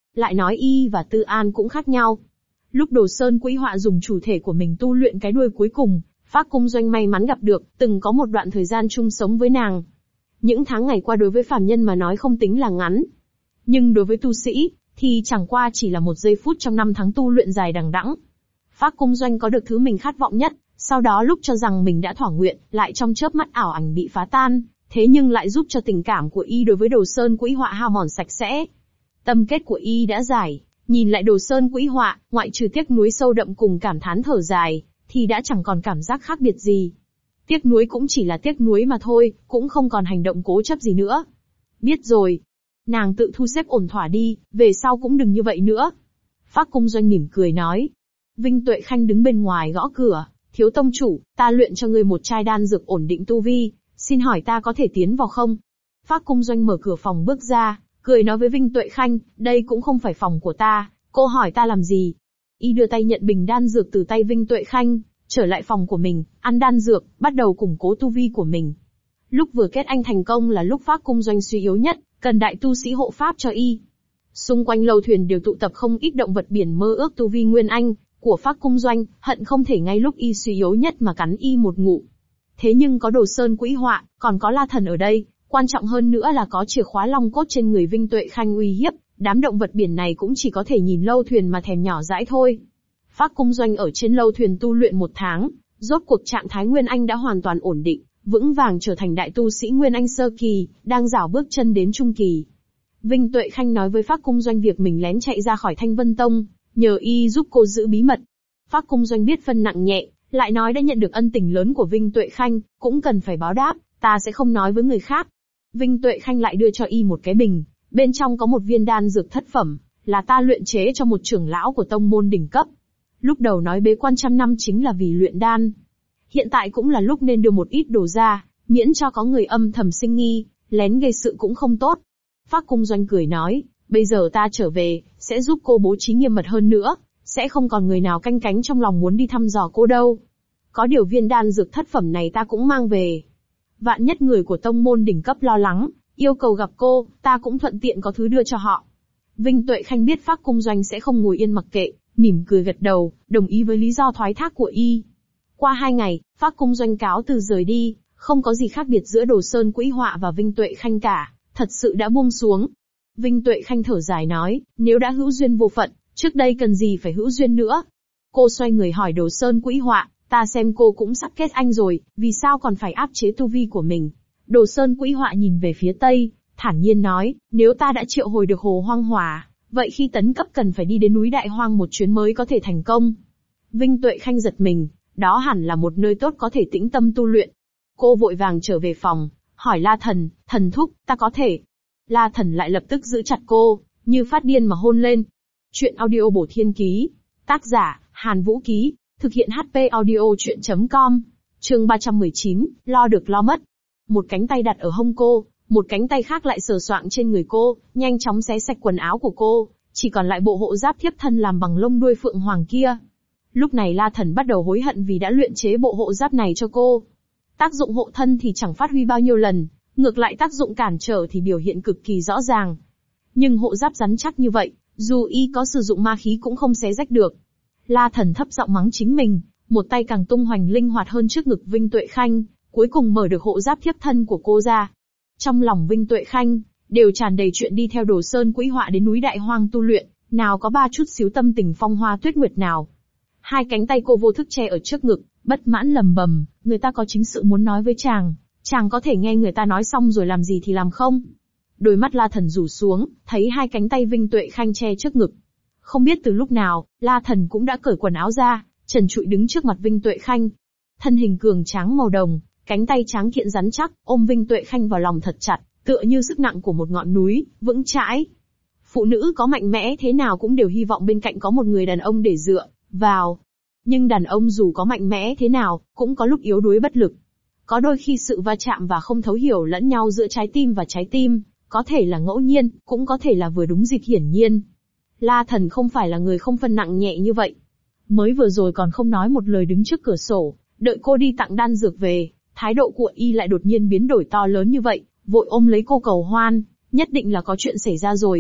lại nói y và Tư An cũng khác nhau. Lúc Đồ Sơn Quỹ Họa dùng chủ thể của mình tu luyện cái đuôi cuối cùng, Phác Cung Doanh may mắn gặp được, từng có một đoạn thời gian chung sống với nàng. Những tháng ngày qua đối với phàm nhân mà nói không tính là ngắn. Nhưng đối với tu sĩ, thì chẳng qua chỉ là một giây phút trong 5 tháng tu luyện dài đằng đẵng. Phác Cung Doanh có được thứ mình khát vọng nhất, sau đó lúc cho rằng mình đã thỏa nguyện, lại trong chớp mắt ảo ảnh bị phá tan, thế nhưng lại giúp cho tình cảm của y đối với Đồ Sơn Quỹ Họa hao mòn sạch sẽ. Tâm kết của y đã giải, nhìn lại Đồ Sơn Quỹ Họa, ngoại trừ tiếc nuối sâu đậm cùng cảm thán thở dài, thì đã chẳng còn cảm giác khác biệt gì. Tiếc nuối cũng chỉ là tiếc nuối mà thôi, cũng không còn hành động cố chấp gì nữa. Biết rồi. Nàng tự thu xếp ổn thỏa đi, về sau cũng đừng như vậy nữa. Phác Cung Doanh mỉm cười nói. Vinh Tuệ Khanh đứng bên ngoài gõ cửa. Thiếu tông chủ, ta luyện cho ngươi một chai đan dược ổn định tu vi, xin hỏi ta có thể tiến vào không? Phác Cung Doanh mở cửa phòng bước ra, cười nói với Vinh Tuệ Khanh, đây cũng không phải phòng của ta, cô hỏi ta làm gì? Y đưa tay nhận bình đan dược từ tay Vinh Tuệ Khanh, trở lại phòng của mình, ăn đan dược, bắt đầu củng cố tu vi của mình. Lúc vừa kết anh thành công là lúc Phác Cung Doanh suy yếu nhất, cần đại tu sĩ hộ pháp cho y. Xung quanh lâu thuyền đều tụ tập không ít động vật biển mơ ước tu vi nguyên anh của Phác Cung Doanh, hận không thể ngay lúc y suy yếu nhất mà cắn y một ngụm. Thế nhưng có Đồ Sơn Quỹ Họa, còn có La Thần ở đây, quan trọng hơn nữa là có chìa khóa long cốt trên người Vinh Tuệ Khanh uy hiếp, đám động vật biển này cũng chỉ có thể nhìn lâu thuyền mà thèm nhỏ dãi thôi. Phác Cung Doanh ở trên lâu thuyền tu luyện 1 tháng, rốt cuộc trạng thái Nguyên Anh đã hoàn toàn ổn định, vững vàng trở thành đại tu sĩ Nguyên Anh sơ kỳ, đang rảo bước chân đến trung kỳ. Vinh Tuệ Khanh nói với Phác Cung Doanh việc mình lén chạy ra khỏi Thanh Vân Tông, nhờ y giúp cô giữ bí mật. Phác Cung Doanh biết phân nặng nhẹ, lại nói đã nhận được ân tình lớn của Vinh Tuệ Khanh, cũng cần phải báo đáp, ta sẽ không nói với người khác. Vinh Tuệ Khanh lại đưa cho y một cái bình, bên trong có một viên đan dược thất phẩm, là ta luyện chế cho một trưởng lão của tông môn đỉnh cấp. Lúc đầu nói bế quan 100 năm chính là vì luyện đan. Hiện tại cũng là lúc nên đưa một ít đồ ra, miễn cho có người âm thầm sinh nghi, lén gây sự cũng không tốt. Phác Cung Doanh cười nói, bây giờ ta trở về, sẽ giúp cô bố trí nghiêm mật hơn nữa, sẽ không còn người nào canh cánh trong lòng muốn đi thăm dò cô đâu. Có điều viên đan dược thất phẩm này ta cũng mang về. Vạn nhất người của tông môn đỉnh cấp lo lắng, yêu cầu gặp cô, ta cũng thuận tiện có thứ đưa cho họ. Vinh Tuệ Khanh biết Phác Cung Doanh sẽ không ngồi yên mặc kệ, mỉm cười gật đầu, đồng ý với lý do thoái thác của y. Qua 2 ngày, Phác Cung Doanh cáo từ rời đi, không có gì khác biệt giữa Đồ Sơn Quỹ Họa và Vinh Tuệ Khanh cả, thật sự đã buông xuống. Vinh Tuệ Khanh thở dài nói, nếu đã hữu duyên vô phận, trước đây cần gì phải hữu duyên nữa. Cô xoay người hỏi Đồ Sơn Quỹ Họa, ta xem cô cũng sắp kết anh rồi, vì sao còn phải áp chế tu vi của mình? Đồ Sơn Quỹ Họa nhìn về phía tây, thản nhiên nói, nếu ta đã triệu hồi được Hồ Hoang Hỏa, vậy khi tấn cấp cần phải đi đến núi Đại Hoang một chuyến mới có thể thành công. Vinh Tuệ Khanh giật mình, đó hẳn là một nơi tốt có thể tĩnh tâm tu luyện. Cô vội vàng trở về phòng, hỏi La Thần, thần thúc, ta có thể. La Thần lại lập tức giữ chặt cô, như phát điên mà hôn lên. Chuyện audio bổ thiên ký. Tác giả, Hàn Vũ Ký. Thực hiện HP audio chuyện.com. Chương 319, lo được lo mất. Một cánh tay đặt ở hông cô, một cánh tay khác lại sờ soạng trên người cô, nhanh chóng xé sạch quần áo của cô, chỉ còn lại bộ hộ giáp thiếp thân làm bằng lông đuôi phượng hoàng kia. Lúc này La Thần bắt đầu hối hận vì đã luyện chế bộ hộ giáp này cho cô. Tác dụng hộ thân thì chẳng phát huy bao nhiêu lần, ngược lại tác dụng cản trở thì biểu hiện cực kỳ rõ ràng. Nhưng hộ giáp rắn chắc như vậy, dù y có sử dụng ma khí cũng không xé rách được. La Thần thấp giọng mắng chính mình, một tay càng tung hoành linh hoạt hơn trước ngực Vinh Tuệ Khanh, cuối cùng mở được hộ giáp thiếp thân của cô ra. Trong lòng Vinh Tuệ Khanh, đều tràn đầy chuyện đi theo Đồ Sơn Quỹ Họa đến núi Đại Hoang tu luyện, nào có ba chút xíu tâm tình phong hoa tuyết nguyệt nào. Hai cánh tay cô vô thức che ở trước ngực, bất mãn lầm bầm, người ta có chính sự muốn nói với chàng có thể nghe người ta nói xong rồi làm gì thì làm không? Đôi mắt La Thần rủ xuống, thấy hai cánh tay Vinh Tuệ Khanh che trước ngực. Không biết từ lúc nào, La Thần cũng đã cởi quần áo ra, trần trụi đứng trước mặt Vinh Tuệ Khanh. Thân hình cường tráng màu đồng, cánh tay tráng kiện rắn chắc, ôm Vinh Tuệ Khanh vào lòng thật chặt, tựa như sức nặng của một ngọn núi, vững chãi. Phụ nữ có mạnh mẽ thế nào cũng đều hy vọng bên cạnh có một người đàn ông để dựa vào. Nhưng đàn ông dù có mạnh mẽ thế nào, cũng có lúc yếu đuối bất lực. Có đôi khi sự va chạm và không thấu hiểu lẫn nhau giữa trái tim và trái tim, có thể là ngẫu nhiên, cũng có thể là vừa đúng dịp hiển nhiên. La Thần không phải là người không phân nặng nhẹ như vậy. Mới vừa rồi còn không nói một lời đứng trước cửa sổ, đợi cô đi tặng đan dược về, thái độ của y lại đột nhiên biến đổi to lớn như vậy, vội ôm lấy cô cầu hoan, nhất định là có chuyện xảy ra rồi.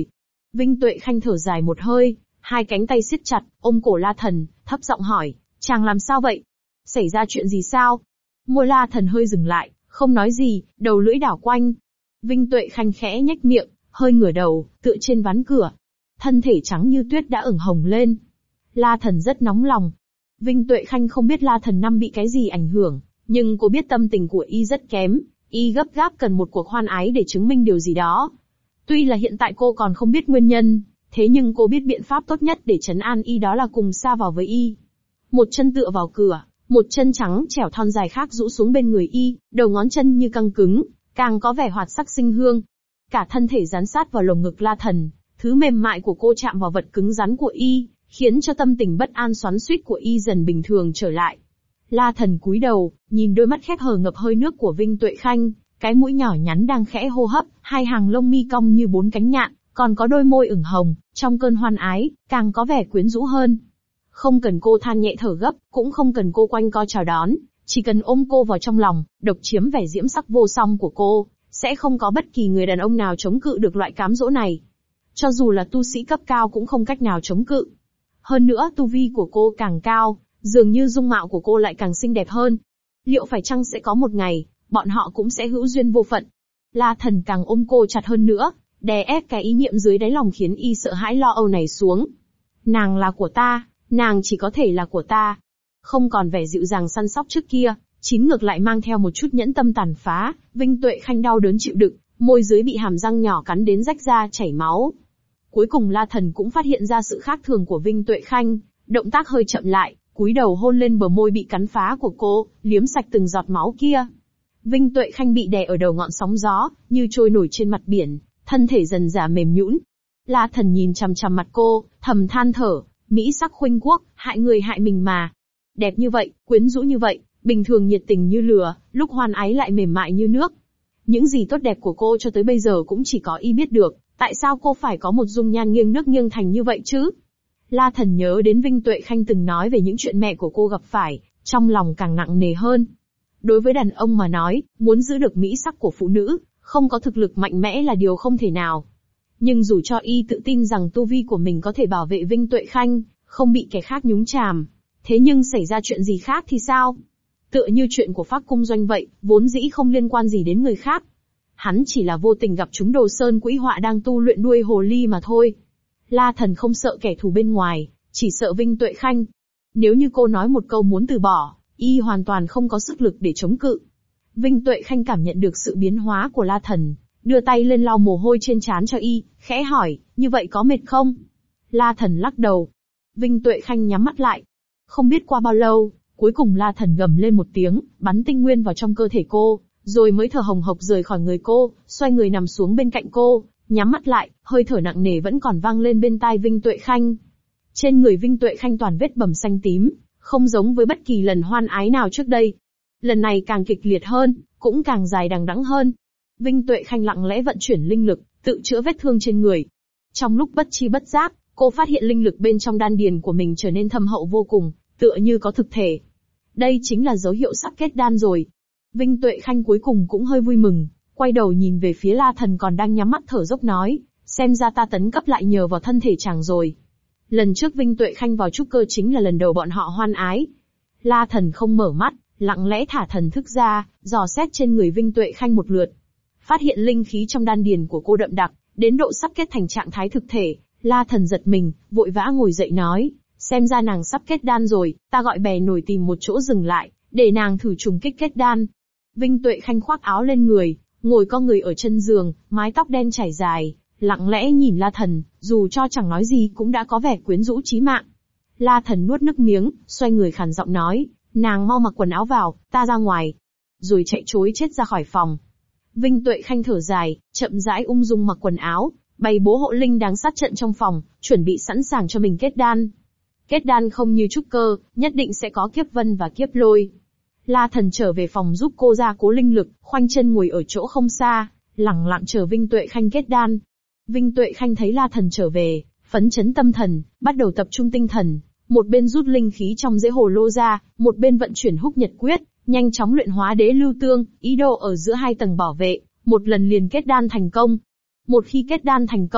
Vinh Tuệ Khanh thở dài một hơi, hai cánh tay siết chặt, ôm cổ La Thần, thấp giọng hỏi, chàng làm sao vậy? Xảy ra chuyện gì sao? Môi La Thần hơi dừng lại, không nói gì, đầu lưỡi đảo quanh. Vinh Tuệ Khanh khẽ nhếch miệng, hơi ngửa đầu, tựa trên ván cửa. Thân thể trắng như tuyết đã ửng hồng lên. La Thần rất nóng lòng. Vinh Tuệ Khanh không biết La Thần năm bị cái gì ảnh hưởng, nhưng cô biết tâm tình của y rất kém, y gấp gáp cần một cuộc hoan ái để chứng minh điều gì đó. Tuy là hiện tại cô còn không biết nguyên nhân, thế nhưng cô biết biện pháp tốt nhất để trấn an y đó là cùng sa vào với y. Một chân tựa vào cửa, một chân trắng trẻo thon dài khác rũ xuống bên người y, đầu ngón chân như căng cứng, càng có vẻ hoạt sắc sinh hương. Cả thân thể dán sát vào lồng ngực La Thần, thứ mềm mại của cô chạm vào vật cứng rắn của y, khiến cho tâm tình bất an xoắn xuýt của y dần bình thường trở lại. La Thần cúi đầu, nhìn đôi mắt khép hờ ngập hơi nước của Vinh Tuệ Khanh, cái mũi nhỏ nhắn đang khẽ hô hấp, hai hàng lông mi cong như bốn cánh nhạn, còn có đôi môi ửng hồng, trong cơn hoan ái, càng có vẻ quyến rũ hơn. Không cần cô than nhẹ thở gấp, cũng không cần cô quanh co chào đón, chỉ cần ôm cô vào trong lòng, độc chiếm vẻ diễm sắc vô song của cô, sẽ không có bất kỳ người đàn ông nào chống cự được loại cám dỗ này. Cho dù là tu sĩ cấp cao cũng không cách nào chống cự. Hơn nữa tu vi của cô càng cao, dường như dung mạo của cô lại càng xinh đẹp hơn. Liệu phải chăng sẽ có một ngày, bọn họ cũng sẽ hữu duyên vô phận? La Thần càng ôm cô chặt hơn nữa, đè ép cái ý niệm dưới đáy lòng khiến y sợ hãi lo âu này xuống. Nàng là của ta, nàng chỉ có thể là của ta. Không còn vẻ dịu dàng săn sóc trước kia, chín ngược lại mang theo một chút nhẫn tâm tàn phá. Vinh Tuệ Khanh đau đớn chịu đựng, môi dưới bị hàm răng nhỏ cắn đến rách ra chảy máu. Cuối cùng La Thần cũng phát hiện ra sự khác thường của Vinh Tuệ Khanh, động tác hơi chậm lại, cúi đầu hôn lên bờ môi bị cắn phá của cô, liếm sạch từng giọt máu kia. Vinh Tuệ Khanh bị đè ở đầu ngọn sóng gió, như trôi nổi trên mặt biển, thân thể dần dà mềm nhũn. La Thần nhìn chằm chằm mặt cô, thầm than thở, mỹ sắc khuynh quốc, hại người hại mình mà. Đẹp như vậy, quyến rũ như vậy, bình thường nhiệt tình như lửa, lúc hoan ái lại mềm mại như nước. Những gì tốt đẹp của cô cho tới bây giờ cũng chỉ có y biết được, tại sao cô phải có một dung nhan nghiêng nước nghiêng thành như vậy chứ? La Thần nhớ đến Vinh Tuệ Khanh từng nói về những chuyện mẹ của cô gặp phải, trong lòng càng nặng nề hơn. Đối với đàn ông mà nói, muốn giữ được mỹ sắc của phụ nữ, không có thực lực mạnh mẽ là điều không thể nào. Nhưng dù cho y tự tin rằng tu vi của mình có thể bảo vệ Vinh Tuệ Khanh, không bị kẻ khác nhúng chàm, thế nhưng xảy ra chuyện gì khác thì sao? Tựa như chuyện của Phác Cung Doanh vậy, vốn dĩ không liên quan gì đến người khác. Hắn chỉ là vô tình gặp chúng Đồ Sơn Quỹ Họa đang tu luyện đuôi hồ ly mà thôi. La Thần không sợ kẻ thù bên ngoài, chỉ sợ Vinh Tuệ Khanh. Nếu như cô nói một câu muốn từ bỏ, y hoàn toàn không có sức lực để chống cự. Vinh Tuệ Khanh cảm nhận được sự biến hóa của La Thần, đưa tay lên lau mồ hôi trên trán cho y, khẽ hỏi, như vậy có mệt không? La Thần lắc đầu. Vinh Tuệ Khanh nhắm mắt lại. Không biết qua bao lâu, cuối cùng La Thần gầm lên một tiếng, bắn tinh nguyên vào trong cơ thể cô, rồi mới thở hồng hộc rời khỏi người cô, xoay người nằm xuống bên cạnh cô, nhắm mắt lại, hơi thở nặng nề vẫn còn vang lên bên tai Vinh Tuệ Khanh. Trên người Vinh Tuệ Khanh toàn vết bầm xanh tím, không giống với bất kỳ lần hoan ái nào trước đây. Lần này càng kịch liệt hơn, cũng càng dài đằng đẵng hơn. Vinh Tuệ Khanh lặng lẽ vận chuyển linh lực, tự chữa vết thương trên người. Trong lúc bất chi bất giác, cô phát hiện linh lực bên trong đan điền của mình trở nên thâm hậu vô cùng, tựa như có thực thể. Đây chính là dấu hiệu sắp kết đan rồi. Vinh Tuệ Khanh cuối cùng cũng hơi vui mừng, quay đầu nhìn về phía La Thần còn đang nhắm mắt thở dốc nói, xem ra ta tấn cấp lại nhờ vào thân thể chàng rồi. Lần trước Vinh Tuệ Khanh vào trúc cơ chính là lần đầu bọn họ hoan ái. La Thần không mở mắt, lặng lẽ thả thần thức ra, dò xét trên người Vinh Tuệ Khanh một lượt. Phát hiện linh khí trong đan điền của cô đậm đặc, đến độ sắp kết thành trạng thái thực thể. La Thần giật mình, vội vã ngồi dậy nói, xem ra nàng sắp kết đan rồi, ta gọi bè nổi tìm một chỗ dừng lại, để nàng thử trùng kích kết đan. Vinh Tuệ Khanh khoác áo lên người, ngồi co người ở chân giường, mái tóc đen chảy dài, lặng lẽ nhìn La Thần, dù cho chẳng nói gì cũng đã có vẻ quyến rũ chí mạng. La Thần nuốt nước miếng, xoay người khàn giọng nói, nàng mau mặc quần áo vào, ta ra ngoài. Rồi chạy trối chết ra khỏi phòng. Vinh Tuệ Khanh thở dài, chậm rãi ung dung mặc quần áo, bày bố hộ linh đáng sát trận trong phòng, chuẩn bị sẵn sàng cho mình kết đan. Kết đan không như trúc cơ, nhất định sẽ có kiếp vân và kiếp lôi. La Thần trở về phòng giúp cô gia cố linh lực, khoanh chân ngồi ở chỗ không xa, lẳng lặng chờ Vinh Tuệ Khanh kết đan. Vinh Tuệ Khanh thấy La Thần trở về, phấn chấn tâm thần, bắt đầu tập trung tinh thần, một bên rút linh khí trong rễ hồ lô ra, một bên vận chuyển húc nhật quyết, nhanh chóng luyện hóa đế lưu tương, ý đồ ở giữa hai tầng bảo vệ, một lần liền kết đan thành công. Một khi kết đan thành công,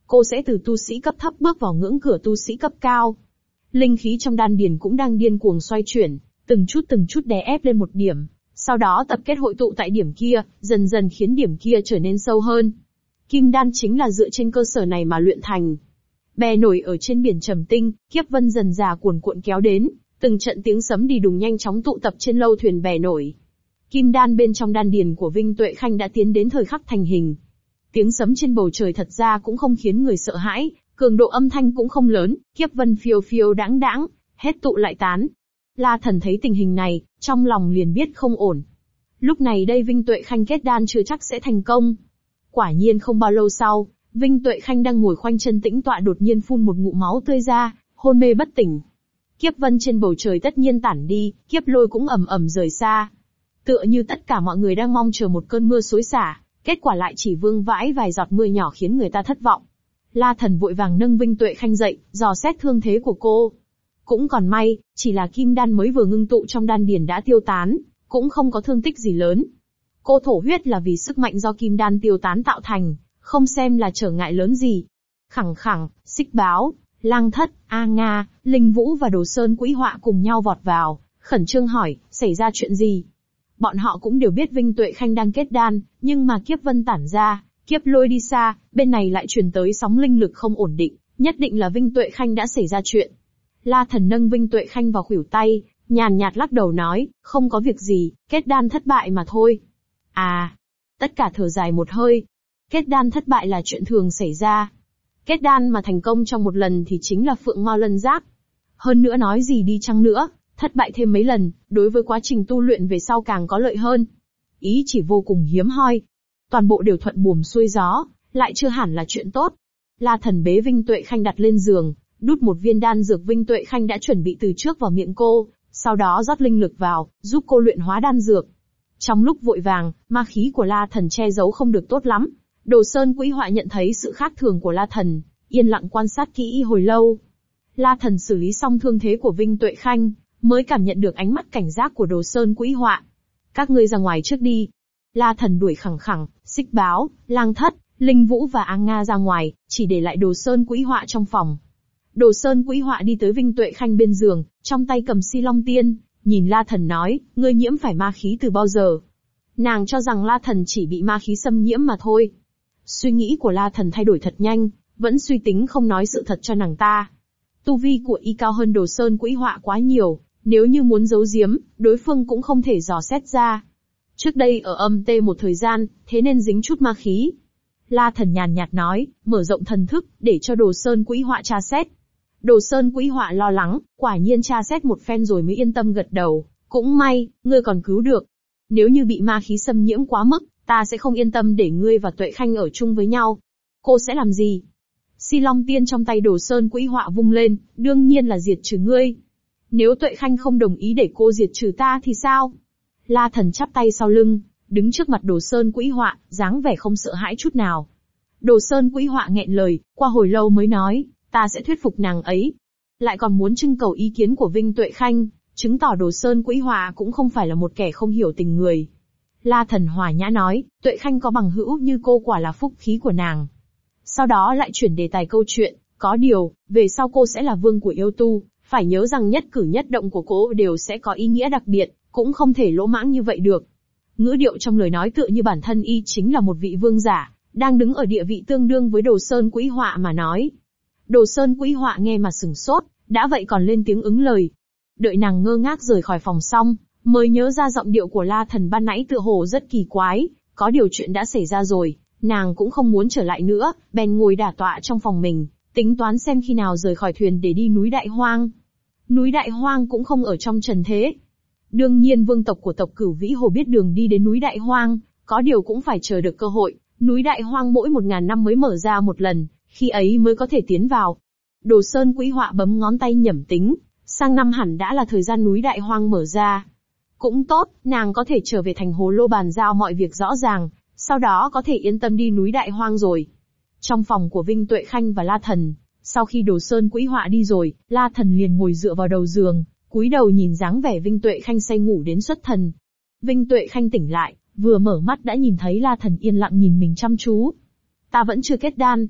cô sẽ từ tu sĩ cấp thấp bước vào ngưỡng cửa tu sĩ cấp cao. Linh khí trong đan điền cũng đang điên cuồng xoay chuyển, từng chút đè ép lên một điểm, sau đó tập kết hội tụ tại điểm kia, dần dần khiến điểm kia trở nên sâu hơn. Kim đan chính là dựa trên cơ sở này mà luyện thành. Bè nổi ở trên biển Trầm Tinh, kiếp vân dần già cuồn cuộn kéo đến, từng trận tiếng sấm đi đùng nhanh chóng tụ tập trên lâu thuyền bè nổi. Kim đan bên trong đan điền của Vinh Tuệ Khanh đã tiến đến thời khắc thành hình. Tiếng sấm trên bầu trời thật ra cũng không khiến người sợ hãi, cường độ âm thanh cũng không lớn, kiếp vân phiêu phiêu đãng đãng, hết tụ lại tán. La Thần thấy tình hình này, trong lòng liền biết không ổn. Lúc này đây Vinh Tuệ Khanh kết đan chưa chắc sẽ thành công. Quả nhiên không bao lâu sau, Vinh Tuệ Khanh đang ngồi khoanh chân tĩnh tọa đột nhiên phun một ngụm máu tươi ra, hôn mê bất tỉnh. Kiếp vân trên bầu trời tất nhiên tản đi, kiếp lôi cũng ầm ầm rời xa. Tựa như tất cả mọi người đang mong chờ một cơn mưa xối xả, kết quả lại chỉ vương vãi vài giọt mưa nhỏ khiến người ta thất vọng. La Thần vội vàng nâng Vinh Tuệ Khanh dậy, dò xét thương thế của cô. Cũng còn may, chỉ là kim đan mới vừa ngưng tụ trong đan điền đã tiêu tán, cũng không có thương tích gì lớn. Cô thổ huyết là vì sức mạnh do kim đan tiêu tán tạo thành, không xem là trở ngại lớn gì. Khẳng khẳng, Xích Báo, Lang Thất, A Nga, Linh Vũ và Đồ Sơn Quỹ Họa cùng nhau vọt vào, khẩn trương hỏi, xảy ra chuyện gì? Bọn họ cũng đều biết Vinh Tuệ Khanh đang kết đan, nhưng mà kiếp vân tản ra, kiếp lôi đi xa, bên này lại truyền tới sóng linh lực không ổn định, nhất định là Vinh Tuệ Khanh đã xảy ra chuyện. La Thần nâng Vinh Tuệ Khanh vào khuỷu tay, nhàn nhạt lắc đầu nói, không có việc gì, kết đan thất bại mà thôi. À, tất cả thở dài một hơi. Kết đan thất bại là chuyện thường xảy ra. Kết đan mà thành công trong một lần thì chính là phượng mao lân giác. Hơn nữa nói gì đi chăng nữa, thất bại thêm mấy lần, đối với quá trình tu luyện về sau càng có lợi hơn. Ý chỉ vô cùng hiếm hoi. Toàn bộ đều thuận buồm xuôi gió, lại chưa hẳn là chuyện tốt. La Thần bế Vinh Tuệ Khanh đặt lên giường, đút một viên đan dược Vinh Tuệ Khanh đã chuẩn bị từ trước vào miệng cô, sau đó rót linh lực vào, giúp cô luyện hóa đan dược. Trong lúc vội vàng, ma khí của La Thần che giấu không được tốt lắm. Đồ Sơn Quỹ Họa nhận thấy sự khác thường của La Thần, yên lặng quan sát kỹ hồi lâu. La Thần xử lý xong thương thế của Vinh Tuệ Khanh, mới cảm nhận được ánh mắt cảnh giác của Đồ Sơn Quỹ Họa. Các ngươi ra ngoài trước đi. La Thần đuổi khẳng khẳng, Xích Báo, Lang Thất, Linh Vũ và A Nga ra ngoài, chỉ để lại Đồ Sơn Quỹ Họa trong phòng. Đồ Sơn Quỹ Họa đi tới Vinh Tuệ Khanh bên giường, trong tay cầm Si Long Tiên, nhìn La Thần nói, ngươi nhiễm phải ma khí từ bao giờ? Nàng cho rằng La Thần chỉ bị ma khí xâm nhiễm mà thôi. Suy nghĩ của La Thần thay đổi thật nhanh, vẫn suy tính không nói sự thật cho nàng ta. Tu vi của y cao hơn Đồ Sơn Quỹ Họa quá nhiều, nếu như muốn giấu giếm, đối phương cũng không thể dò xét ra. Trước đây ở âm tê một thời gian, thế nên dính chút ma khí. La Thần nhàn nhạt nói, mở rộng thần thức, để cho Đồ Sơn Quỹ Họa tra xét. Đồ Sơn Quỹ Họa lo lắng, quả nhiên tra xét một phen rồi mới yên tâm gật đầu, cũng may, ngươi còn cứu được. Nếu như bị ma khí xâm nhiễm quá mức, ta sẽ không yên tâm để ngươi và Tuệ Khanh ở chung với nhau. Cô sẽ làm gì? Si Long Tiên trong tay Đồ Sơn Quỹ Họa vung lên, đương nhiên là diệt trừ ngươi. Nếu Tuệ Khanh không đồng ý để cô diệt trừ ta thì sao? La Thần chắp tay sau lưng, đứng trước mặt Đồ Sơn Quỹ Họa, dáng vẻ không sợ hãi chút nào. Đồ Sơn Quỹ Họa nghẹn lời, qua hồi lâu mới nói, ta sẽ thuyết phục nàng ấy. Lại còn muốn trưng cầu ý kiến của Vinh Tuệ Khanh, chứng tỏ Đồ Sơn Quỹ Họa cũng không phải là một kẻ không hiểu tình người. La Thần hòa nhã nói, Tuệ Khanh có bằng hữu như cô quả là phúc khí của nàng. Sau đó lại chuyển đề tài câu chuyện, có điều, về sau cô sẽ là vương của yêu tu, phải nhớ rằng nhất cử nhất động của cô đều sẽ có ý nghĩa đặc biệt, cũng không thể lỗ mãng như vậy được. Ngữ điệu trong lời nói tựa như bản thân y chính là một vị vương giả, đang đứng ở địa vị tương đương với Đồ Sơn Quỹ Họa mà nói. Đồ Sơn Quỹ Họa nghe mà sửng sốt, đã vậy còn lên tiếng ứng lời. Đợi nàng ngơ ngác rời khỏi phòng xong, mới nhớ ra giọng điệu của La Thần ban nãy tựa hồ rất kỳ quái, có điều chuyện đã xảy ra rồi, nàng cũng không muốn trở lại nữa, bèn ngồi đả tọa trong phòng mình, tính toán xem khi nào rời khỏi thuyền để đi núi Đại Hoang. Núi Đại Hoang cũng không ở trong trần thế. Đương nhiên vương tộc của tộc Cửu Vĩ Hồ biết đường đi đến núi Đại Hoang, có điều cũng phải chờ được cơ hội, núi Đại Hoang mỗi 1000 năm mới mở ra một lần, khi ấy mới có thể tiến vào. Đồ Sơn Quỹ Họa bấm ngón tay nhẩm tính, sang năm hẳn đã là thời gian núi Đại Hoang mở ra. Cũng tốt, nàng có thể trở về thành Hồ Lô bàn giao mọi việc rõ ràng, sau đó có thể yên tâm đi núi Đại Hoang rồi. Trong phòng của Vinh Tuệ Khanh và La Thần, sau khi Đồ Sơn Quỹ Họa đi rồi, La Thần liền ngồi dựa vào đầu giường, cúi đầu nhìn dáng vẻ Vinh Tuệ Khanh say ngủ đến xuất thần. Vinh Tuệ Khanh tỉnh lại, vừa mở mắt đã nhìn thấy La Thần yên lặng nhìn mình chăm chú. Ta vẫn chưa kết đan.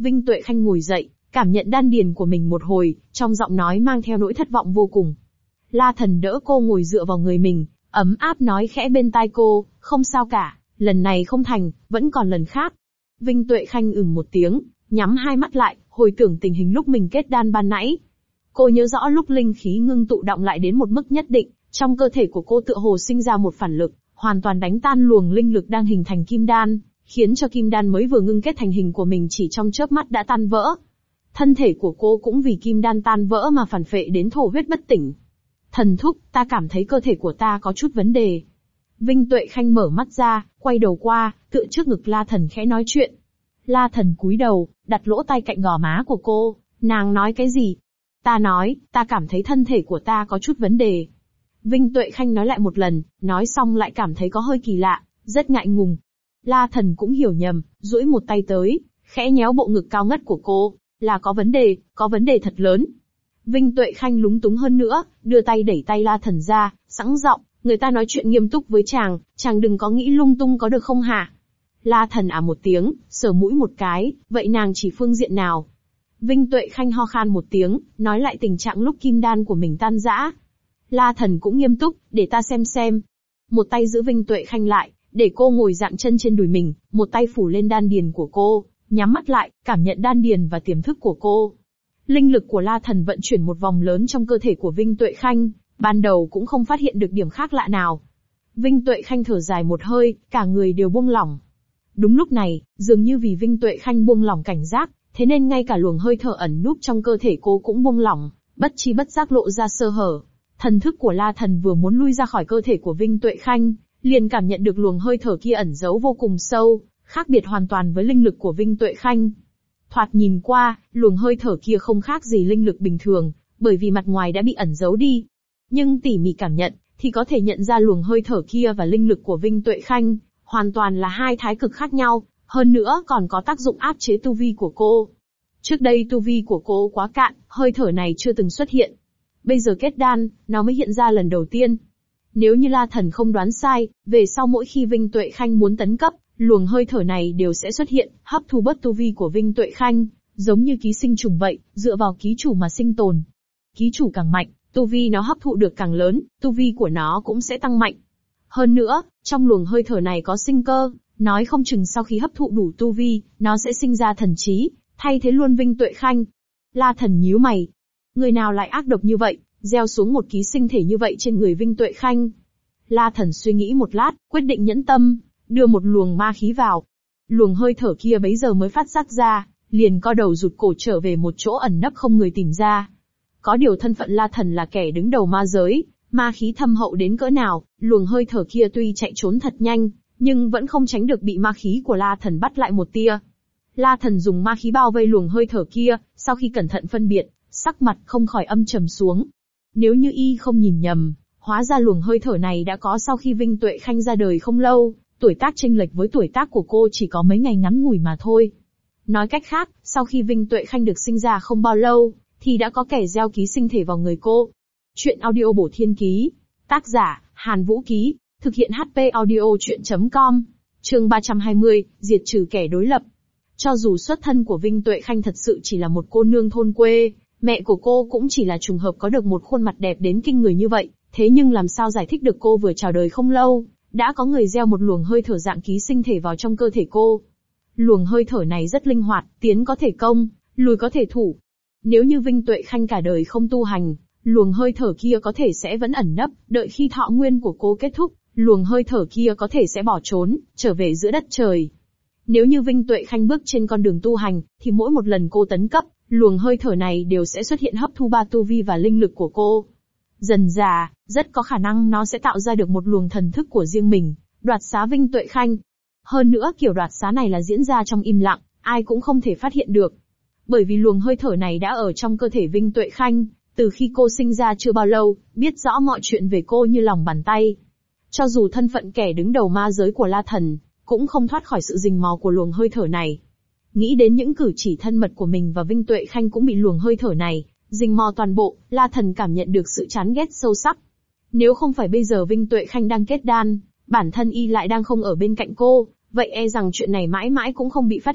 Vinh Tuệ Khanh ngồi dậy, cảm nhận đan điền của mình một hồi, trong giọng nói mang theo nỗi thất vọng vô cùng. La Thần đỡ cô ngồi dựa vào người mình, ấm áp nói khẽ bên tai cô, không sao cả, lần này không thành, vẫn còn lần khác. Vinh Tuệ Khanh một tiếng, nhắm hai mắt lại, hồi tưởng tình hình lúc mình kết đan ban nãy. Cô nhớ rõ lúc linh khí ngưng tụ động lại đến một mức nhất định, trong cơ thể của cô tựa hồ sinh ra một phản lực, hoàn toàn đánh tan luồng linh lực đang hình thành kim đan, khiến cho kim đan mới vừa ngưng kết thành hình của mình chỉ trong chớp mắt đã tan vỡ. Thân thể của cô cũng vì kim đan tan vỡ mà phản phệ đến thổ huyết bất tỉnh. Thần thúc, ta cảm thấy cơ thể của ta có chút vấn đề. Vinh Tuệ Khanh mở mắt ra, quay đầu qua, tựa trước ngực La Thần khẽ nói chuyện. La Thần cúi đầu, đặt lỗ tai cạnh gò má của cô, nàng nói cái gì? Ta nói, ta cảm thấy thân thể của ta có chút vấn đề. Vinh Tuệ Khanh nói lại một lần, nói xong lại cảm thấy có hơi kỳ lạ, rất ngại ngùng. La Thần cũng hiểu nhầm, duỗi một tay tới, khẽ nhéo bộ ngực cao ngất của cô, là có vấn đề thật lớn. Vinh Tuệ Khanh lúng túng hơn nữa, đưa tay đẩy tay La Thần ra, sẵn giọng, người ta nói chuyện nghiêm túc với chàng đừng có nghĩ lung tung có được không hả? La Thần một tiếng, sờ mũi một cái, vậy nàng chỉ phương diện nào? Vinh Tuệ Khanh ho khan một tiếng, nói lại tình trạng lúc kim đan của mình tan rã. La Thần cũng nghiêm túc, để ta xem. Một tay giữ Vinh Tuệ Khanh lại, để cô ngồi dạng chân trên đùi mình, một tay phủ lên đan điền của cô, nhắm mắt lại, cảm nhận đan điền và tiềm thức của cô. Linh lực của La Thần vận chuyển một vòng lớn trong cơ thể của Vinh Tuệ Khanh, ban đầu cũng không phát hiện được điểm khác lạ nào. Vinh Tuệ Khanh thở dài một hơi, cả người đều buông lỏng. Đúng lúc này, dường như vì Vinh Tuệ Khanh buông lỏng cảnh giác, thế nên ngay cả luồng hơi thở ẩn núp trong cơ thể cô cũng buông lỏng, bất chi bất giác lộ ra sơ hở. Thần thức của La Thần vừa muốn lui ra khỏi cơ thể của Vinh Tuệ Khanh, liền cảm nhận được luồng hơi thở kia ẩn giấu vô cùng sâu, khác biệt hoàn toàn với linh lực của Vinh Tuệ Khanh. Thoạt nhìn qua, luồng hơi thở kia không khác gì linh lực bình thường, bởi vì mặt ngoài đã bị ẩn giấu đi. Nhưng tỉ mỉ cảm nhận, thì có thể nhận ra luồng hơi thở kia và linh lực của Vinh Tuệ Khanh, hoàn toàn là hai thái cực khác nhau, hơn nữa còn có tác dụng áp chế tu vi của cô. Trước đây tu vi của cô quá cạn, hơi thở này chưa từng xuất hiện. Bây giờ kết đan, nó mới hiện ra lần đầu tiên. Nếu như La Thần không đoán sai, về sau mỗi khi Vinh Tuệ Khanh muốn tấn cấp, luồng hơi thở này đều sẽ xuất hiện, hấp thu bớt tu vi của Vinh Tuệ Khanh, giống như ký sinh trùng vậy, dựa vào ký chủ mà sinh tồn. Ký chủ càng mạnh, tu vi nó hấp thụ được càng lớn, tu vi của nó cũng sẽ tăng mạnh. Hơn nữa, trong luồng hơi thở này có sinh cơ, nói không chừng sau khi hấp thụ đủ tu vi, nó sẽ sinh ra thần trí, thay thế luôn Vinh Tuệ Khanh. La Thần nhíu mày. Người nào lại ác độc như vậy, gieo xuống một ký sinh thể như vậy trên người Vinh Tuệ Khanh? La Thần suy nghĩ một lát, quyết định nhẫn tâm, đưa một luồng ma khí vào. Luồng hơi thở kia bấy giờ mới phát giác ra, liền co đầu rụt cổ trở về một chỗ ẩn nấp không người tìm ra. Có điều thân phận La Thần là kẻ đứng đầu ma giới, ma khí thâm hậu đến cỡ nào, luồng hơi thở kia tuy chạy trốn thật nhanh, nhưng vẫn không tránh được bị ma khí của La Thần bắt lại một tia. La Thần dùng ma khí bao vây luồng hơi thở kia, sau khi cẩn thận phân biệt, sắc mặt không khỏi âm trầm xuống. Nếu như y không nhìn nhầm, hóa ra luồng hơi thở này đã có sau khi Vinh Tuệ Khanh ra đời không lâu, tuổi tác chênh lệch với tuổi tác của cô chỉ có mấy ngày ngắn ngủi mà thôi. Nói cách khác, sau khi Vinh Tuệ Khanh được sinh ra không bao lâu, thì đã có kẻ gieo ký sinh thể vào người cô. Chuyện audio bổ thiên ký. Tác giả, Hàn Vũ Ký. Thực hiện HP audio chuyện.com. Chương 320, diệt trừ kẻ đối lập. Cho dù xuất thân của Vinh Tuệ Khanh thật sự chỉ là một cô nương thôn quê, mẹ của cô cũng chỉ là trùng hợp có được một khuôn mặt đẹp đến kinh người như vậy, thế nhưng làm sao giải thích được cô vừa chào đời không lâu, đã có người gieo một luồng hơi thở dạng ký sinh thể vào trong cơ thể cô. Luồng hơi thở này rất linh hoạt, tiến có thể công, lùi có thể thủ. Nếu như Vinh Tuệ Khanh cả đời không tu hành, luồng hơi thở kia có thể sẽ vẫn ẩn nấp, đợi khi thọ nguyên của cô kết thúc, luồng hơi thở kia có thể sẽ bỏ trốn, trở về giữa đất trời. Nếu như Vinh Tuệ Khanh bước trên con đường tu hành, thì mỗi một lần cô tấn cấp, luồng hơi thở này đều sẽ xuất hiện hấp thu ba tu vi và linh lực của cô. Dần dà, rất có khả năng nó sẽ tạo ra được một luồng thần thức của riêng mình, đoạt xá Vinh Tuệ Khanh. Hơn nữa kiểu đoạt xá này là diễn ra trong im lặng, ai cũng không thể phát hiện được. Bởi vì luồng hơi thở này đã ở trong cơ thể Vinh Tuệ Khanh, từ khi cô sinh ra chưa bao lâu, biết rõ mọi chuyện về cô như lòng bàn tay. Cho dù thân phận kẻ đứng đầu ma giới của La Thần, cũng không thoát khỏi sự rình mò của luồng hơi thở này. Nghĩ đến những cử chỉ thân mật của mình và Vinh Tuệ Khanh cũng bị luồng hơi thở này rình mò toàn bộ, La Thần cảm nhận được sự chán ghét sâu sắc. Nếu không phải bây giờ Vinh Tuệ Khanh đang kết đan, bản thân y lại đang không ở bên cạnh cô, vậy e rằng chuyện này mãi mãi cũng không bị phát hiện,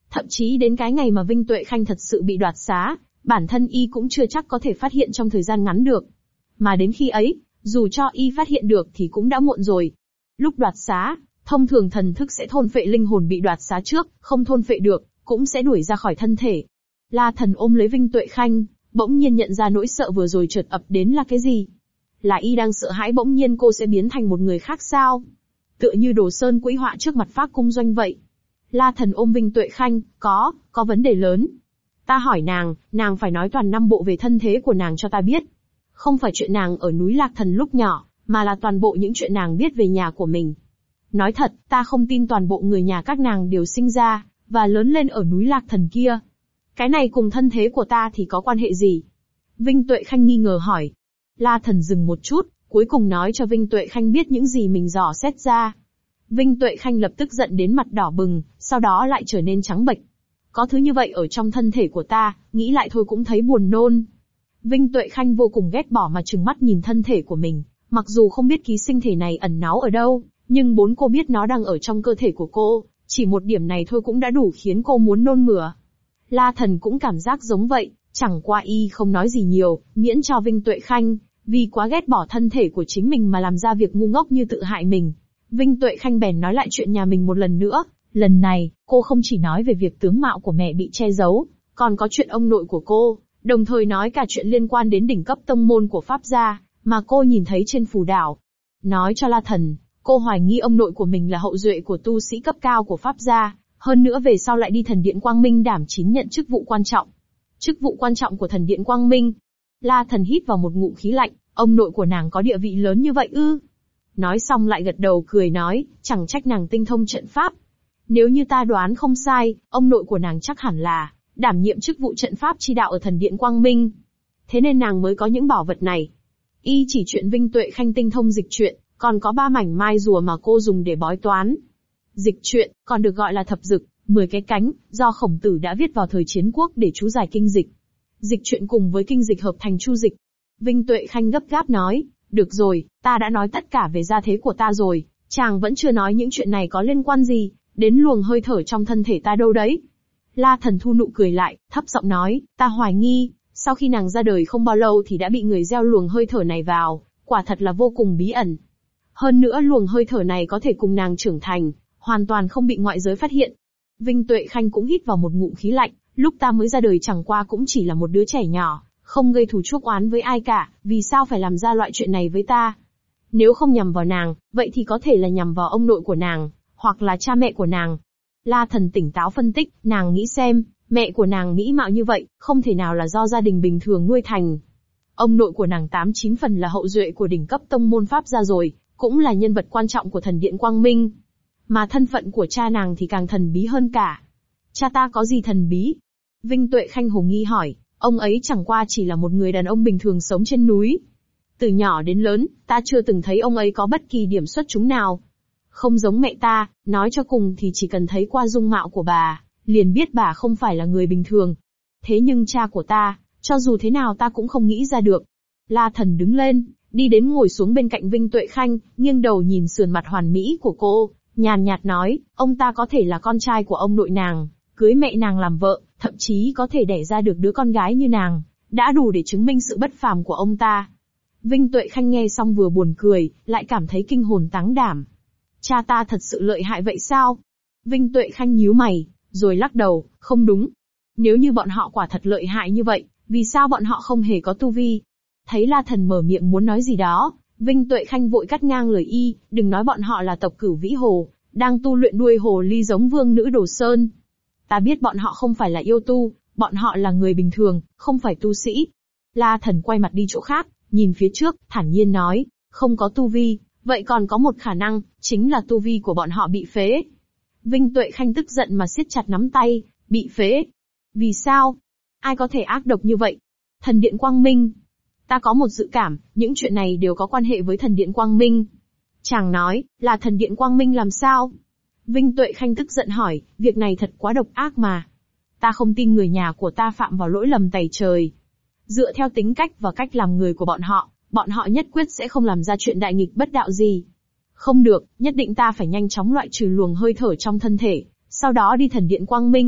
Thậm chí đến cái ngày mà Vinh Tuệ Khanh thật sự bị đoạt xá, bản thân y cũng chưa chắc có thể phát hiện trong thời gian ngắn được. Mà đến khi ấy, dù cho y phát hiện được thì cũng đã muộn rồi. Lúc đoạt xá, thông thường thần thức sẽ thôn phệ linh hồn bị đoạt xá trước, không thôn phệ được, cũng sẽ đuổi ra khỏi thân thể. La Thần ôm lấy Vinh Tuệ Khanh, bỗng nhiên nhận ra nỗi sợ vừa rồi chợt ập đến là cái gì. Là y đang sợ hãi bỗng nhiên cô sẽ biến thành một người khác sao? Tựa như Đồ Sơn quỹ họa trước mặt Phác Cung Doanh vậy. La Thần ôm Vinh Tuệ Khanh, có vấn đề lớn. Ta hỏi nàng phải nói toàn năm bộ về thân thế của nàng cho ta biết. Không phải chuyện nàng ở núi Lạc Thần lúc nhỏ, mà là toàn bộ những chuyện nàng biết về nhà của mình. Nói thật, ta không tin toàn bộ người nhà các nàng đều sinh ra, và lớn lên ở núi Lạc Thần kia. Cái này cùng thân thế của ta thì có quan hệ gì? Vinh Tuệ Khanh nghi ngờ hỏi. La Thần dừng một chút, cuối cùng nói cho Vinh Tuệ Khanh biết những gì mình dò xét ra. Vinh Tuệ Khanh lập tức giận đến mặt đỏ bừng, sau đó lại trở nên trắng bệch. Có thứ như vậy ở trong thân thể của ta, nghĩ lại thôi cũng thấy buồn nôn. Vinh Tuệ Khanh vô cùng ghét bỏ mà trừng mắt nhìn thân thể của mình, mặc dù không biết ký sinh thể này ẩn náu ở đâu, nhưng cô biết nó đang ở trong cơ thể của cô, chỉ một điểm này thôi cũng đã đủ khiến cô muốn nôn mửa. La Thần cũng cảm giác giống vậy, chẳng qua y không nói gì nhiều, miễn cho Vinh Tuệ Khanh, vì quá ghét bỏ thân thể của chính mình mà làm ra việc ngu ngốc như tự hại mình. Vinh Tuệ Khanh bèn nói lại chuyện nhà mình một lần nữa, lần này, cô không chỉ nói về việc tướng mạo của mẹ bị che giấu, còn có chuyện ông nội của cô, đồng thời nói cả chuyện liên quan đến đỉnh cấp tông môn của Pháp gia, mà cô nhìn thấy trên phù đảo. Nói cho La Thần, cô hoài nghi ông nội của mình là hậu duệ của tu sĩ cấp cao của Pháp gia, hơn nữa về sau lại đi thần điện Quang Minh đảm chính nhận chức vụ quan trọng. Chức vụ quan trọng của thần điện Quang Minh. La Thần hít vào một ngụm khí lạnh, ông nội của nàng có địa vị lớn như vậy ư? Nói xong lại gật đầu cười nói, chẳng trách nàng tinh thông trận pháp. Nếu như ta đoán không sai, ông nội của nàng chắc hẳn là đảm nhiệm chức vụ trận pháp chi đạo ở thần điện Quang Minh. Thế nên nàng mới có những bảo vật này. Y chỉ chuyện Vinh Tuệ Khanh tinh thông dịch truyện, còn có 3 mảnh mai rùa mà cô dùng để bói toán. Dịch truyện, còn được gọi là thập dực, 10 cái cánh, do Khổng Tử đã viết vào thời chiến quốc để chú giải kinh dịch. Dịch truyện cùng với kinh dịch hợp thành chu dịch. Vinh Tuệ Khanh gấp gáp nói, được rồi, ta đã nói tất cả về gia thế của ta rồi, chàng vẫn chưa nói những chuyện này có liên quan gì đến luồng hơi thở trong thân thể ta đâu đấy. La Thần thu nụ cười lại, thấp giọng nói, ta hoài nghi, sau khi nàng ra đời không bao lâu thì đã bị người gieo luồng hơi thở này vào, quả thật là vô cùng bí ẩn. Hơn nữa luồng hơi thở này có thể cùng nàng trưởng thành, hoàn toàn không bị ngoại giới phát hiện. Vinh Tuệ Khanh cũng hít vào một ngụm khí lạnh, lúc ta mới ra đời chẳng qua cũng chỉ là một đứa trẻ nhỏ, không gây thù chuốc oán với ai cả, vì sao phải làm ra loại chuyện này với ta? Nếu không nhằm vào nàng, vậy thì có thể là nhằm vào ông nội của nàng, hoặc là cha mẹ của nàng. La Thần tỉnh táo phân tích, nàng nghĩ xem, mẹ của nàng mỹ mạo như vậy, không thể nào là do gia đình bình thường nuôi thành. Ông nội của nàng 8-9 phần là hậu duệ của đỉnh cấp tông môn Pháp gia rồi, cũng là nhân vật quan trọng của thần điện Quang Minh. Mà thân phận của cha nàng thì càng thần bí hơn cả. Cha ta có gì thần bí? Vinh Tuệ Khanh hồ nghi hỏi, ông ấy chẳng qua chỉ là một người đàn ông bình thường sống trên núi. Từ nhỏ đến lớn, ta chưa từng thấy ông ấy có bất kỳ điểm xuất chúng nào. Không giống mẹ ta, nói cho cùng thì chỉ cần thấy qua dung mạo của bà, liền biết bà không phải là người bình thường. Thế nhưng cha của ta, cho dù thế nào ta cũng không nghĩ ra được. La Thần đứng lên, đi đến ngồi xuống bên cạnh Vinh Tuệ Khanh, nghiêng đầu nhìn sườn mặt hoàn mỹ của cô, nhàn nhạt nói, ông ta có thể là con trai của ông nội nàng, cưới mẹ nàng làm vợ, thậm chí có thể đẻ ra được đứa con gái như nàng, đã đủ để chứng minh sự bất phàm của ông ta. Vinh Tuệ Khanh nghe xong vừa buồn cười, lại cảm thấy kinh hồn táng đảm. Cha ta thật sự lợi hại vậy sao? Vinh Tuệ Khanh nhíu mày, rồi lắc đầu, không đúng. Nếu như bọn họ quả thật lợi hại như vậy, vì sao bọn họ không hề có tu vi? Thấy La Thần mở miệng muốn nói gì đó, Vinh Tuệ Khanh vội cắt ngang lời y, đừng nói bọn họ là tộc Cửu Vĩ Hồ, đang tu luyện đuôi hồ ly giống vương nữ Đồ Sơn. Ta biết bọn họ không phải là yêu tu, bọn họ là người bình thường, không phải tu sĩ. La Thần quay mặt đi chỗ khác, nhìn phía trước, thản nhiên nói, không có tu vi, vậy còn có một khả năng, chính là tu vi của bọn họ bị phế. Vinh Tuệ Khanh tức giận mà siết chặt nắm tay, bị phế. Vì sao? Ai có thể ác độc như vậy? Thần điện Quang Minh. Ta có một dự cảm, những chuyện này đều có quan hệ với thần điện Quang Minh. Chàng nói, là thần điện Quang Minh làm sao? Vinh Tuệ Khanh tức giận hỏi, việc này thật quá độc ác mà. Ta không tin người nhà của ta phạm vào lỗi lầm tày trời. Dựa theo tính cách và cách làm người của bọn họ nhất quyết sẽ không làm ra chuyện đại nghịch bất đạo gì. Không được, nhất định ta phải nhanh chóng loại trừ luồng hơi thở trong thân thể, sau đó đi thần điện Quang Minh.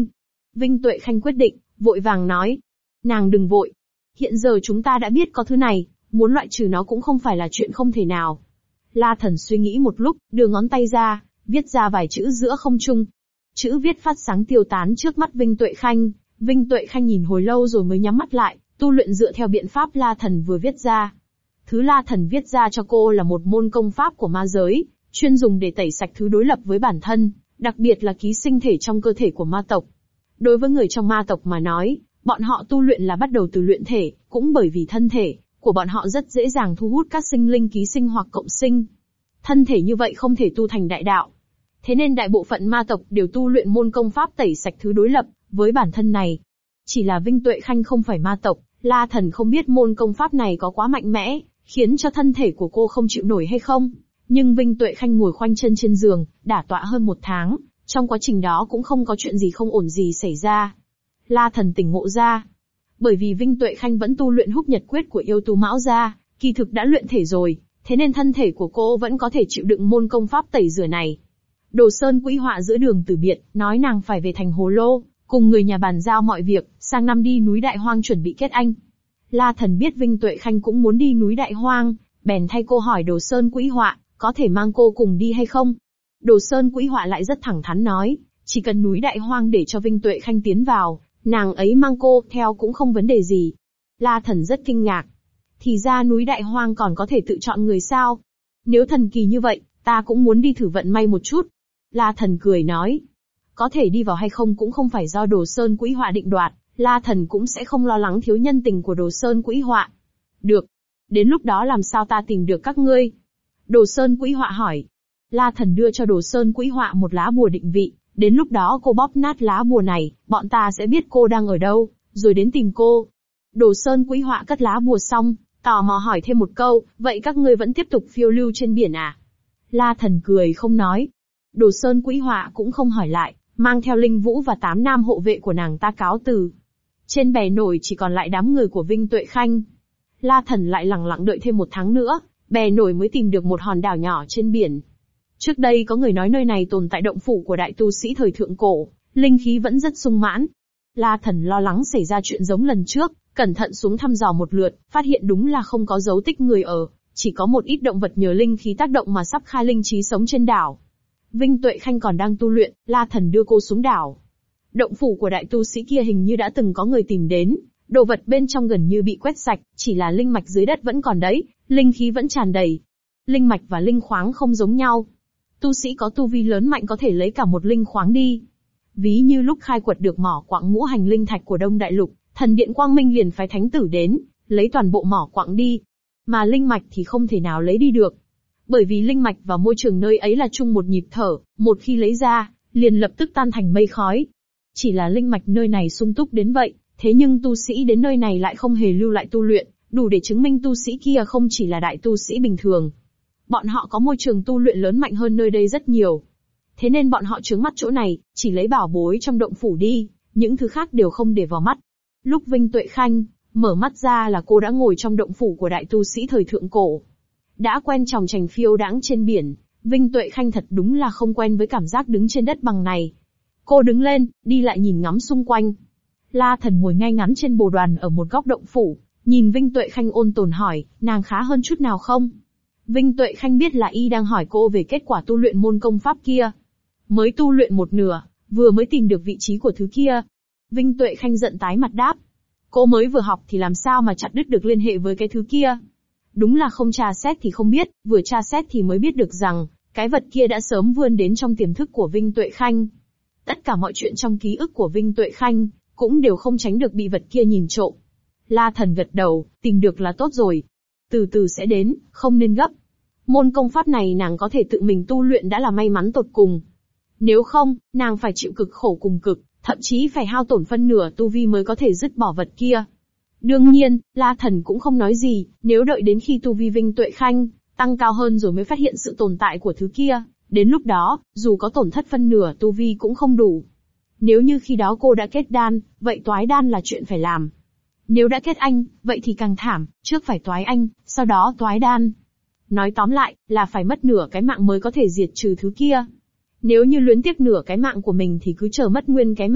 Vinh Tuệ Khanh quyết định, vội vàng nói. Nàng đừng vội. Hiện giờ chúng ta đã biết có thứ này, muốn loại trừ nó cũng không phải là chuyện không thể nào. La Thần suy nghĩ một lúc, đưa ngón tay ra, viết ra vài chữ giữa không trung. Chữ viết phát sáng tiêu tán trước mắt Vinh Tuệ Khanh. Vinh Tuệ Khanh nhìn hồi lâu rồi mới nhắm mắt lại, tu luyện dựa theo biện pháp La Thần vừa viết ra. Thứ La Thần viết ra cho cô là một môn công pháp của ma giới, chuyên dùng để tẩy sạch thứ đối lập với bản thân, đặc biệt là ký sinh thể trong cơ thể của ma tộc. Đối với người trong ma tộc mà nói, bọn họ tu luyện là bắt đầu từ luyện thể, cũng bởi vì thân thể của bọn họ rất dễ dàng thu hút các sinh linh ký sinh hoặc cộng sinh. Thân thể như vậy không thể tu thành đại đạo. Thế nên đại bộ phận ma tộc đều tu luyện môn công pháp tẩy sạch thứ đối lập với bản thân này. Chỉ là Vinh Tuệ Khanh không phải ma tộc, La Thần không biết môn công pháp này có quá mạnh mẽ, khiến cho thân thể của cô không chịu nổi hay không. Nhưng Vinh Tuệ Khanh ngồi khoanh chân trên giường, đả tọa hơn 1 tháng, trong quá trình đó cũng không có chuyện gì không ổn gì xảy ra. La Thần tỉnh ngộ ra. Bởi vì Vinh Tuệ Khanh vẫn tu luyện Húc Nhật Quyết của yêu tu Mão gia, kỳ thực đã luyện thể rồi, thế nên thân thể của cô vẫn có thể chịu đựng môn công pháp tẩy rửa này. Đồ Sơn Quỹ Họa giữa đường từ biệt, nói nàng phải về thành Hồ Lô, cùng người nhà bàn giao mọi việc, sang năm đi núi Đại Hoang chuẩn bị kết anh. La Thần biết Vinh Tuệ Khanh cũng muốn đi núi Đại Hoang, bèn thay cô hỏi Đồ Sơn Quỹ Họa, có thể mang cô cùng đi hay không? Đồ Sơn Quỹ Họa lại rất thẳng thắn nói, chỉ cần núi Đại Hoang để cho Vinh Tuệ Khanh tiến vào, nàng ấy mang cô theo cũng không vấn đề gì. La Thần rất kinh ngạc. Thì ra núi Đại Hoang còn có thể tự chọn người sao? Nếu thần kỳ như vậy, ta cũng muốn đi thử vận may một chút. La Thần cười nói. Có thể đi vào hay không cũng không phải do Đồ Sơn Quỹ Họa định đoạt, La Thần cũng sẽ không lo lắng thiếu nhân tình của Đồ Sơn Quỹ Họa. Được. Đến lúc đó làm sao ta tìm được các ngươi? Đồ Sơn Quỹ Họa hỏi. La Thần đưa cho Đồ Sơn Quỹ Họa một lá bùa định vị, đến lúc đó cô bóp nát lá bùa này, bọn ta sẽ biết cô đang ở đâu, rồi đến tìm cô. Đồ Sơn Quỹ Họa cất lá bùa xong, tò mò hỏi thêm một câu, vậy các ngươi vẫn tiếp tục phiêu lưu trên biển à? La Thần cười không nói. Đồ Sơn Quỹ Họa cũng không hỏi lại, mang theo Linh Vũ và 8 nam hộ vệ của nàng ta cáo từ. Trên bè nổi chỉ còn lại đám người của Vinh Tuệ Khanh. La Thần lại lẳng lặng đợi thêm 1 tháng nữa, bè nổi mới tìm được một hòn đảo nhỏ trên biển. Trước đây có người nói nơi này tồn tại động phủ của đại tu sĩ thời thượng cổ, linh khí vẫn rất sung mãn. La Thần lo lắng xảy ra chuyện giống lần trước, cẩn thận xuống thăm dò một lượt, phát hiện đúng là không có dấu tích người ở, chỉ có một ít động vật nhờ linh khí tác động mà sắp khai linh trí sống trên đảo. Vinh Tuệ Khanh còn đang tu luyện, La Thần đưa cô xuống đảo. Động phủ của đại tu sĩ kia hình như đã từng có người tìm đến, đồ vật bên trong gần như bị quét sạch, chỉ là linh mạch dưới đất vẫn còn đấy, linh khí vẫn tràn đầy. Linh mạch và linh khoáng không giống nhau. Tu sĩ có tu vi lớn mạnh có thể lấy cả một linh khoáng đi. Ví như lúc khai quật được mỏ quặng ngũ hành linh thạch của Đông Đại Lục, thần điện Quang Minh liền phái thánh tử đến, lấy toàn bộ mỏ quặng đi. Mà linh mạch thì không thể nào lấy đi được. Bởi vì linh mạch và môi trường nơi ấy là chung một nhịp thở, một khi lấy ra, liền lập tức tan thành mây khói. Chỉ là linh mạch nơi này sung túc đến vậy, thế nhưng tu sĩ đến nơi này lại không hề lưu lại tu luyện, đủ để chứng minh tu sĩ kia không chỉ là đại tu sĩ bình thường. Bọn họ có môi trường tu luyện lớn mạnh hơn nơi đây rất nhiều. Thế nên bọn họ trướng mắt chỗ này, chỉ lấy bảo bối trong động phủ đi, những thứ khác đều không để vào mắt. Lúc Vinh Tuệ Khanh mở mắt ra là cô đã ngồi trong động phủ của đại tu sĩ thời thượng cổ. Đã quen chòng chành phiêu đãng trên biển, Vinh Tuệ Khanh thật đúng là không quen với cảm giác đứng trên đất bằng này. Cô đứng lên, đi lại nhìn ngắm xung quanh. La Thần ngồi ngay ngắn trên bồ đoàn ở một góc động phủ, nhìn Vinh Tuệ Khanh ôn tồn hỏi, nàng khá hơn chút nào không? Vinh Tuệ Khanh biết là y đang hỏi cô về kết quả tu luyện môn công pháp kia. Mới tu luyện một nửa, vừa mới tìm được vị trí của thứ kia. Vinh Tuệ Khanh giận tái mặt đáp. Cô mới vừa học thì làm sao mà chặt đứt được liên hệ với cái thứ kia? Đúng là không tra xét thì không biết, vừa tra xét thì mới biết được rằng, cái vật kia đã sớm vươn đến trong tiềm thức của Vinh Tuệ Khanh. Tất cả mọi chuyện trong ký ức của Vinh Tuệ Khanh, cũng đều không tránh được bị vật kia nhìn trộm. La Thần gật đầu, tìm được là tốt rồi. Từ từ sẽ đến, không nên gấp. Môn công pháp này nàng có thể tự mình tu luyện đã là may mắn tột cùng. Nếu không, nàng phải chịu cực khổ cùng cực, thậm chí phải hao tổn phân nửa tu vi mới có thể dứt bỏ vật kia. Đương nhiên, La Thần cũng không nói gì, nếu đợi đến khi tu vi Vinh Tuệ Khanh tăng cao hơn rồi mới phát hiện sự tồn tại của thứ kia, đến lúc đó, dù có tổn thất phân nửa tu vi cũng không đủ. Nếu như khi đó cô đã kết đan, vậy toái đan là chuyện phải làm. Nếu đã kết anh, vậy thì càng thảm, trước phải toái anh, sau đó toái đan. Nói tóm lại, là phải mất nửa cái mạng mới có thể diệt trừ thứ kia. Nếu như luyến tiếc nửa cái mạng của mình thì cứ chờ mất nguyên cái mạng,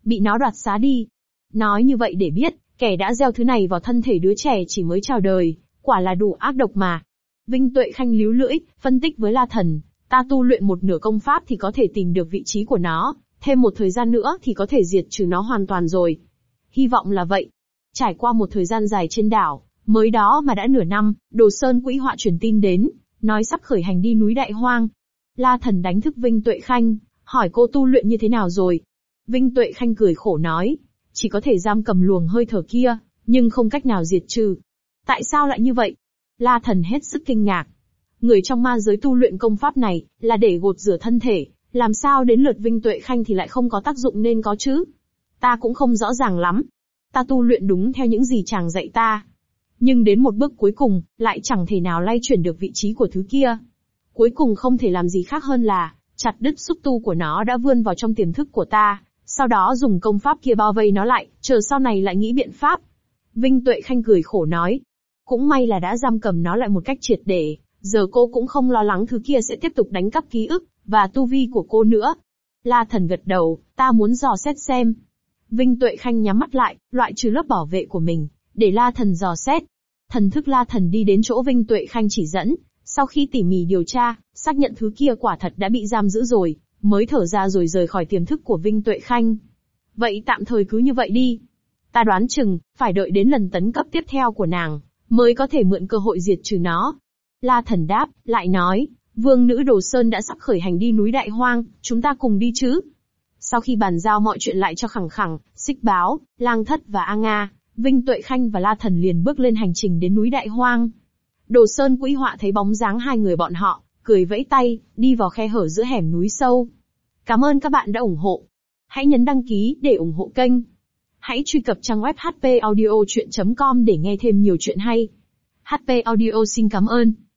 bị nó đoạt xá đi. Nói như vậy để biết, kẻ đã gieo thứ này vào thân thể đứa trẻ chỉ mới chào đời, quả là đủ ác độc mà. Vinh Tuệ Khanh líu lưỡi, phân tích với La Thần, ta tu luyện một nửa công pháp thì có thể tìm được vị trí của nó, thêm một thời gian nữa thì có thể diệt trừ nó hoàn toàn rồi. Hy vọng là vậy. Trải qua một thời gian dài trên đảo, mới đó mà đã nửa năm, Đồ Sơn Quỹ Họa truyền tin đến, nói sắp khởi hành đi núi Đại Hoang. La Thần đánh thức Vinh Tuệ Khanh, hỏi cô tu luyện như thế nào rồi. Vinh Tuệ Khanh cười khổ nói, chỉ có thể giam cầm luồng hơi thở kia, nhưng không cách nào diệt trừ. Tại sao lại như vậy? La Thần hết sức kinh ngạc. Người trong ma giới tu luyện công pháp này, là để gột rửa thân thể, làm sao đến lượt Vinh Tuệ Khanh thì lại không có tác dụng nên có chứ? Ta cũng không rõ ràng lắm. Ta tu luyện đúng theo những gì chàng dạy ta. Nhưng đến một bước cuối cùng, lại chẳng thể nào lay chuyển được vị trí của thứ kia. Cuối cùng không thể làm gì khác hơn là, chặt đứt xúc tu của nó đã vươn vào trong tiềm thức của ta, sau đó dùng công pháp kia bao vây nó lại, chờ sau này lại nghĩ biện pháp. Vinh Tuệ Khanh cười khổ nói. Cũng may là đã giam cầm nó lại một cách triệt để, giờ cô cũng không lo lắng thứ kia sẽ tiếp tục đánh cắp ký ức, và tu vi của cô nữa. La Thần gật đầu, ta muốn dò xét xem. Vinh Tuệ Khanh nhắm mắt lại, loại trừ lớp bảo vệ của mình, để La Thần dò xét. Thần thức La Thần đi đến chỗ Vinh Tuệ Khanh chỉ dẫn, sau khi tỉ mỉ điều tra, xác nhận thứ kia quả thật đã bị giam giữ rồi, mới thở ra rồi rời khỏi tiềm thức của Vinh Tuệ Khanh. Vậy tạm thời cứ như vậy đi. Ta đoán chừng, phải đợi đến lần tấn cấp tiếp theo của nàng, mới có thể mượn cơ hội diệt trừ nó. La Thần đáp, lại nói, vương nữ Đồ Sơn đã sắp khởi hành đi núi Đại Hoang, chúng ta cùng đi chứ? Sau khi bàn giao mọi chuyện lại cho Khẳng Khẳng, Xích Báo, Lang Thất và A Nga, Vinh Tuệ Khanh và La Thần liền bước lên hành trình đến núi Đại Hoang. Đồ Sơn Quỹ Họa thấy bóng dáng hai người bọn họ, cười vẫy tay, đi vào khe hở giữa hẻm núi sâu. Cảm ơn các bạn đã ủng hộ. Hãy nhấn đăng ký để ủng hộ kênh. Hãy truy cập trang web hpaudiochuyen.com để nghe thêm nhiều chuyện hay. HP Audio xin cảm ơn.